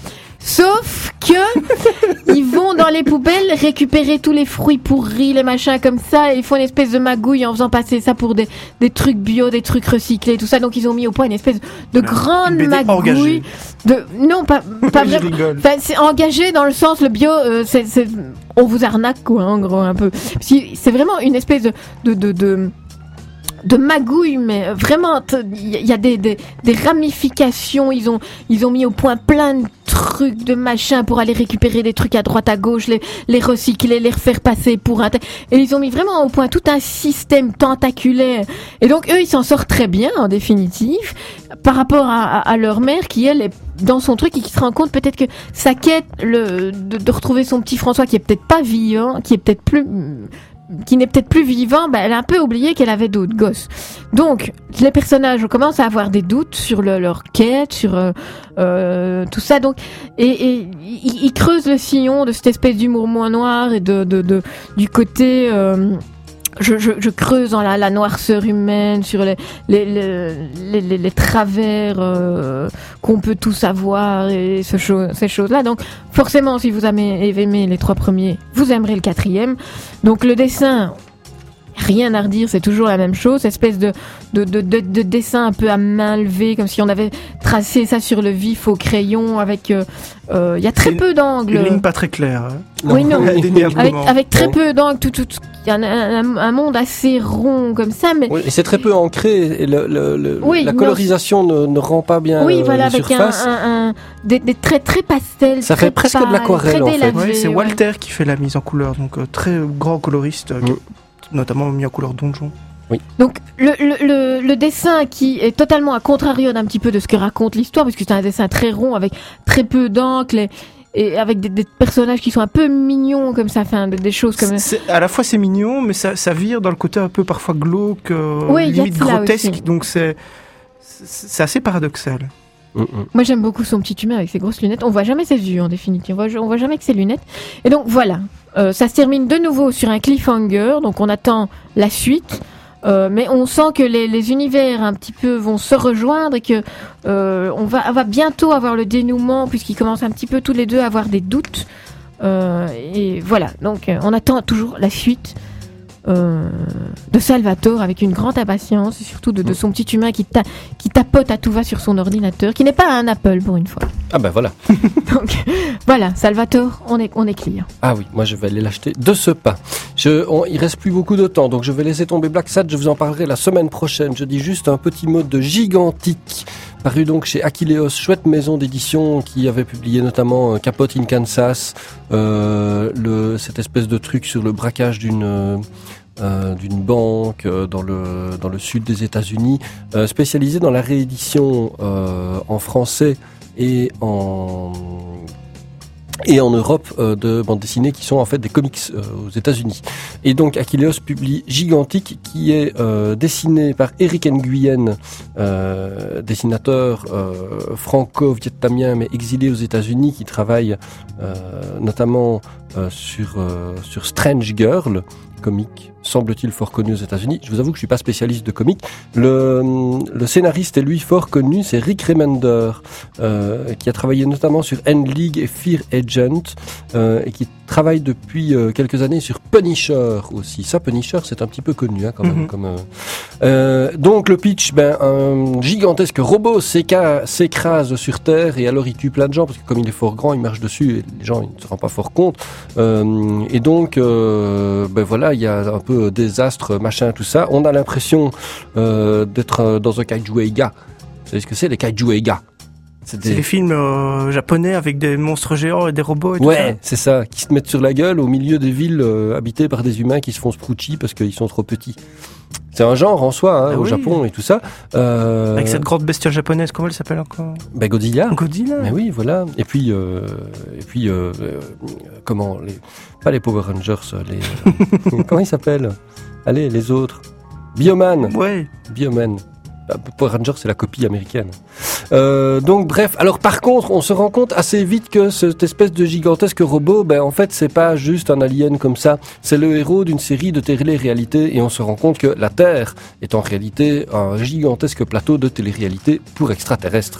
I: Sauf que ils vont dans les poubelles récupérer tous les fruits pourris, les machins comme ça, et ils font une espèce de magouille en faisant passer ça pour des, des trucs bio, des trucs recyclés, tout ça. Donc ils ont mis au point une espèce de grande
B: Une B D
I: magouille.
B: engagée.
I: De non, pas pas
B: Je
I: vraiment.
B: rigole.
I: Enfin, c'est engagé dans le sens le bio, euh, c'est, c'est on vous arnaque quoi, en gros un peu. Si- C'est vraiment une espèce de de de, de de magouille, mais vraiment, il y a des, des, des ramifications. Ils ont, ils ont mis au point plein de trucs, de machins pour aller récupérer des trucs à droite, à gauche, les, les recycler, les refaire passer pour un... Et ils ont mis vraiment au point tout un système tentaculaire. Et donc, eux, ils s'en sortent très bien, en définitive, par rapport à, à, à leur mère, qui, elle, est dans son truc et qui se rend compte peut-être que sa quête le, de, de retrouver son petit François, qui est peut-être pas vivant, qui est peut-être plus... qui n'est peut-être plus vivant, bah, elle a un peu oublié qu'elle avait d'autres gosses. Donc, les personnages commencent à avoir des doutes sur le, leur quête, sur euh, euh, tout ça. Donc, et, et ils, ils creusent le sillon de cette espèce d'humour moins noir et de, de, de du côté. Euh, je, je, je creuse dans la, la noirceur humaine, sur les, les, les, les, les, les travers euh, qu'on peut tous avoir et ce cho- ces choses-là. Donc, forcément, si vous avez aimé les trois premiers, vous aimerez le quatrième. Donc, le dessin, rien à redire, c'est toujours la même chose, espèce de, de, de, de, de dessin un peu à main levée, comme si on avait tracé ça sur le vif au crayon, avec... Il euh, euh, y a très
B: Une-
I: peu d'angles.
B: Une ligne pas très claire. hein.
I: Oui, non.
B: Indéniablement.
I: Avec, avec très
H: Non.
I: peu d'angles, tout, tout, il y a un, un, un monde assez rond comme ça, mais
H: Oui, et c'est très peu ancré et le, le, le-
I: Oui,
H: la
I: non,
H: colorisation ne, ne rend pas bien
I: oui,
H: euh,
I: voilà,
H: les
I: avec un,
H: surfaces.
I: un, un- des, des traits très pastels.
H: Ça
I: très
H: fait presque de
I: pâles,
H: l'aquarelle,
I: très
H: en fait.
I: délavés,
B: Ouais, c'est
I: ouais.
B: Walter qui fait la mise en couleur, donc euh, très grand coloriste. euh, qui-
H: Mm.
B: notamment mis en couleur donjon.
I: Donc le, le, le, le dessin qui est totalement à contrario d'un petit peu de ce que raconte l'histoire, parce que c'est un dessin très rond avec très peu d'encre et, et avec des, des personnages qui sont un peu mignons comme ça, enfin des, des choses comme
B: c'est, à la fois c'est mignon, mais ça, ça vire dans le côté un peu parfois glauque, euh,
I: oui,
B: limite grotesque,
I: aussi.
B: Donc c'est, c'est assez paradoxal.
H: Mm-mm.
I: Moi j'aime beaucoup son petit humain avec ses grosses lunettes. On voit jamais ses yeux en définitive, on voit, on voit jamais que ses lunettes. Et donc voilà, euh, ça se termine de nouveau sur un cliffhanger, donc on attend la suite. Euh, mais on sent que les, les univers un petit peu vont se rejoindre et que euh, on, va, on va bientôt avoir le dénouement puisqu'ils commencent un petit peu tous les deux à avoir des doutes. Euh, et voilà, donc euh, on attend toujours la suite euh, de Salvatore avec une grande impatience et surtout de, de son petit humain qui, ta, qui tapote à tout va sur son ordinateur, qui n'est pas un Apple pour une fois.
H: Ah ben voilà.
I: Donc voilà, Salvatore, on est, on est clear.
H: Ah oui, moi je vais aller l'acheter de ce pas. Je, on, il reste plus beaucoup de temps, donc je vais laisser tomber Black Sad, je vous en parlerai la semaine prochaine. Je dis juste un petit mot de Gigantique, paru donc chez Achilleos, chouette maison d'édition qui avait publié notamment Capote in Kansas, euh, le, cette espèce de truc sur le braquage d'une... Euh, d'une banque euh, dans le dans le sud des États-Unis, euh, spécialisée dans la réédition euh, en français et en et en Europe euh, de bandes dessinées qui sont en fait des comics euh, aux États-Unis. Et donc Achilleos publie Gigantique, qui est euh, dessiné par Eric Nguyen, euh, dessinateur euh, franco-vietnamien mais exilé aux États-Unis, qui travaille euh, notamment euh, sur euh, sur Strange Girl, comique semble-t-il fort connu aux États-Unis. Je vous avoue que je suis pas spécialiste de comics. Le, le scénariste est lui fort connu, c'est Rick Remender, euh, qui a travaillé notamment sur N-League et Fear Agent, euh, et qui travaille depuis euh, quelques années sur Punisher aussi. Ça, Punisher, c'est un petit peu connu, hein, quand même. Mm-hmm. Comme, euh... Euh, donc le pitch, ben un gigantesque robot s'éca- s'écrase sur Terre et alors il tue plein de gens parce que comme il est fort grand, il marche dessus et les gens ils ne se rendent pas fort compte. Euh, et donc, euh, ben voilà, il y a un peu désastre, machin, tout ça. On a l'impression euh, d'être dans un kaiju eiga. Vous savez ce que c'est, les kaiju eiga?
B: C'est, des... c'est les films euh, japonais avec des monstres géants et des robots et tout
H: ouais,
B: ça.
H: Ouais, c'est ça, qui se mettent sur la gueule au milieu des villes euh, habitées par des humains qui se font sprouchi parce qu'ils sont trop petits. C'est un genre en soi, hein, ah au oui. Japon et tout ça. Euh...
B: Avec cette grande bestiole japonaise, comment elle s'appelle encore?
H: Ben Godzilla.
B: Godzilla.
H: Mais oui, voilà. Et puis, euh, et puis, euh, euh, comment les, pas les Power Rangers, les, comment ils s'appellent? Allez, les autres. Bioman.
B: Ouais.
H: Bioman. Power Rangers, c'est la copie américaine. Euh, donc bref, alors par contre, on se rend compte assez vite que cette espèce de gigantesque robot, ben en fait, c'est pas juste un alien comme ça. C'est le héros d'une série de télé-réalités et on se rend compte que la Terre est en réalité un gigantesque plateau de télé-réalité pour extraterrestres.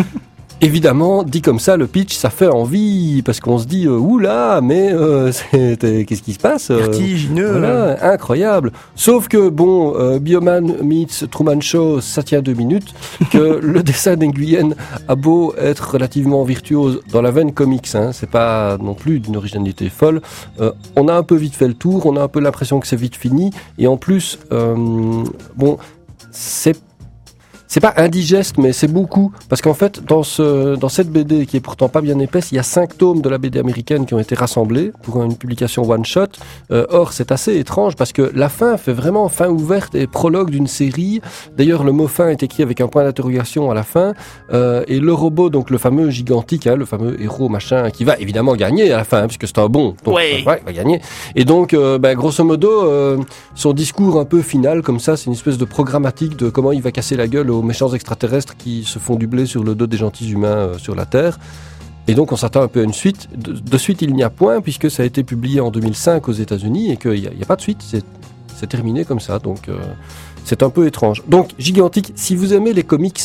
H: Évidemment, dit comme ça, le pitch, ça fait envie, parce qu'on se dit, euh, oula, mais euh, c'est, qu'est-ce qui se passe euh,
B: Vertigineux.
H: Voilà, incroyable. Sauf que, bon, euh, Bioman meets Truman Show, ça tient deux minutes, que le dessin d'Nguyen a beau être relativement virtuose dans la veine comics, hein, c'est pas non plus d'une originalité folle, euh, on a un peu vite fait le tour, on a un peu l'impression que c'est vite fini, et en plus, euh, bon, c'est C'est pas indigeste, mais c'est beaucoup. Parce qu'en fait, dans ce, dans cette B D, qui est pourtant pas bien épaisse, il y a cinq tomes de la B D américaine qui ont été rassemblés pour une publication one-shot. Euh, or, c'est assez étrange parce que la fin fait vraiment fin ouverte et prologue d'une série. D'ailleurs, le mot fin est écrit avec un point d'interrogation à la fin. Euh, et le robot, donc le fameux gigantique, hein, le fameux héros machin, qui va évidemment gagner à la fin, hein, puisque c'est un bon. Donc,
B: ouais.
H: Euh, ouais, il va gagner. Et donc, euh, ben, grosso modo, euh, son discours un peu final, comme ça, c'est une espèce de programmatique de comment il va casser la gueule aux méchants extraterrestres qui se font du blé sur le dos des gentils humains euh, sur la Terre. Et donc on s'attend un peu à une suite. De, de suite il n'y a point puisque ça a été publié en deux mille cinq aux États-Unis et qu'il n'y a, a pas de suite. C'est, c'est terminé comme ça. Donc euh, c'est un peu étrange. Donc Gigantique, si vous aimez les comics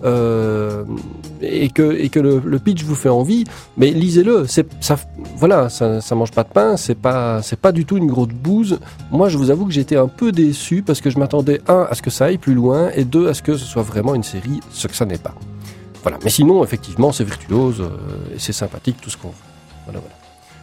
H: euh, et que, et que le, le pitch vous fait envie, mais lisez-le. C'est, ça, voilà, ça, ça mange pas de pain. C'est pas, c'est pas du tout une grosse bouse. Moi, je vous avoue que j'ai été un peu déçu parce que je m'attendais un à ce que ça aille plus loin et deux à ce que ce soit vraiment une série, ce que ça n'est pas. Voilà. Mais sinon, effectivement, c'est virtuose euh, et c'est sympathique, tout ce qu'on veut. Voilà, voilà.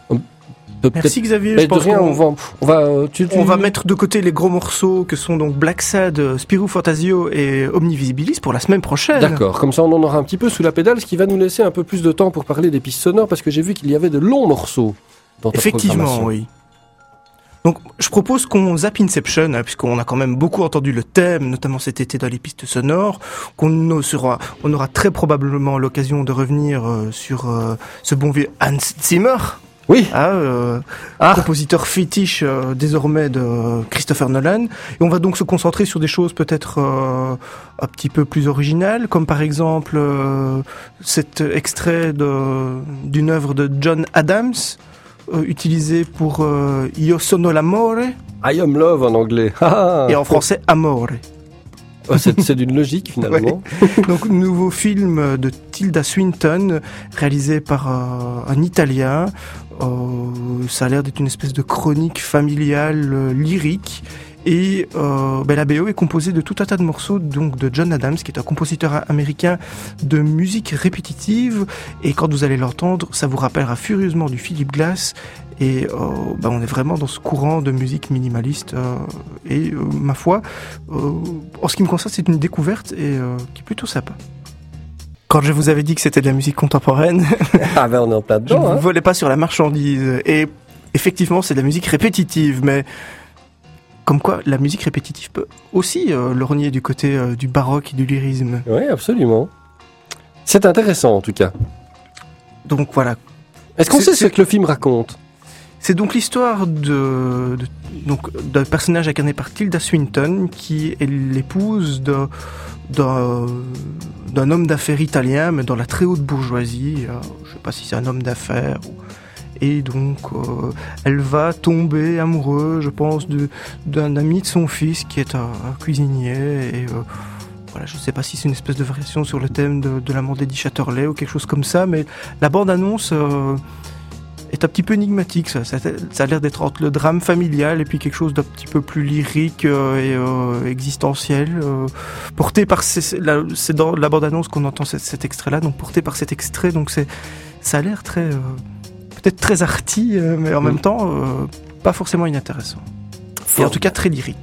B: Merci Xavier. Je pense
H: rien,
B: qu'on
H: on va, on va, tu, tu...
B: on va mettre de côté les gros morceaux que sont donc Black Sad, Spirou Fantasio et Omnivisibilis pour la semaine prochaine.
H: D'accord, comme ça on en aura un petit peu sous la pédale, ce qui va nous laisser un peu plus de temps pour parler des pistes sonores parce que j'ai vu qu'il y avait de longs morceaux dans ta
B: Effectivement,
H: programmation.
B: oui. Donc, je propose qu'on zappe Inception, hein, puisqu'on a quand même beaucoup entendu le thème, notamment cet été dans les pistes sonores, qu'on sera, on aura très probablement l'occasion de revenir euh, sur euh, ce bon vieux Hans Zimmer.
H: Oui.
B: Ah, euh,
H: Ah.
B: compositeur fétiche euh, désormais de Christopher Nolan. Et on va donc se concentrer sur des choses peut-être euh, un petit peu plus originales, comme par exemple euh, cet extrait de, d'une œuvre de John Adams, euh, utilisé pour euh, Io sono l'amore,
H: I am love en anglais. Ah.
B: et en français Amore.
H: Oh, c'est, c'est d'une logique finalement.
B: Donc, nouveau film de Tilda Swinton, réalisé par euh, un Italien. Euh, ça a l'air d'être une espèce de chronique familiale euh, lyrique. Et euh, ben, la B O est composée de tout un tas de morceaux donc de John Adams, qui est un compositeur américain de musique répétitive. Et quand vous allez l'entendre, ça vous rappellera furieusement du Philip Glass. Et euh, ben, on est vraiment dans ce courant de musique minimaliste. Euh, et euh, ma foi, euh, en ce qui me concerne, c'est une découverte et euh, qui est plutôt sympa. Quand je vous avais dit que c'était de la musique contemporaine,
H: Ah ben on est en plein
B: je
H: dedans.
B: ne
H: Hein.
B: volais pas sur la marchandise. Et effectivement, c'est de la musique répétitive, mais comme quoi la musique répétitive peut aussi euh, lorgner du côté euh, du baroque et du lyrisme.
H: Oui, absolument. C'est intéressant en tout cas.
B: Donc voilà.
H: Est-ce qu'on
B: C'est-
H: sait ce
B: c'est-
H: que le film raconte?
B: C'est donc l'histoire de, de donc d'un personnage incarné par Tilda Swinton qui est l'épouse de d'un, d'un homme d'affaires italien, mais dans la très haute bourgeoisie. Euh, je sais pas si c'est un homme d'affaires. Ou... Et donc, euh, elle va tomber amoureuse, je pense, de, d'un ami de son fils qui est un, un cuisinier. Et euh, voilà, je sais pas si c'est une espèce de variation sur le thème de, de l'amour d'Eddie Chatterley ou quelque chose comme ça, mais la bande-annonce euh, est un petit peu énigmatique. Ça, ça, ça a l'air d'être entre le drame familial et puis quelque chose d'un petit peu plus lyrique euh, et euh, existentiel, euh, porté par ces, la, c'est dans la bande-annonce qu'on entend cet, cet extrait-là, donc porté par cet extrait, donc c'est, ça a l'air très, euh, peut-être très arty, euh, mais en
H: Mm.
B: même temps euh, pas forcément inintéressant. Et en tout cas très lyrique.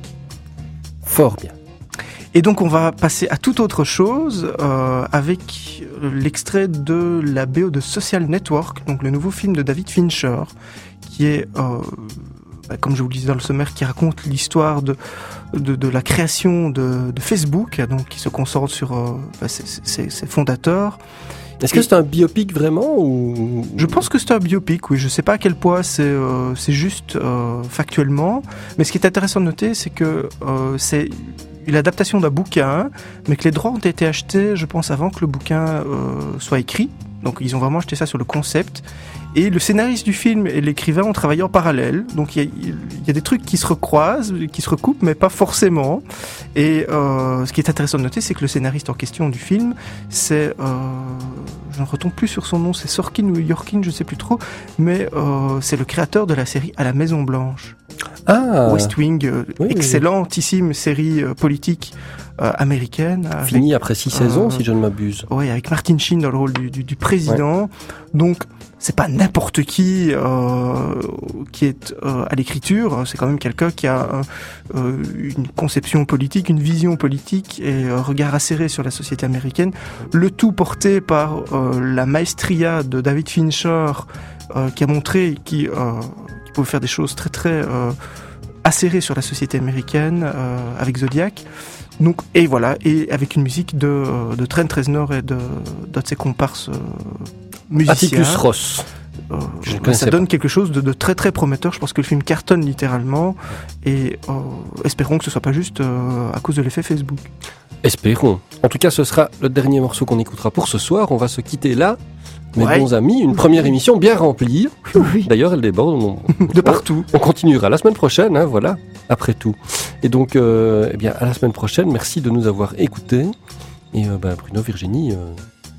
H: Fort bien.
B: Et donc on va passer à toute autre chose euh, avec l'extrait de la B O de Social Network, donc le nouveau film de David Fincher, qui est, euh, bah, comme je vous le disais dans le sommaire, qui raconte l'histoire de, de, de la création de, de Facebook, donc qui se concentre sur euh, bah, ses, ses, ses fondateurs.
H: Est-ce que c'est un biopic vraiment ou...
B: Je pense que c'est un biopic, oui. Je sais pas à quel point c'est euh, c'est juste euh, factuellement, mais ce qui est intéressant de noter, c'est que euh, c'est une adaptation d'un bouquin, mais que les droits ont été achetés, je pense, avant que le bouquin euh, soit écrit. Donc ils ont vraiment acheté ça sur le concept. Et le scénariste du film et l'écrivain ont travaillé en parallèle. Donc il y a, il y a des trucs qui se recroisent, qui se recoupent, mais pas forcément. Et euh, ce qui est intéressant de noter, c'est que le scénariste en question du film, c'est... Euh, je ne retombe plus sur son nom, c'est Sorkin ou Yorkin, je sais plus trop, mais euh, c'est le créateur de la série À la Maison Blanche.
H: Ah,
B: West Wing, euh,
H: oui,
B: excellentissime série euh, politique euh, américaine. Avec,
H: fini après six
B: euh,
H: saisons si je ne m'abuse.
B: ouais, avec Martin Sheen dans le rôle du, du, du président. Donc, c'est pas n'importe qui euh, qui est euh, à l'écriture. C'est quand même quelqu'un qui a euh, une conception politique, une vision politique et un regard acéré sur la société américaine. Le tout porté par euh, la maestria de David Fincher, euh, qui a montré qui euh, qui pouvait faire des choses très très euh, acérées sur la société américaine euh, avec Zodiac. Donc, et voilà, et avec une musique de, de Trent Reznor et de, d'un de ses comparses euh, musiciens.
H: Atticus Ross.
B: Euh,
H: Je ne
B: ça
H: connaissais
B: donne
H: pas.
B: quelque chose de, de très très prometteur. Je pense que le film cartonne littéralement. Et euh, espérons que ce soit pas juste euh, à cause de l'effet Facebook.
H: Espérons. En tout cas, ce sera le dernier morceau qu'on écoutera pour ce soir. On va se quitter là. Mes
B: Ouais.
H: bons amis, une première émission bien remplie.
I: Oui.
H: D'ailleurs, elle déborde. On,
B: De partout.
H: on continuera la semaine prochaine, hein, voilà, après tout. Et donc, euh, eh bien, à la semaine prochaine. Merci de nous avoir écoutés. Et euh, ben, Bruno, Virginie, euh,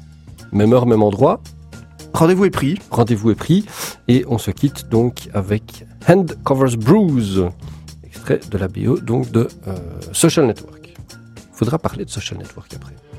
H: même heure, même endroit.
B: Rendez-vous est pris.
H: Rendez-vous est pris. Et on se quitte donc avec Hand Covers Bruise, extrait de la B O donc de euh, Social Network. Faudra parler de Social Network après.